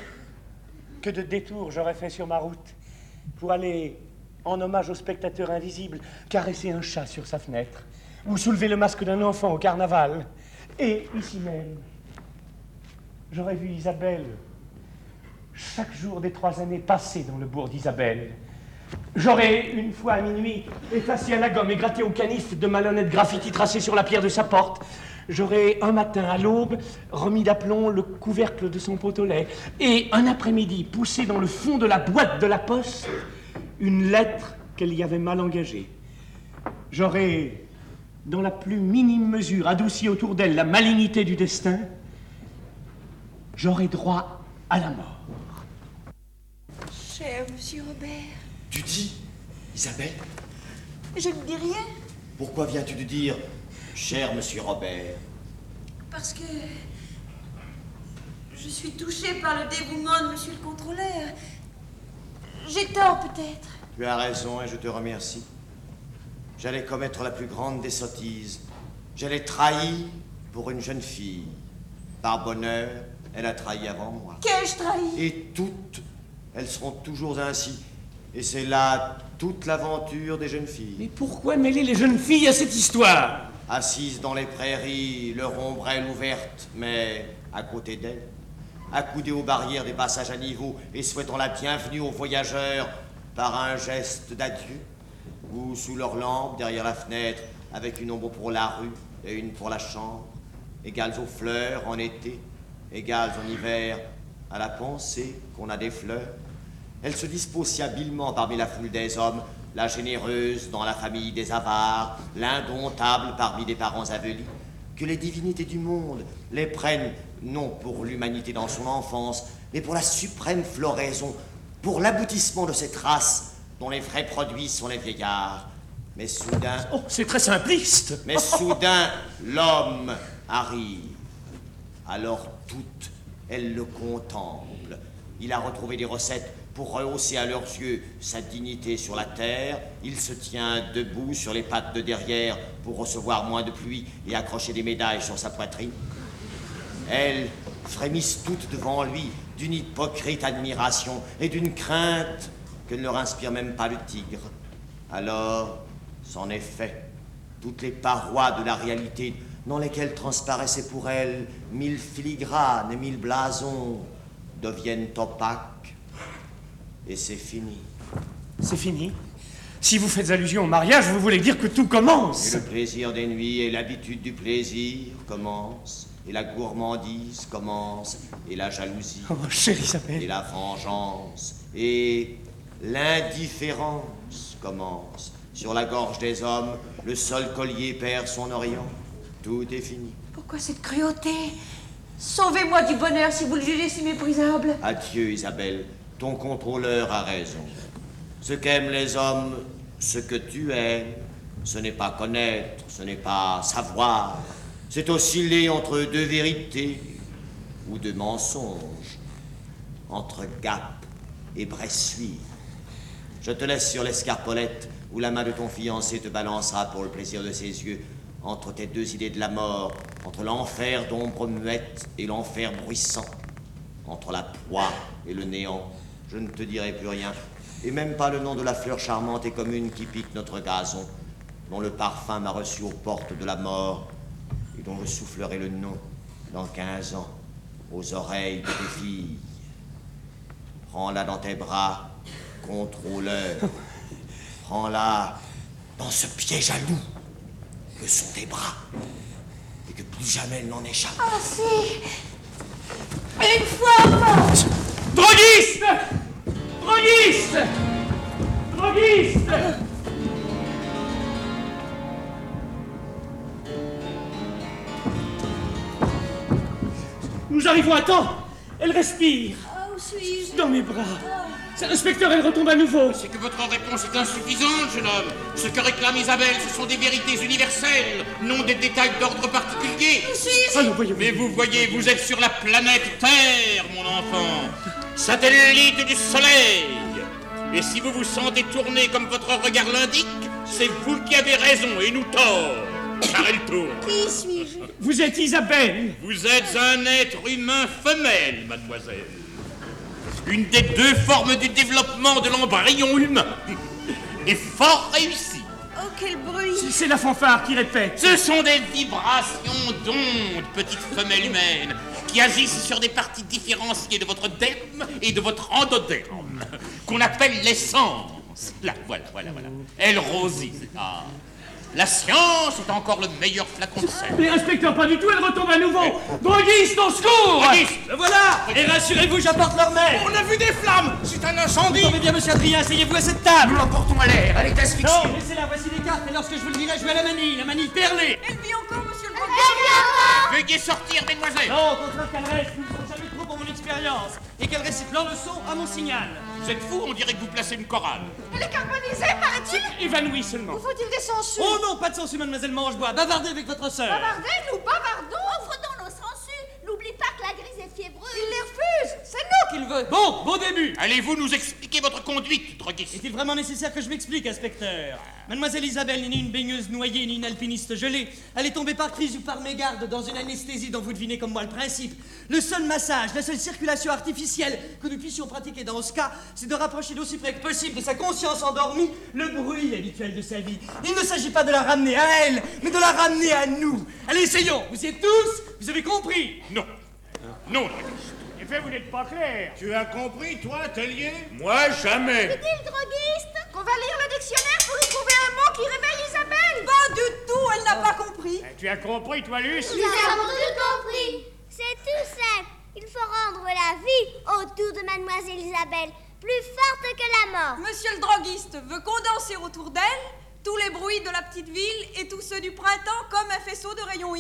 F: Que de détours j'aurais fait sur ma route pour aller, en hommage au spectateur invisible, caresser un chat sur sa fenêtre ou soulever le masque d'un enfant au carnaval. Et ici même, j'aurais vu Isabelle chaque jour des trois années passées dans le bourg d'Isabelle. J'aurais, une fois à minuit, effacé à la gomme et gratté au canif de malhonnêtes graffitis tracés sur la pierre de sa porte. J'aurais, un matin à l'aube, remis d'aplomb le couvercle de son pot au lait. Et un après-midi, poussé dans le fond de la boîte de la poste, une lettre qu'elle y avait mal engagée. J'aurais, dans la plus minime mesure, adouci autour d'elle la malignité du destin. J'aurais droit à la mort.
N: Cher monsieur Robert.
M: Tu dis, Isabelle?
N: Je ne dis rien.
M: Pourquoi viens-tu de dire, cher monsieur Robert?
N: Parce que je suis touchée par le dévouement de monsieur le contrôleur. J'ai tort peut-être.
M: Tu as raison et je te remercie. J'allais commettre la plus grande des sottises. J'allais trahir pour une jeune fille. Par bonheur, elle a trahi avant moi.
N: Qu'ai-je trahi?
M: Et toutes, elles seront toujours ainsi. Et c'est là toute l'aventure des jeunes filles.
F: Mais pourquoi mêler les jeunes filles à cette histoire?
M: Assises dans les prairies, leur ombrelle ouverte, mais à côté d'elles, accoudées aux barrières des passages à niveau et souhaitant la bienvenue aux voyageurs par un geste d'adieu, ou sous leur lampe derrière la fenêtre, avec une ombre pour la rue et une pour la chambre, égales aux fleurs en été, égales en hiver à la pensée qu'on a des fleurs. Elle se dispose si habilement parmi la foule des hommes, la généreuse dans la famille des avares, l'indomptable parmi des parents avelis, que les divinités du monde les prennent non pour l'humanité dans son enfance, mais pour la suprême floraison, pour l'aboutissement de cette race dont les vrais produits sont les vieillards. Mais soudain...
D: Oh, c'est très simpliste.
M: Mais soudain, l'homme arrive. Alors toutes, elles le contemplent. Il a retrouvé des recettes pour rehausser à leurs yeux sa dignité sur la terre. Il se tient debout sur les pattes de derrière pour recevoir moins de pluie et accrocher des médailles sur sa poitrine. Elles frémissent toutes devant lui d'une hypocrite admiration et d'une crainte que ne leur inspire même pas le tigre. Alors, c'en est fait. Toutes les parois de la réalité dans lesquelles transparaissaient pour elles mille filigranes et mille blasons deviennent opaques. Et c'est fini.
D: C'est fini? Si vous faites allusion au mariage, vous voulez dire que tout commence.
M: Et le plaisir des nuits et l'habitude du plaisir commencent. Et la gourmandise commence. Et la jalousie.
D: Oh, chère Isabelle.
M: Et la vengeance. Et l'indifférence commence. Sur la gorge des hommes, le seul collier perd son orient. Tout est fini.
J: Pourquoi cette cruauté? Sauvez-moi du bonheur si vous le jugez si méprisable.
M: Adieu, Isabelle. Ton contrôleur a raison. Ce qu'aiment les hommes, ce que tu aimes, ce n'est pas connaître, ce n'est pas savoir. C'est osciller entre deux vérités ou deux mensonges, entre Gap et Bressuire. Je te laisse sur l'escarpolette où la main de ton fiancé te balancera pour le plaisir de ses yeux entre tes deux idées de la mort, entre l'enfer d'ombre muette et l'enfer bruissant, entre la proie et le néant. Je ne te dirai plus rien, et même pas le nom de la fleur charmante et commune qui pique notre gazon, dont le parfum m'a reçu aux portes de la mort, et dont je soufflerai le nom dans quinze ans, aux oreilles de tes filles. Prends-la dans tes bras, contrôleur. Prends-la dans ce pied jaloux que sont tes bras, et que plus jamais elle n'en échappe.
J: Ah si! Une fois morte!
D: Droguiste! Droguiste! Droguiste! Nous arrivons à temps. Elle respire.
J: Oh, où suis-je?
D: Dans mes bras. C'est l'inspecteur, elle retombe à nouveau.
E: C'est que votre réponse est insuffisante, jeune homme. Ce que réclame Isabelle, ce sont des vérités universelles, non des détails d'ordre particulier.
J: Où suis-je?
D: Ah non, voyez,
E: Mais vous voyez, vous êtes sur la planète Terre, mon enfant. Satellite du Soleil. Et si vous vous sentez tourner comme votre regard l'indique, c'est vous qui avez raison et nous tort. Car elle tourne.
J: Qui suis-je?
D: Vous êtes Isabelle.
E: Vous êtes un être humain femelle, mademoiselle. Une des deux formes du développement de l'embryon humain. Et fort réussi.
J: Oh, quel bruit!
D: C'est la fanfare qui répète.
E: Ce sont des vibrations d'ondes, petite femelle humaine, qui agissent sur des parties différenciées de votre derme et de votre endoderme, qu'on appelle l'essence. Là, voilà, voilà, voilà. Elle rosit. Ah. La science est encore le meilleur flacon de sel.
D: Mais inspecteur, pas du tout, elle retombe à nouveau. Droguiste, au secours!
E: Droguiste!
O: Le voilà! Et rassurez-vous, j'apporte leur mère!
E: On a vu des flammes! C'est un incendie!
O: Tombez bien, monsieur Adrien, asseyez-vous à cette table!
E: Nous l'emportons à l'air, elle est asphyxiée!
O: Non, laissez-la, voici les cartes, et lorsque je vous le dirai, je vais à la manille, la manille perlée!
J: Elle vit encore, monsieur le droguiste!
E: Veuillez sortir, mesdemoiselles!
O: Non, au contraire qu'elle reste, nous ne sommes jamais trop pour mon expérience, et qu'elle récite leur leçon à mon signal!
E: Vous êtes fou, on dirait que vous placez une chorale!
J: Elle est carbonisée, paraît-il!
D: Évanouie seulement.
J: Vous faut-il des sangsues?
O: Oh non, pas de sensu, mademoiselle Mangebois, bavardez avec votre sœur!
J: Bavardez, nous bavardons!
I: Offre donc nos sangsues. N'oublie pas que la grise est fiévreuse.
J: Il les refuse! C'est nous qu'il veut!
O: Bon, bon début!
E: Allez-vous nous expliquer votre conduite, droguiste?
O: Est-il vraiment nécessaire que je m'explique, inspecteur? Mademoiselle Isabelle n'est ni une baigneuse noyée, ni une alpiniste gelée. Elle est tombée par crise ou par mégarde dans une anesthésie dont vous devinez comme moi le principe. Le seul massage, la seule circulation artificielle que nous puissions pratiquer dans ce cas, c'est de rapprocher d'aussi près que possible de sa conscience endormie le bruit habituel de sa vie. Il ne s'agit pas de la ramener à elle, mais de la ramener à nous. Allez, essayons! Vous y êtes tous? Vous avez compris?
E: Non. Non, droguiste.
F: En effet, vous n'êtes pas clair.
E: Tu as compris, toi, Tellier? Moi, jamais.
I: Que dit le droguiste?
J: Qu'on va lire le dictionnaire pour y trouver un mot qui réveille Isabelle! Pas du tout, elle n'a pas compris!
F: Eh, tu as compris, toi, Luce?
L: Nous avons tout compris. C'est tout simple. Il faut rendre la vie autour de Mademoiselle Isabelle plus forte que la mort.
H: Monsieur le droguiste veut condenser autour d'elle tous les bruits de la petite ville et tous ceux du printemps comme un faisceau de rayons X.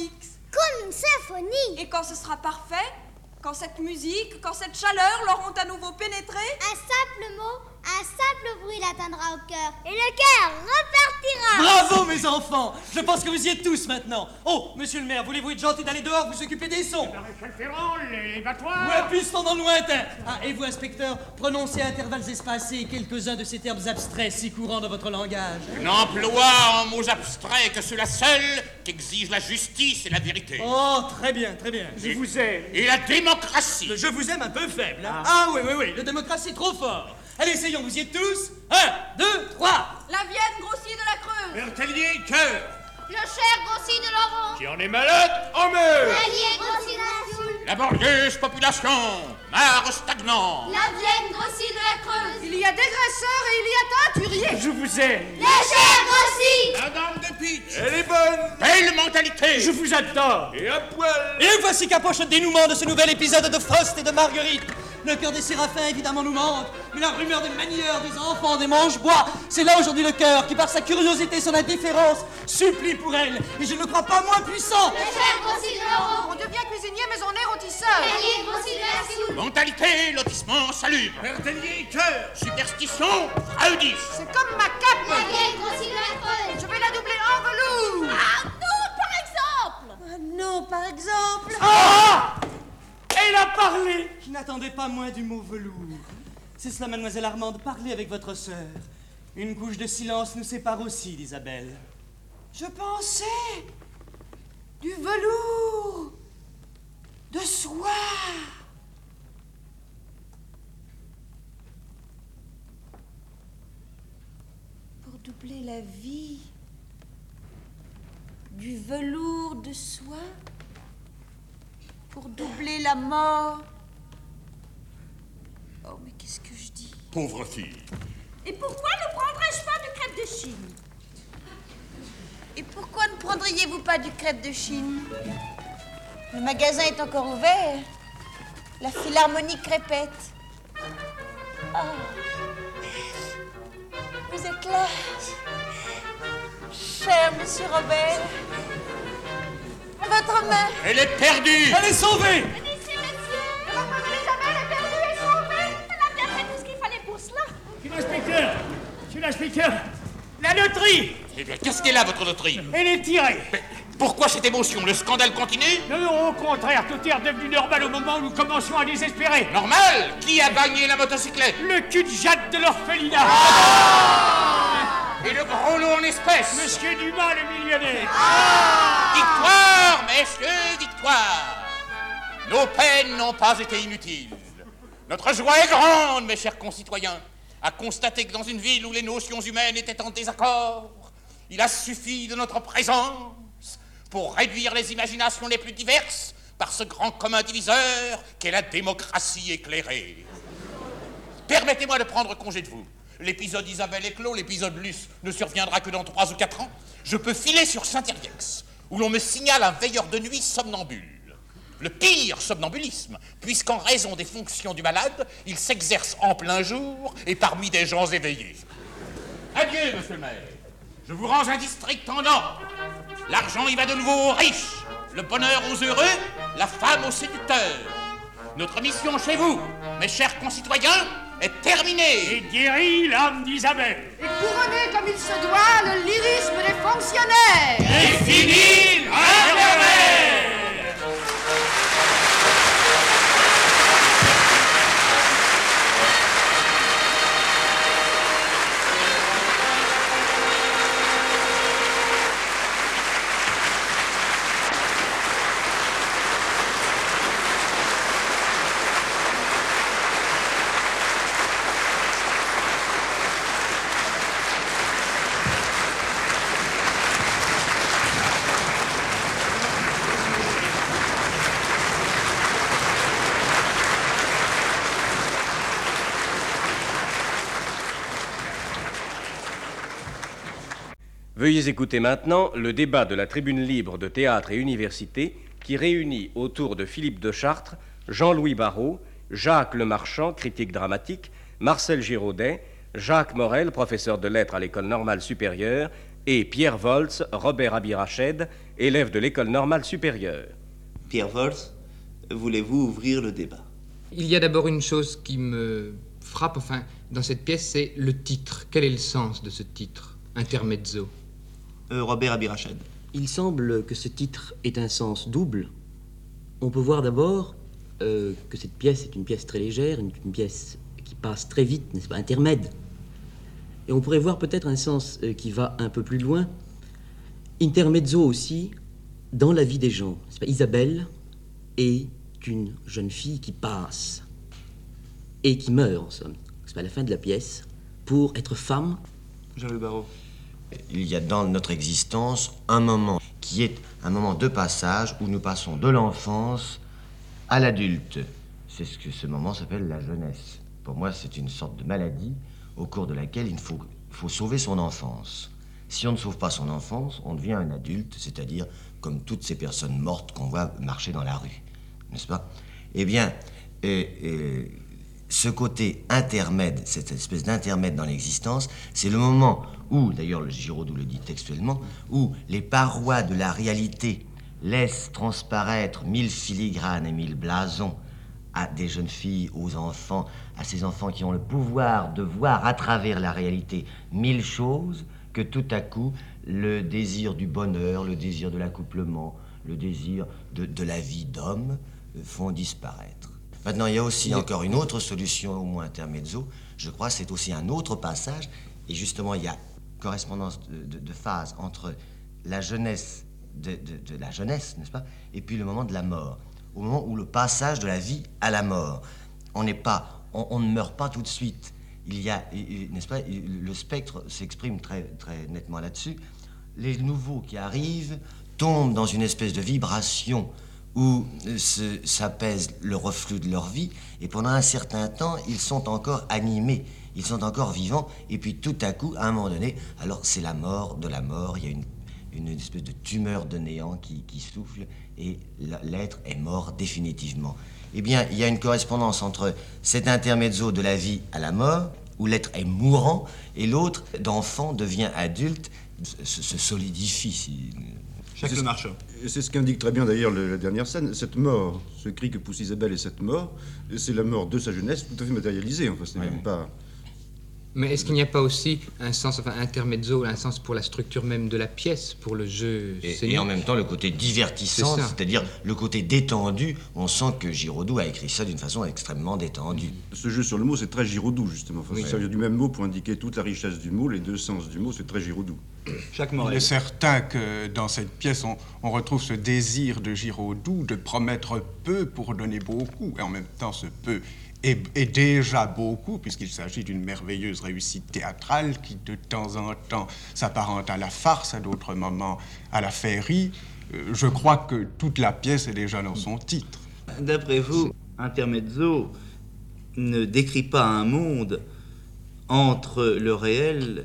K: comme une symphonie.
P: Et quand ce sera parfait, quand cette musique, quand cette chaleur l'auront à nouveau pénétré,
K: un simple mot, un simple bruit l'atteindra au cœur. Et le cœur repartira.
O: Bravo, mes enfants! Je pense que vous y êtes tous maintenant. Oh, monsieur le maire, voulez-vous être gentil d'aller dehors vous occuper des sons?
F: Maréchal Ferrand, les battoirs.
O: Ou un piston dans le lointain. Ah, et vous, inspecteur, prononcez à intervalles espacés quelques-uns de ces termes abstraits si courants dans votre langage.
E: N'emploie en mots abstraits que ceux-là seuls qu'exigent la justice et la vérité.
O: Oh, très bien, très bien.
F: Je vous aime.
E: Et la démocratie.
O: Le je vous aime un peu faible, hein? Ah, oui, oui, oui, la démocratie trop fort. Allez, essayons, vous y êtes tous? Un, deux, trois.
P: la Vienne grossie de la Creuse,
F: Bertellier, cœur.
K: Le Cher grossi de l'Oran.
F: Qui en est malade, en meurt.
K: L'Allier grossi de la Soule.
E: La borgeuse population, marre stagnant.
K: La Vienne grossi de la Creuse.
H: Il y a dégraisseurs et il y a teinturiers.
F: Je vous aime.
K: Le Cher grossi.
E: La dame de Pitch.
F: Elle est bonne.
E: Belle mentalité.
F: Je vous adore. Et à poil.
O: Et voici qu'approche le dénouement de ce nouvel épisode de Faust et de Marguerite. Le cœur des séraphins, évidemment, nous manque. Mais la rumeur des manieurs, des enfants, des mange-bois, c'est là aujourd'hui le cœur qui, par sa curiosité et son indifférence, supplie pour elle. Et je ne le crois pas moins puissant.
K: Le Cher grossi de l'Oran.
H: On devient cuisinier, mais on est rôtisseur.
K: L'Allier grossi de la Soule.
E: Mentalité, lotissement, salubre.
F: Bertellier, cœur.
E: Superstition, fraudis.
H: C'est comme ma cape.
K: La Vienne grossi de la Creuse.
H: Je vais la doubler en velours.
I: Ah non, par exemple!
P: Ah non, par exemple.
F: Ah! Elle a parlé.
O: Je n'attendais pas moins du mot velours. C'est cela, mademoiselle Armande, parlez avec votre sœur. Une couche de silence nous sépare aussi d'Isabelle.
P: Je pensais du velours de soie. Pour doubler la vie, du velours de soie. Pour doubler la mort. Oh, mais qu'est-ce que je dis?
E: Pauvre fille.
I: Et pourquoi ne prendrais-je pas de crêpes de Chine?
J: Et pourquoi ne prendriez-vous pas du crêpe de Chine? Le magasin est encore ouvert. La Philharmonie crépette. Oh. Vous êtes là, cher monsieur Robert. Votre main.
E: Elle est perdue.
O: Elle est sauvée.
I: Venez, messieurs! Mademoiselle Isabelle est perdue et sauvée! Elle a bien fait tout ce qu'il fallait pour cela!
F: Monsieur l'inspecteur. Monsieur l'inspecteur. La loterie.
E: Eh bien, qu'est-ce qu'elle a, votre loterie?
F: Elle est tirée.
E: Mais pourquoi cette émotion? Le scandale continue?
F: Non, non, au contraire, tout est redevenu normal au moment où nous commencions à désespérer.
E: Normal? Qui a gagné la motocyclette?
F: Le cul de Jacques de l'orphelinat.
E: Et le gros lot en espèces?
F: Monsieur Dumas, le millionnaire.
E: Victoire, messieurs, victoire! Nos peines n'ont pas été inutiles. Notre joie est grande, mes chers concitoyens, à constater que dans une ville où les notions humaines étaient en désaccord, il a suffi de notre présence pour réduire les imaginations les plus diverses par ce grand commun diviseur qu'est la démocratie éclairée. Permettez-moi de prendre congé de vous. L'épisode Isabelle est clos, l'épisode Luce ne surviendra que dans trois ou quatre ans. Je peux filer sur Saint-Iriex, où l'on me signale un veilleur de nuit somnambule. Le pire somnambulisme, puisqu'en raison des fonctions du malade, il s'exerce en plein jour et parmi des gens éveillés. Adieu, monsieur le maire. Je vous rends un district en or. L'argent y va de nouveau aux riches, le bonheur aux heureux, la femme aux séducteurs. Notre mission chez vous, mes chers concitoyens, est terminée.
F: Et guérit l'âme d'Isabelle.
H: Et couronner comme il se doit le lyrisme des fonctionnaires.
E: Et fini l'infernal.
A: Veuillez écouter maintenant le débat de la tribune libre de Théâtre et Université qui réunit autour de Philippe de Chartres, Jean-Louis Barrault, Jacques Lemarchand, critique dramatique, Marcel Giraudet, Jacques Morel, professeur de lettres à l'École normale supérieure, et Pierre Volz, Robert Abirached, élève de l'école normale supérieure.
C: Pierre Volz, voulez-vous ouvrir le débat?
Q: Il y a d'abord une chose qui me frappe, enfin, dans cette pièce, c'est le titre. Quel est le sens de ce titre, Intermezzo?
C: euh, Robert Abirached.
R: Il semble que ce titre ait un sens double. On peut voir d'abord euh, que cette pièce est une pièce très légère, une, une pièce qui passe très vite, n'est-ce pas, intermède. Et on pourrait voir peut-être un sens euh, qui va un peu plus loin. Intermezzo aussi, dans la vie des gens. N'est-ce pas, Isabelle est une jeune fille qui passe et qui meurt, en somme. C'est pas à la fin de la pièce, pour être femme.
C: Jean-Louis Barrault.
M: Il y a dans notre existence un moment qui est un moment de passage où nous passons de l'enfance à l'adulte. C'est ce que ce moment s'appelle la jeunesse. Pour moi, c'est une sorte de maladie au cours de laquelle il faut, faut sauver son enfance. Si on ne sauve pas son enfance, on devient un adulte, c'est-à-dire comme toutes ces personnes mortes qu'on voit marcher dans la rue, n'est-ce pas? Eh bien, euh, euh, ce côté intermède, cette espèce d'intermède dans l'existence, c'est le moment où, d'ailleurs le Giraudoux le dit textuellement, où les parois de la réalité laissent transparaître mille filigranes et mille blasons à des jeunes filles, aux enfants, à ces enfants qui ont le pouvoir de voir à travers la réalité mille choses, que tout à coup, le désir du bonheur, le désir de l'accouplement, le désir de, de la vie d'homme font disparaître. Maintenant, il y a aussi encore une autre solution au mot intermezzo. Je crois que c'est aussi un autre passage. Et justement, il y a correspondance de, de, de phase entre la jeunesse, de, de, de la jeunesse, n'est-ce pas, et puis le moment de la mort. Au moment où le passage de la vie à la mort. On n'est pas, on, on ne meurt pas tout de suite. Il y a, n'est-ce pas, le spectre s'exprime très, très nettement là-dessus. Les nouveaux qui arrivent tombent dans une espèce de vibration où se, s'apaise le reflux de leur vie, et pendant un certain temps, ils sont encore animés, ils sont encore vivants, et puis tout à coup, à un moment donné, alors c'est la mort de la mort, il y a une, une espèce de tumeur de néant qui, qui souffle, et l'être est mort définitivement. Eh bien, il y a une correspondance entre cet intermezzo de la vie à la mort, où l'être est mourant, et l'autre, d'enfant, devient adulte, se, se solidifie, si...
C: Jacques Le Marchand.
S: C'est ce qu'indique très bien d'ailleurs le, la dernière scène. Cette mort, ce cri que pousse Isabelle et cette mort, c'est la mort de sa jeunesse tout à fait matérialisée. Enfin, ce n'est même pas...
Q: Mais est-ce qu'il n'y a pas aussi un sens, enfin, intermezzo, un sens pour la structure même de la pièce, pour le jeu
M: scénique? Et, et en même temps le côté divertissant, c'est c'est-à-dire le côté détendu. On sent que Giraudoux a écrit ça d'une façon extrêmement détendue.
S: Ce jeu sur le mot, c'est très Giraudoux, justement. Enfin,
M: oui.
S: Ça vient du même mot pour indiquer toute la richesse du mot, les deux sens du mot, c'est très Giraudoux.
C: Jacques Morel.
T: Il est certain que dans cette pièce, on, on retrouve ce désir de Giraudoux de promettre peu pour donner beaucoup, et en même temps ce peu est, est déjà beaucoup, puisqu'il s'agit d'une merveilleuse réussite théâtrale qui, de temps en temps, s'apparente à la farce, à d'autres moments à la féerie. Euh, je crois que toute la pièce est déjà dans son titre.
C: D'après vous, Intermezzo ne décrit pas un monde entre le réel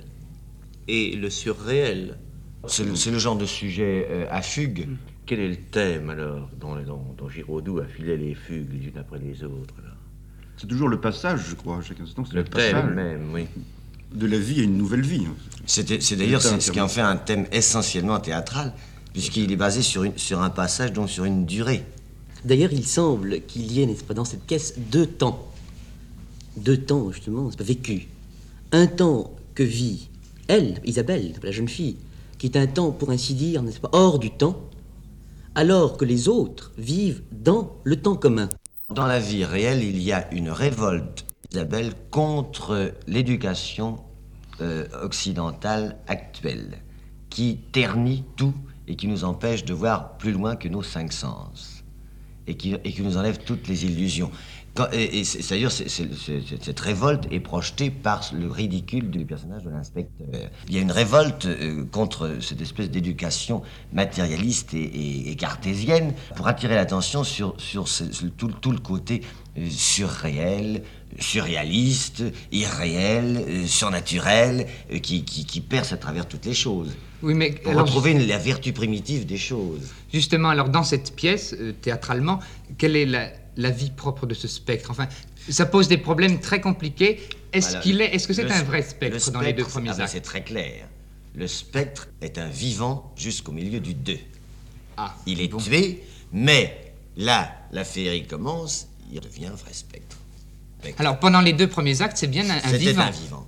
C: et le surréel.
M: C'est le, c'est le genre de sujet euh, à fugue.
B: Quel est le thème, alors, dont, dont, dont Giraudoux affilait les fugues les unes après les autres, là?
S: C'est toujours le passage, je crois, à chaque instant. C'est
B: le,
S: le
B: thème
S: passage
B: même, oui.
S: De la vie à une nouvelle vie.
M: C'est, c'est d'ailleurs c'est ce qui en fait un thème essentiellement théâtral, puisqu'il est basé sur, une, sur un passage, donc sur une durée.
R: D'ailleurs, il semble qu'il y ait, n'est-ce pas, dans cette pièce, deux temps. Deux temps, justement, n'est-ce pas, vécus. Un temps que vit elle, Isabelle, la jeune fille, qui est un temps, pour ainsi dire, n'est-ce pas, hors du temps, alors que les autres vivent dans le temps commun.
M: Dans la vie réelle, il y a une révolte, Isabelle, contre l'éducation euh, occidentale actuelle, qui ternit tout et qui nous empêche de voir plus loin que nos cinq sens, et qui, et qui nous enlève toutes les illusions. Quand, et, et c'est, d'ailleurs, c'est, c'est, c'est, cette révolte est projetée par le ridicule du personnage de l'inspecteur. Il y a une révolte euh, contre cette espèce d'éducation matérialiste et, et, et cartésienne pour attirer l'attention sur, sur, ce, sur tout, tout le côté euh, surréel, surréaliste, irréel, euh, surnaturel, euh, qui, qui, qui perce à travers toutes les choses.
Q: Oui, mais
M: pour
Q: alors,
M: retrouver une, la vertu primitive des choses.
Q: Justement, alors dans cette pièce, euh, théâtralement, quelle est la, la vie propre de ce spectre? Enfin, ça pose des problèmes très compliqués. Est-ce voilà, qu'il est, est-ce que c'est un vrai spectre, spectre dans les deux premiers
M: ah ben
Q: actes?
M: C'est très clair.
U: Le spectre est un vivant jusqu'au milieu du deux.
Q: Ah,
U: il est
Q: bon.
U: tué, mais là, la féerie commence, il devient un vrai spectre. spectre.
Q: Alors, pendant les deux premiers actes, c'est bien un, un vivant.
U: C'était un vivant.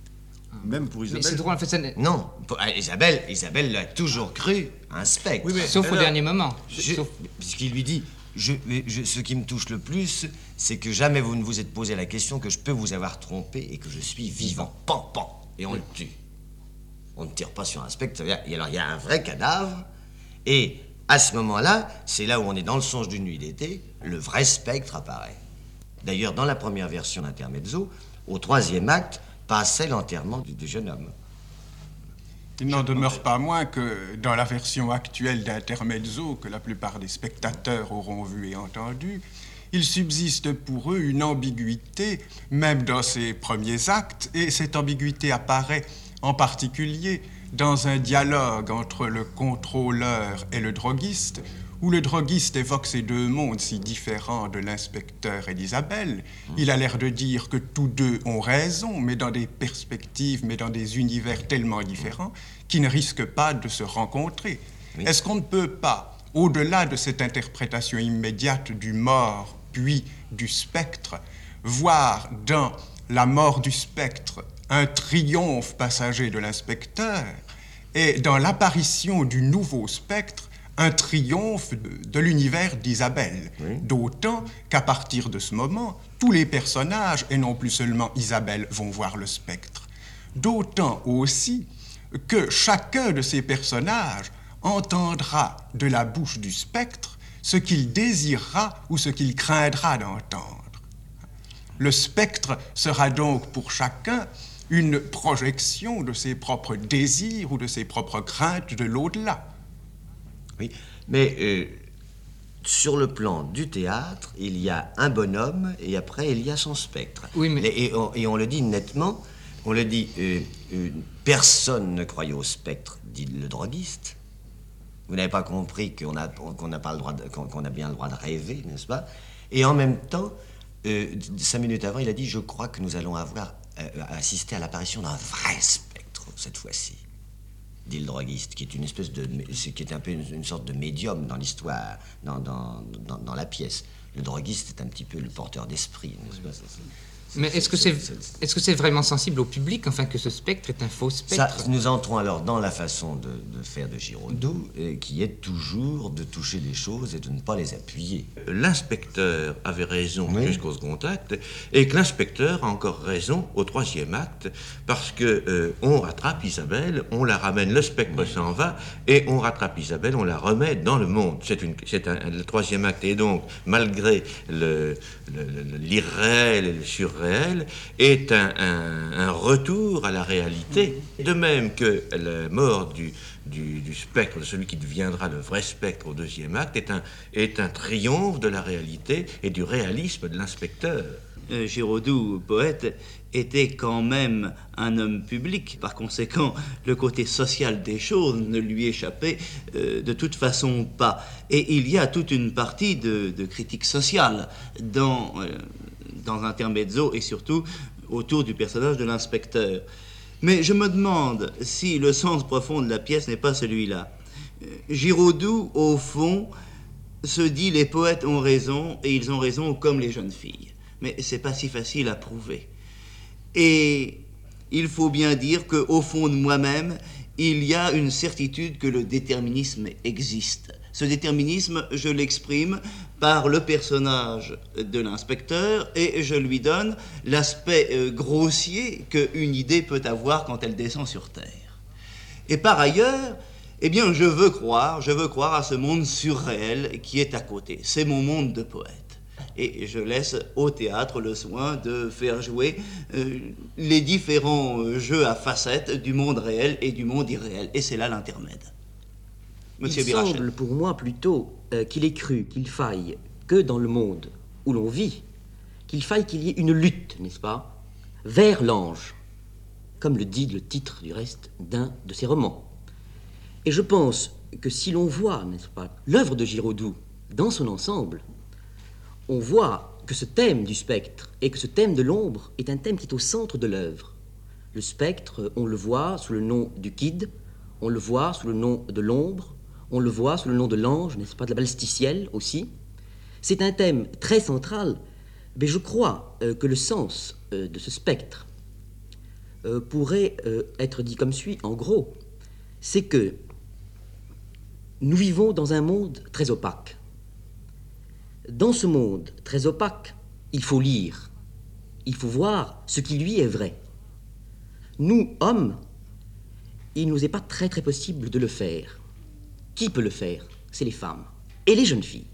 S: Même pour
Q: Mais c'est drôle, en fait, ça n'est-
U: Non, pour- ah, Isabelle, Isabelle l'a toujours cru un spectre.
Q: Oui, mais Sauf au alors- dernier moment.
U: Je-
Q: Sauf-
U: Puisqu'il lui dit, je, je- ce qui me touche le plus, c'est que jamais vous ne vous êtes posé la question que je peux vous avoir trompé et que je suis vivant. Pan, pan. Et on le tue. On ne tire pas sur un spectre. Et alors, il y a un vrai cadavre. Et à ce moment-là, c'est là où on est dans le songe d'une nuit d'été, le vrai spectre apparaît. D'ailleurs, dans la première version d'Intermezzo, au troisième acte, passait l'enterrement du, du jeune homme.
T: Il n'en demeure pas moins que dans la version actuelle d'Intermezzo, que la plupart des spectateurs auront vu et entendu, il subsiste pour eux une ambiguïté, même dans ces premiers actes, et cette ambiguïté apparaît en particulier dans un dialogue entre le contrôleur et le droguiste, où le droguiste évoque ces deux mondes si différents de l'inspecteur et d'Isabelle. Il a l'air de dire que tous deux ont raison, mais dans des perspectives, mais dans des univers tellement différents, qui ne risquent pas de se rencontrer. Oui. Est-ce qu'on ne peut pas, au-delà de cette interprétation immédiate du mort, puis du spectre, voir dans la mort du spectre un triomphe passager de l'inspecteur, et dans l'apparition du nouveau spectre, un triomphe de, de l'univers d'Isabelle. Oui. D'autant qu'à partir de ce moment, tous les personnages, et non plus seulement Isabelle, vont voir le spectre. D'autant aussi que chacun de ces personnages entendra de la bouche du spectre ce qu'il désirera ou ce qu'il craindra d'entendre. Le spectre sera donc pour chacun une projection de ses propres désirs ou de ses propres craintes de l'au-delà.
U: Oui, mais euh, sur le plan du théâtre, il y a un bonhomme et après il y a son spectre.
Q: Oui, mais...
U: Et, et, on, et on le dit nettement, on le dit, euh, euh, personne ne croyait au spectre, dit le droguiste. Vous n'avez pas compris qu'on a, qu'on n'a pas le droit, de, qu'on, qu'on a bien le droit de rêver, n'est-ce pas? Et en même temps, euh, cinq minutes avant, il a dit, je crois que nous allons avoir euh, assisté à l'apparition d'un vrai spectre cette fois-ci. Dit le droguiste, qui est une espèce de, qui est un peu une, une sorte de médium dans l'histoire, dans, dans, dans, dans la pièce. Le droguiste est un petit peu le porteur d'esprit, n'est-ce pas?
Q: Mais est-ce que c'est est-ce que c'est vraiment sensible au public, enfin, que ce spectre est un faux spectre?
U: Ça, nous entrons alors dans la façon de, de faire de Giraudoux, euh, qui est toujours de toucher les choses et de ne pas les appuyer.
B: L'inspecteur avait raison oui. jusqu'au second acte, et que l'inspecteur a encore raison au troisième acte, parce que euh, on rattrape Isabelle, on la ramène, le spectre oui. s'en va, et on rattrape Isabelle, on la remet dans le monde. C'est une, c'est un, le troisième acte, et donc, malgré le, le, le, l'irréel et le surréel, réel est un, un, un retour à la réalité, de même que la mort du, du, du spectre, de celui qui deviendra le vrai spectre au deuxième acte, est un, est un triomphe de la réalité et du réalisme de l'inspecteur.
C: Euh, Giraudoux, poète, était quand même un homme public. Par conséquent, le côté social des choses ne lui échappait euh, de toute façon pas. Et il y a toute une partie de, de critique sociale dans... Euh, dans Intermezzo et surtout autour du personnage de l'inspecteur. Mais je me demande si le sens profond de la pièce n'est pas celui-là. Giraudoux, au fond, se dit les poètes ont raison et ils ont raison comme les jeunes filles. Mais c'est pas si facile à prouver. Et il faut bien dire qu'au fond de moi-même, il y a une certitude que le déterminisme existe. Ce déterminisme, je l'exprime par le personnage de l'inspecteur et je lui donne l'aspect euh, grossier qu'une idée peut avoir quand elle descend sur Terre. Et par ailleurs, eh bien, je veux croire, je veux croire à ce monde surréel qui est à côté. C'est mon monde de poète. Et je laisse au théâtre le soin de faire jouer euh, les différents euh, jeux à facettes du monde réel et du monde irréel. Et c'est là l'intermède. Monsieur
R: Il
C: Birachet.
R: semble pour moi plutôt euh, qu'il est cru qu'il faille que dans le monde où l'on vit, qu'il faille qu'il y ait une lutte, n'est-ce pas, vers l'ange, comme le dit le titre du reste d'un de ses romans. Et je pense que si l'on voit, n'est-ce pas, l'œuvre de Giraudoux dans son ensemble, on voit que ce thème du spectre et que ce thème de l'ombre est un thème qui est au centre de l'œuvre. Le spectre, on le voit sous le nom du kid, on le voit sous le nom de l'ombre, on le voit sous le nom de l'ange, n'est-ce pas, de la balesticielle aussi. C'est un thème très central, mais je crois euh, que le sens euh, de ce spectre euh, pourrait euh, être dit comme suit, en gros, c'est que nous vivons dans un monde très opaque. Dans ce monde très opaque, il faut lire, il faut voir ce qui lui est vrai. Nous, hommes, il ne nous est pas très très possible de le faire. Qui peut le faire? C'est les femmes et les jeunes filles.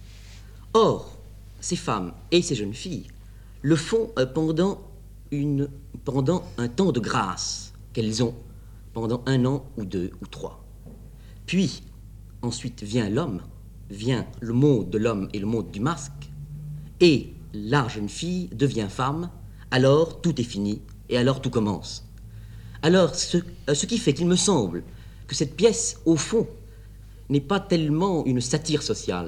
R: Or, ces femmes et ces jeunes filles le font euh, pendant, une, pendant un temps de grâce qu'elles ont pendant un an ou deux ou trois. Puis, ensuite vient l'homme, vient le monde de l'homme et le monde du masque, et la jeune fille devient femme, alors tout est fini, et alors tout commence. Alors, ce, ce qui fait qu'il me semble que cette pièce, au fond, n'est pas tellement une satire sociale,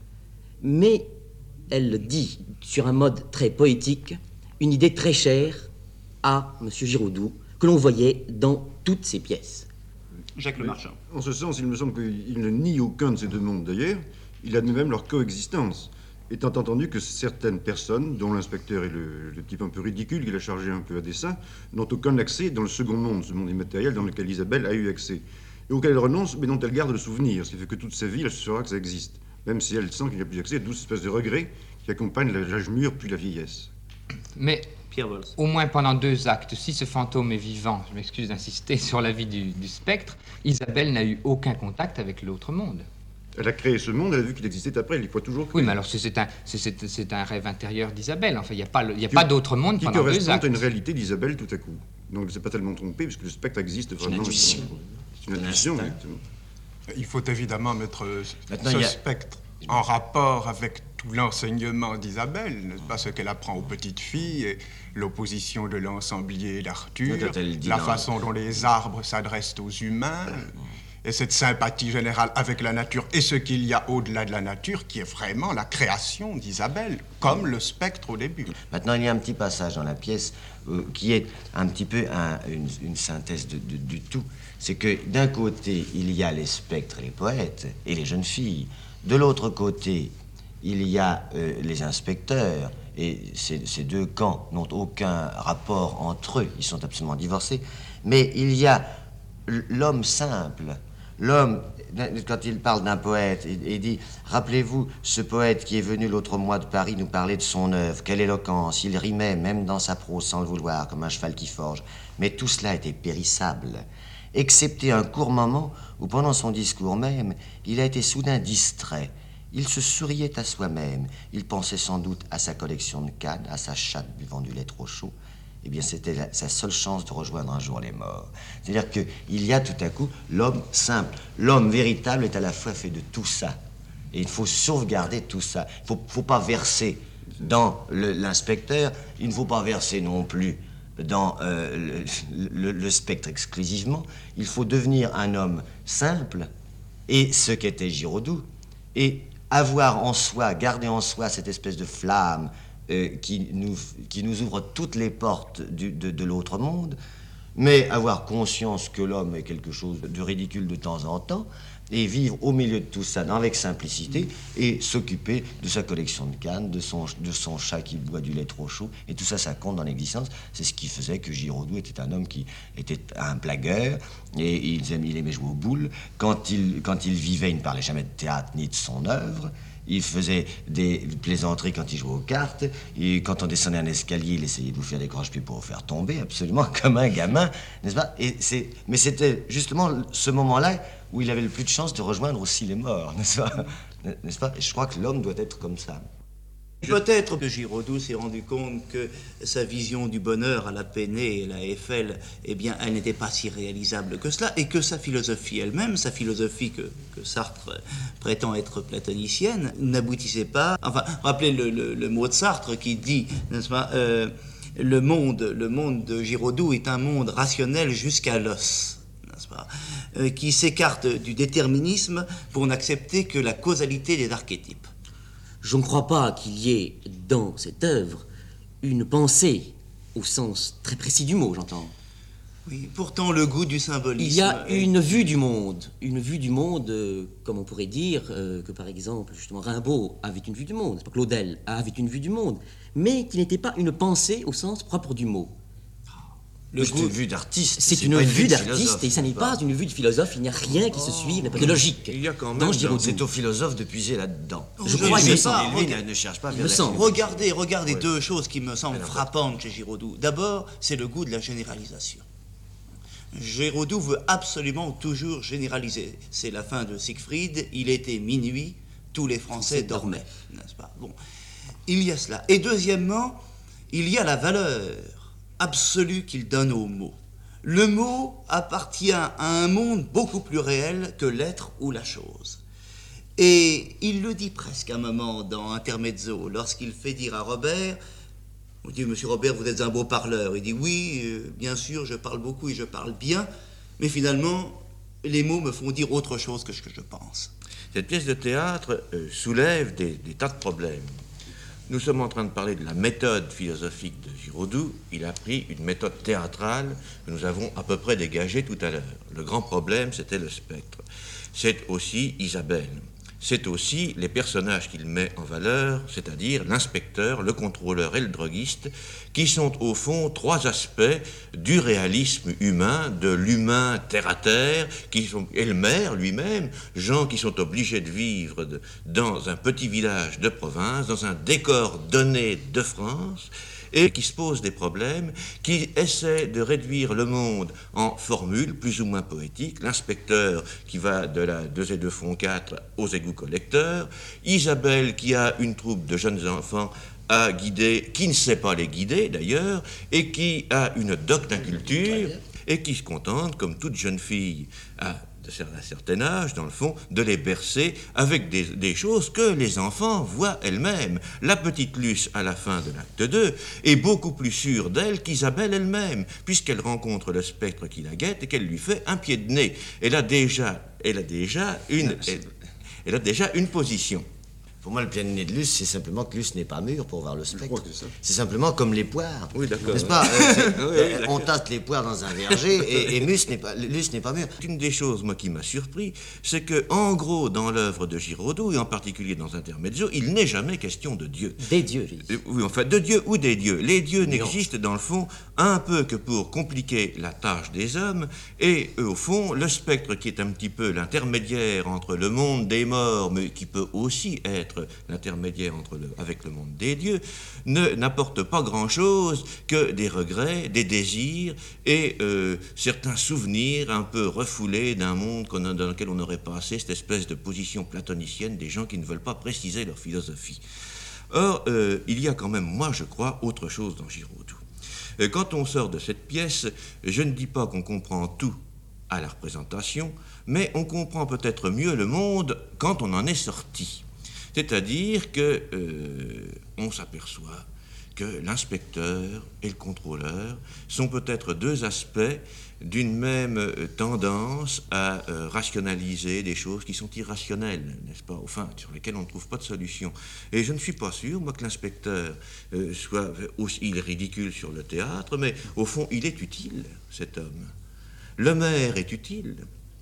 R: mais elle dit, sur un mode très poétique, une idée très chère à M. Giraudoux, que l'on voyait dans toutes ses pièces.
S: Jacques Le Marchand. En ce sens, il me semble qu'il ne nie aucun de ces deux mondes. D'ailleurs, il admet même leur coexistence, étant entendu que certaines personnes, dont l'inspecteur est le, le type un peu ridicule qu'il a chargé un peu à dessein, n'ont aucun accès dans le second monde, ce monde immatériel dans lequel Isabelle a eu accès, et auquel elle renonce, mais dont elle garde le souvenir, ce qui fait que toute sa vie, elle saura que ça existe, même si elle sent qu'il n'y a plus accès à douze espèces de regrets qui accompagnent l'âge mûr puis la vieillesse.
Q: Mais au moins pendant deux actes, si ce fantôme est vivant, je m'excuse d'insister sur la vie du, du spectre, Isabelle n'a eu aucun contact avec l'autre monde.
S: Elle a créé ce monde, elle a vu qu'il existait après, elle y croit toujours.
Q: Oui, mais alors c'est un, c'est un rêve intérieur d'Isabelle. Enfin, il n'y a pas, le, y a pas d'autre monde
S: qui
Q: pendant deux actes.
S: Qui correspond à une réalité d'Isabelle tout à coup. Donc elle ne s'est pas tellement trompée, puisque le spectre existe vraiment.
U: C'est une intuition.
S: C'est une intuition, exactement.
T: Il faut évidemment mettre
U: Maintenant,
T: ce
U: a...
T: spectre en rapport avec tout l'enseignement d'Isabelle, n'est-ce pas, ce qu'elle apprend aux petites filles, et l'opposition de l'ensemblier d'Arthur, la façon dont les arbres s'adressent aux humains, et cette sympathie générale avec la nature, et ce qu'il y a au-delà de la nature, qui est vraiment la création d'Isabelle, comme le spectre au début.
U: Maintenant, il y a un petit passage dans la pièce euh, qui est un petit peu un, une, une synthèse de, de, du tout. C'est que d'un côté, il y a les spectres et les poètes, et les jeunes filles. De l'autre côté, il y a euh, les inspecteurs, et ces, ces deux camps n'ont aucun rapport entre eux, ils sont absolument divorcés. Mais il y a l'homme simple, l'homme, quand il parle d'un poète, il, il dit, rappelez-vous, ce poète qui est venu l'autre mois de Paris nous parler de son œuvre, quelle éloquence, il rimait même dans sa prose sans le vouloir, comme un cheval qui forge. Mais tout cela était périssable, excepté un court moment où, pendant son discours même, il a été soudain distrait. Il se souriait à soi-même. Il pensait sans doute à sa collection de cannes, à sa chatte buvant du lait trop chaud. Eh bien, c'était sa seule chance de rejoindre un jour les morts. C'est-à-dire qu'il y a tout à coup l'homme simple. L'homme véritable est à la fois fait de tout ça. Et il faut sauvegarder tout ça. Il ne faut, faut pas verser dans l'inspecteur, il ne faut pas verser non plus dans euh, le, le, le spectre exclusivement. Il faut devenir un homme simple, et ce qu'était Giraudoux, et avoir en soi, garder en soi cette espèce de flamme euh, qui, nous, qui nous ouvre toutes les portes du, de, de l'autre monde, mais avoir conscience que l'homme est quelque chose de ridicule de temps en temps, et vivre au milieu de tout ça avec simplicité, et s'occuper de sa collection de cannes, de son, de son chat qui boit du lait trop chaud, et tout ça, ça compte dans l'existence. C'est ce qui faisait que Giraudoux était un homme qui était un blagueur, et il aimait, il aimait jouer aux boules. Quand il, quand il vivait, il ne parlait jamais de théâtre ni de son œuvre. Il faisait des plaisanteries quand il jouait aux cartes, et quand on descendait un escalier, il essayait de vous faire des croche-pieds pour vous faire tomber, absolument comme un gamin, n'est-ce pas? Et c'est, mais c'était justement ce moment-là où il avait le plus de chance de rejoindre aussi les morts, n'est-ce pas? N'est-ce pas? Et je crois que l'homme doit être comme ça.
C: Peut-être que Giraudoux s'est rendu compte que sa vision du bonheur à la Peinée et la Eiffel, eh bien, elle n'était pas si réalisable que cela, et que sa philosophie elle-même, sa philosophie que, que Sartre prétend être platonicienne, n'aboutissait pas... Enfin, rappelez le, le, le mot de Sartre qui dit, n'est-ce pas, euh, le monde, le monde de Giraudoux est un monde rationnel jusqu'à l'os, n'est-ce pas, euh, qui s'écarte du déterminisme pour n'accepter que la causalité des archétypes.
R: Je ne crois pas qu'il y ait dans cette œuvre une pensée, au sens très précis du mot, j'entends.
G: Oui, pourtant le goût du symbolisme...
R: Il y a
G: est...
R: une vue du monde, une vue du monde, euh, comme on pourrait dire euh, que par exemple, justement, Rimbaud avait une vue du monde, c'est pas Claudel avait une vue du monde, mais qui n'était pas une pensée au sens propre du mot.
U: Le goût... C'est une vue d'artiste.
R: C'est une vue d'artiste et ça n'est pas une vue de philosophe, il n'y a rien qui se suive, il n'y a pas de logique.
U: Il y a quand même...
R: Dans Giraudoux.
U: C'est au philosophe de puiser là-dedans.
G: Je crois qu'il
U: pas. Lui ne cherche pas à faire
G: semble. Regardez, regardez ouais. deux choses qui me semblent frappantes chez Giraudoux. D'abord, c'est le goût de la généralisation. Giraudoux veut absolument toujours généraliser. C'est la fin de Siegfried, il était minuit, tous les Français dormaient, n'est-ce pas? Bon, il y a cela. Et deuxièmement, il y a la valeur absolue qu'il donne au mot. Le mot appartient à un monde beaucoup plus réel que l'être ou la chose. Et il le dit presque un moment dans Intermezzo, lorsqu'il fait dire à Robert... On dit, monsieur Robert, vous êtes un beau parleur. Il dit, oui, euh, bien sûr, je parle beaucoup et je parle bien, mais finalement, les mots me font dire autre chose que ce que je pense.
B: Cette pièce de théâtre euh, soulève des, des tas de problèmes. Nous sommes en train de parler de la méthode philosophique de Giraudoux. Il a pris une méthode théâtrale que nous avons à peu près dégagée tout à l'heure. Le grand problème, c'était le spectre. C'est aussi Isabelle. C'est aussi les personnages qu'il met en valeur, c'est-à-dire l'inspecteur, le contrôleur et le droguiste, qui sont au fond trois aspects du réalisme humain, de l'humain terre-à-terre, qui sont, et le maire lui-même, gens qui sont obligés de vivre de, dans un petit village de province, dans un décor donné de France, et qui se posent des problèmes, qui essaient de réduire le monde en formules plus ou moins poétiques. L'inspecteur qui va de la deux et deux font quatre aux égouts collecteurs, Isabelle qui a une troupe de jeunes enfants à guider, qui ne sait pas les guider d'ailleurs, et qui a une doc d'inculture, et qui se contente, comme toute jeune fille à d'un certain âge, dans le fond, de les bercer avec des, des choses que les enfants voient elles-mêmes. La petite Luce, à la fin de l'acte deux, est beaucoup plus sûre d'elle qu'Isabelle elle-même, puisqu'elle rencontre le spectre qui la guette et qu'elle lui fait un pied de nez. Elle a déjà, elle a déjà une, elle, elle a déjà une position.
U: Pour moi, le pied de nez de Luce, c'est simplement que Luce n'est pas mûre pour voir le spectre. C'est simplement comme les poires.
B: Oui, d'accord.
U: N'est-ce pas euh, oui, On tâte les poires dans un verger et, et Luce n'est pas, Luce n'est pas mûre.
B: Une des choses, moi, qui m'a surpris, c'est que, en gros, dans l'œuvre de Giraudoux, et en particulier dans Intermezzo, il n'est jamais question de Dieu.
R: Des dieux,
B: euh, Oui, enfin, de Dieu ou des dieux. Les dieux n'existent, dans le fond, un peu que pour compliquer la tâche des hommes, et, euh, au fond, le spectre qui est un petit peu l'intermédiaire entre le monde des morts, mais qui peut aussi être l'intermédiaire entre le, avec le monde des dieux, ne, n'apporte pas grand-chose que des regrets, des désirs et euh, certains souvenirs un peu refoulés d'un monde qu'on a, dans lequel on aurait passé cette espèce de position platonicienne des gens qui ne veulent pas préciser leur philosophie. Or, euh, il y a quand même, moi je crois, autre chose dans Giraudoux. Euh, quand on sort de cette pièce, je ne dis pas qu'on comprend tout à la représentation, mais on comprend peut-être mieux le monde quand on en est sorti. C'est-à-dire que euh, on s'aperçoit que l'inspecteur et le contrôleur sont peut-être deux aspects d'une même euh, tendance à euh, rationaliser des choses qui sont irrationnelles, n'est-ce pas, enfin, sur lesquelles on ne trouve pas de solution. Et je ne suis pas sûr, moi, que l'inspecteur euh, soit aussi, il est ridicule sur le théâtre, mais au fond, il est utile, cet homme. Le maire est utile.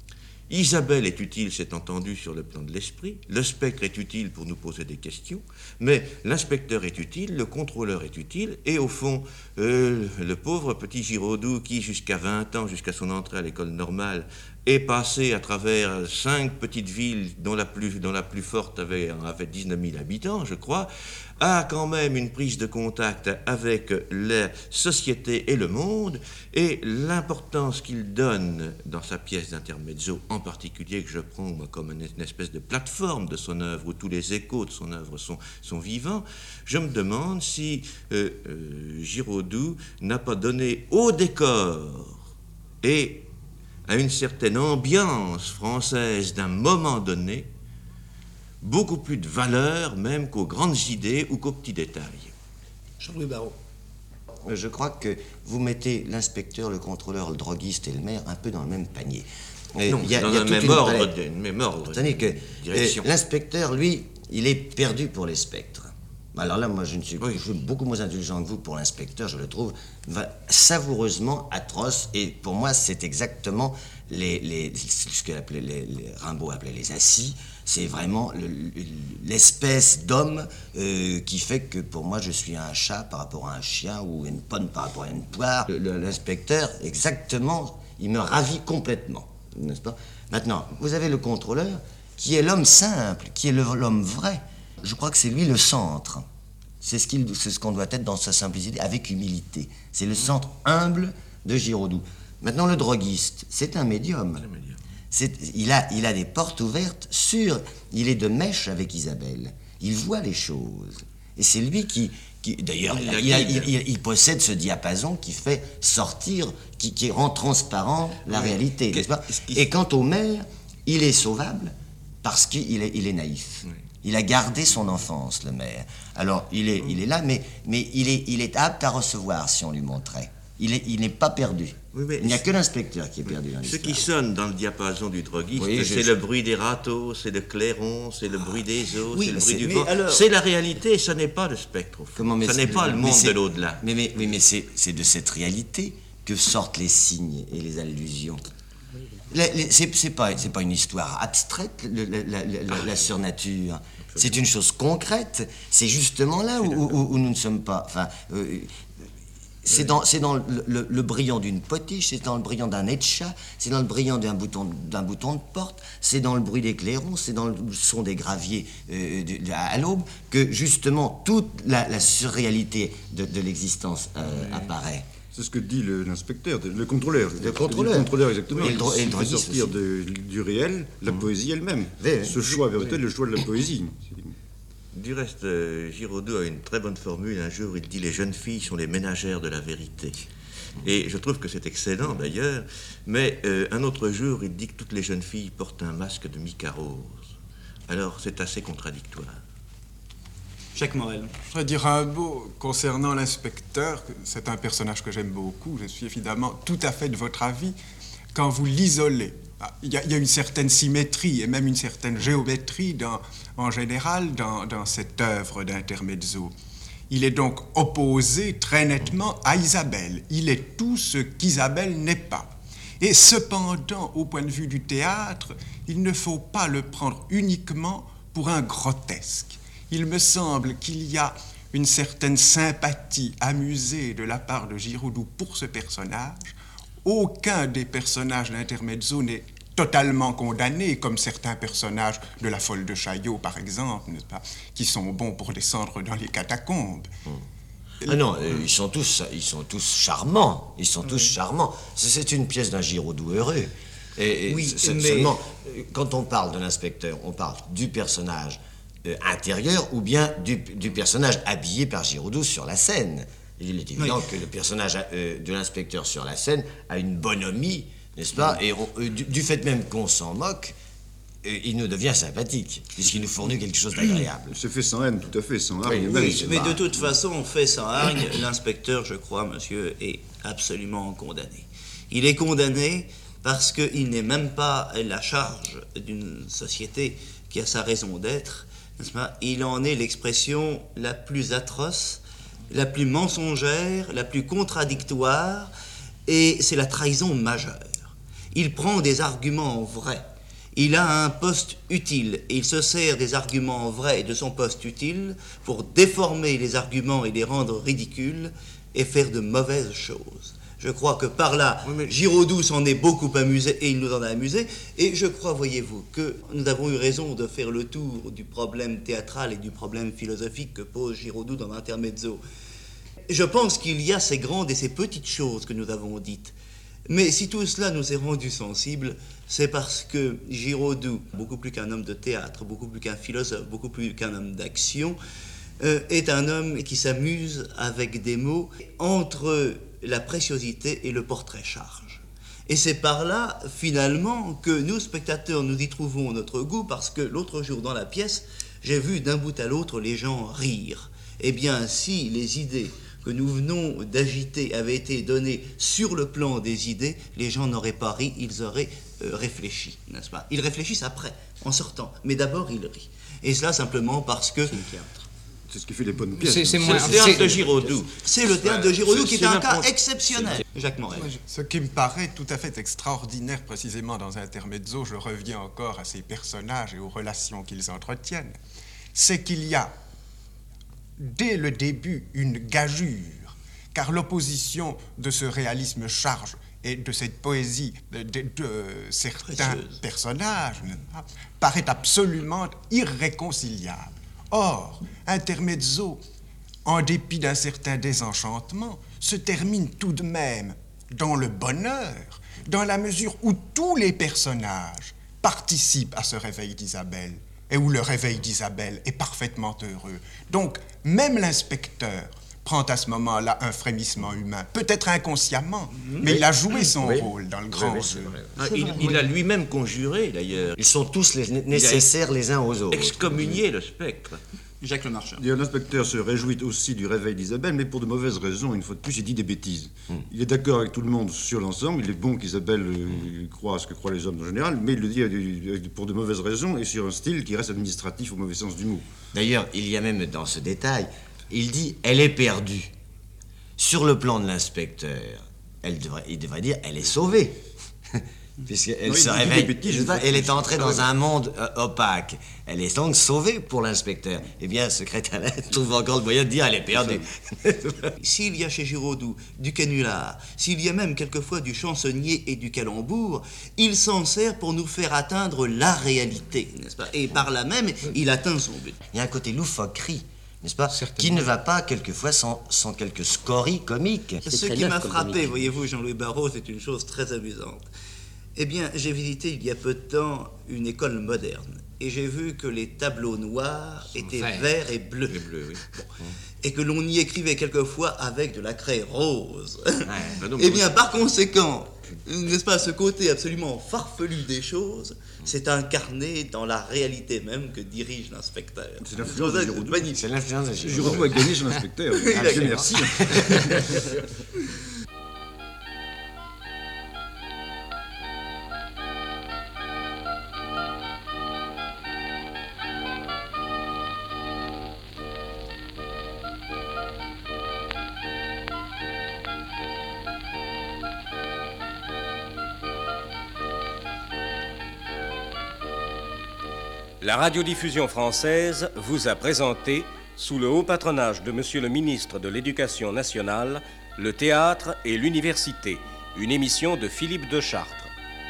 B: Isabelle est utile, c'est entendu, sur le plan de l'esprit. Le spectre est utile pour nous poser des questions. Mais l'inspecteur est utile, le contrôleur est utile. Et au fond, euh, le pauvre petit Giraudoux qui, jusqu'à vingt ans, jusqu'à son entrée à l'école normale, est passé à travers cinq petites villes dont la plus, dont la plus forte avait, avait dix-neuf mille habitants, je crois, a quand même une prise de contact avec la société et le monde, et l'importance qu'il donne dans sa pièce d'Intermezzo, en particulier que je prends moi, comme une, une espèce de plateforme de son œuvre, où tous les échos de son œuvre sont, sont vivants, je me demande si euh, euh, Giraudoux n'a pas donné au décor et à une certaine ambiance française d'un moment donné, beaucoup plus de valeur même qu'aux grandes idées ou qu'aux petits détails.
U: Jean-Louis Barrault. Je crois que vous mettez l'inspecteur, le contrôleur, le droguiste et le maire un peu dans le même panier.
B: Et non, y a, dans y a le même ordre, de, même ordre.
U: C'est-à-dire que euh, l'inspecteur, lui, il est perdu pour les spectres. Alors là, moi, je ne suis, je suis beaucoup moins intelligent que vous pour l'inspecteur, je le trouve savoureusement atroce. Et pour moi, c'est exactement les, les, ce que les, les Rimbaud appelait les assis. C'est vraiment l'espèce d'homme euh, qui fait que pour moi, je suis un chat par rapport à un chien ou une pomme par rapport à une poire. L'inspecteur, exactement, il me ravit complètement, n'est-ce pas? Maintenant, vous avez le contrôleur qui est l'homme simple, qui est l'homme vrai. Je crois que c'est lui le centre. C'est ce qu'il, c'est ce qu'on doit être dans sa simplicité, avec humilité. C'est le centre humble de Giraudoux. Maintenant, le droguiste, c'est un médium. C'est, il, a, il a des portes ouvertes sur... Il est de mèche avec Isabelle. Il voit les choses. Et c'est lui qui... qui d'ailleurs, il, il, il, il, il possède ce diapason qui fait sortir, qui, qui rend transparent la oui. réalité, n'est-ce pas? Et quant au maire, il est sauvable parce qu'il est, il est naïf. Oui. Il a gardé son enfance, le maire. Alors, il est, il est là, mais, mais il, est, il est apte à recevoir si on lui montrait. Il, est, il n'est pas perdu.
B: Oui, mais
U: il n'y a que l'inspecteur qui est perdu dans
B: ce
U: l'histoire.
B: qui sonne dans le diapason du droguiste,
U: oui,
B: c'est
U: je...
B: le bruit des râteaux, c'est le clairon, c'est le bruit des eaux,
U: oui,
B: c'est le bruit du
U: mais
B: vent.
U: alors...
B: C'est la réalité, ce n'est pas le spectre. Au fond.
U: Comment, mais
B: ce n'est pas le monde de l'au-delà.
U: Mais, mais, mais, mais c'est, c'est de cette réalité que sortent les signes et les allusions. La, les, c'est, c'est, pas, c'est pas une histoire abstraite, le, la, la, la, ah, la surnature. C'est une chose concrète. C'est justement là où, où, où nous ne sommes pas... Enfin, euh, c'est dans, c'est dans le, le, le brillant d'une potiche, c'est dans le brillant d'un nez de chat, c'est dans le brillant d'un bouton, d'un bouton de porte, c'est dans le bruit des clairons, c'est dans le son des graviers euh, de, de, à l'aube que justement toute la, la surréalité de, de l'existence euh, oui. apparaît.
S: C'est ce que dit le, l'inspecteur, le contrôleur.
U: Le contrôleur.
S: Le contrôleur, exactement.
U: Oui, et le, dro- et le
S: il fait sortir de, du réel la mmh. poésie elle-même. Oui, ce oui. choix, oui. le choix de la poésie.
B: Du reste, euh, Giraudoux a une très bonne formule. Un jour, il dit « Les jeunes filles sont les ménagères de la vérité ». Et je trouve que c'est excellent, d'ailleurs. Mais euh, un autre jour, il dit que toutes les jeunes filles portent un masque de mica rose. Alors, c'est assez contradictoire.
C: Jacques Morel.
T: Je voudrais dire un mot concernant l'inspecteur. C'est un personnage que j'aime beaucoup. Je suis évidemment tout à fait de votre avis. Quand vous l'isolez, il y, y a une certaine symétrie et même une certaine géométrie dans, en général dans, dans cette œuvre d'intermezzo. Il est donc opposé très nettement à Isabelle. Il est tout ce qu'Isabelle n'est pas. Et cependant, au point de vue du théâtre, il ne faut pas le prendre uniquement pour un grotesque. Il me semble qu'il y a une certaine sympathie amusée de la part de Giraudoux pour ce personnage. Aucun des personnages d'intermezzo n'est totalement condamné, comme certains personnages de La Folle de Chaillot, par exemple, n'est-ce pas, qui sont bons pour descendre dans les catacombes.
U: Mmh. Ah non, euh, ils sont tous, ils sont tous charmants. Ils sont tous oui. charmants. C'est une pièce d'un Giraudoux heureux. Et, et
C: oui,
U: c'est,
C: mais...
U: seulement, quand on parle de l'inspecteur, on parle du personnage euh, intérieur ou bien du, du personnage habillé par Giraudoux sur la scène. Il est évident oui. que le personnage euh, de l'inspecteur sur la scène a une bonhomie, n'est-ce pas? Oui. Et on, euh, du, du fait même qu'on s'en moque, euh, il nous devient sympathique, puisqu'il nous fournit quelque chose d'agréable.
S: Il se fait sans haine, tout à fait, sans hargne.
C: Oui, oui, mais de toute façon, on fait sans hargne. L'inspecteur, je crois, monsieur, est absolument condamné. Il est condamné parce qu'il n'est même pas la charge d'une société qui a sa raison d'être, n'est-ce pas? Il en est l'expression la plus atroce, la plus mensongère, la plus contradictoire, et c'est la trahison majeure. Il prend des arguments vrais, il a un poste utile, et il se sert des arguments vrais de son poste utile pour déformer les arguments et les rendre ridicules et faire de mauvaises choses. Je crois que par là, oui, mais... Giraudoux s'en est beaucoup amusé, et il nous en a amusé, et je crois, voyez-vous, que nous avons eu raison de faire le tour du problème théâtral et du problème philosophique que pose Giraudoux dans l'Intermezzo. Je pense qu'il y a ces grandes et ces petites choses que nous avons dites. Mais si tout cela nous est rendu sensibles, c'est parce que Giraudoux, beaucoup plus qu'un homme de théâtre, beaucoup plus qu'un philosophe, beaucoup plus qu'un homme d'action, euh, est un homme qui s'amuse avec des mots entre la préciosité et le portrait-charge. Et c'est par là, finalement, que nous, spectateurs, nous y trouvons notre goût, parce que l'autre jour dans la pièce, j'ai vu d'un bout à l'autre les gens rire. Eh bien, si les idées que nous venons d'agiter avaient été données sur le plan des idées, les gens n'auraient pas ri, ils auraient euh, réfléchi, n'est-ce pas? Ils réfléchissent après, en sortant, mais d'abord ils rient. Et cela simplement parce que...
S: C'est ce qui fait les bonnes pièces.
G: C'est le théâtre de Giraudoux. C'est le théâtre de Giraudoux qui est un cas exceptionnel. Jacques Morel.
T: Ce qui me paraît tout à fait extraordinaire, précisément dans Intermezzo, je reviens encore à ces personnages et aux relations qu'ils entretiennent, c'est qu'il y a, dès le début, une gageure, car l'opposition de ce réalisme charge et de cette poésie de, de, de certains Précieuse. personnages paraît absolument irréconciliable. Or, Intermezzo, en dépit d'un certain désenchantement, se termine tout de même dans le bonheur, dans la mesure où tous les personnages participent à ce réveil d'Isabelle, et où le réveil d'Isabelle est parfaitement heureux. Donc, même l'inspecteur prend à ce moment-là un frémissement humain, peut-être inconsciemment, mmh. mais oui. il a joué son oui. rôle dans le grand oui, jeu.
U: Ah, il, il a lui-même conjuré, d'ailleurs. Ils sont tous les nécessaires les uns aux autres.
G: Excommunié le spectre. Jacques Lemarchand.
S: L'inspecteur se réjouit aussi du réveil d'Isabelle, mais pour de mauvaises raisons. Une fois de plus, il dit des bêtises. Mmh. Il est d'accord avec tout le monde sur l'ensemble. Il est bon qu'Isabelle euh, croit à ce que croient les hommes en général, mais il le dit euh, pour de mauvaises raisons et sur un style qui reste administratif au mauvais sens du mot.
U: D'ailleurs, il y a même dans ce détail, il dit « elle est perdue ». Sur le plan de l'inspecteur, elle devrait, il devrait dire « elle est sauvée ». Puisqu'elle oui, se réveille, bêtises, pas, elle est entrée dans un monde euh, opaque. Elle est donc sauvée pour l'inspecteur. Eh bien, ce crétin-là trouve encore le moyen de dire elle est perdue.
G: S'il y a chez Giraudoux du canular, s'il y a même quelquefois du chansonnier et du calembour, il s'en sert pour nous faire atteindre la réalité, n'est-ce pas? Et par là même, il atteint son but.
U: Il y a un côté loufoquerie, n'est-ce pas? Qui ne va pas quelquefois sans, sans quelques scories comiques.
G: Ce qui m'a frappé, voyez-vous, Jean-Louis Barrault, c'est une chose très amusante. Eh bien, j'ai visité il y a peu de temps une école moderne et j'ai vu que les tableaux noirs étaient verts, verts et bleus. Et, bleu, oui. bon. et que l'on y écrivait quelquefois avec de la craie rose. Ouais, bah non, eh bien, par conséquent, n'est-ce pas, ce côté absolument farfelu des choses, c'est incarné dans la réalité même que dirige l'inspecteur.
S: C'est l'influence de Giraudoux.
U: C'est l'influence de Giraudoux.
S: Giraudoux a gagné son inspecteur. Ah, Dieu merci.
A: La radiodiffusion française vous a présenté, sous le haut patronage de Monsieur le ministre de l'Éducation nationale, le théâtre et l'université, une émission de Philippe de Chartres.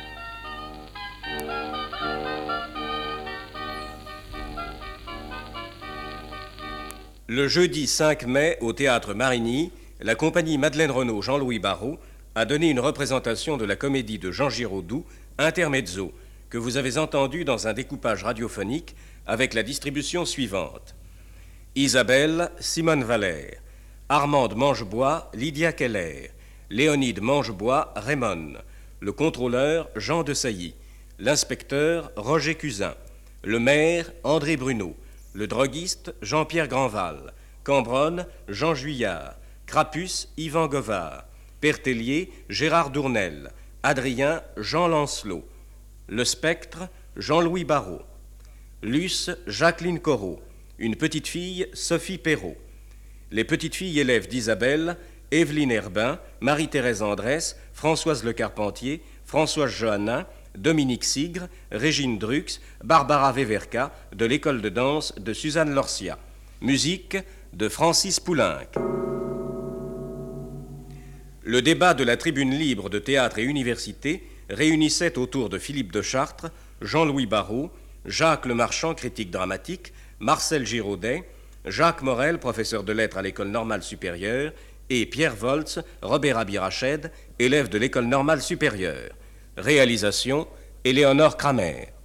A: Le jeudi cinq mai, au théâtre Marigny, la compagnie Madeleine Renaud Jean-Louis Barrault a donné une représentation de la comédie de Jean Giraudoux, Intermezzo, que vous avez entendu dans un découpage radiophonique avec la distribution suivante. Isabelle, Simone Valère, Armande Mangebois, Lydia Keller, Léonide Mangebois, Raymond, le contrôleur, Jean de Sailly, l'inspecteur, Roger Cusin, le maire, André Bruneau, le droguiste, Jean-Pierre Grandval, Cambronne, Jean Juillard, Crapus, Yvan Govard, Pertellier, Gérard Dournel, Adrien, Jean Lancelot, le spectre, Jean-Louis Barrault. Luce, Jacqueline Corot. Une petite fille, Sophie Perrault. Les petites filles élèves d'Isabelle, Evelyne Herbin, Marie-Thérèse Andrès, Françoise Le Carpentier, Françoise Johannin, Dominique Sigre, Régine Drux, Barbara Veverka, de l'école de danse de Suzanne Lorcia. Musique de Francis Poulenc. Le débat de la tribune libre de théâtre et université réunissait autour de Philippe de Chartres, Jean-Louis Barrault, Jacques Lemarchand, critique dramatique, Marcel Giraudet, Jacques Morel, professeur de lettres à l'École normale supérieure, et Pierre Voltz, Robert Abirached, élève de l'École normale supérieure. Réalisation, Éléonore Kramer.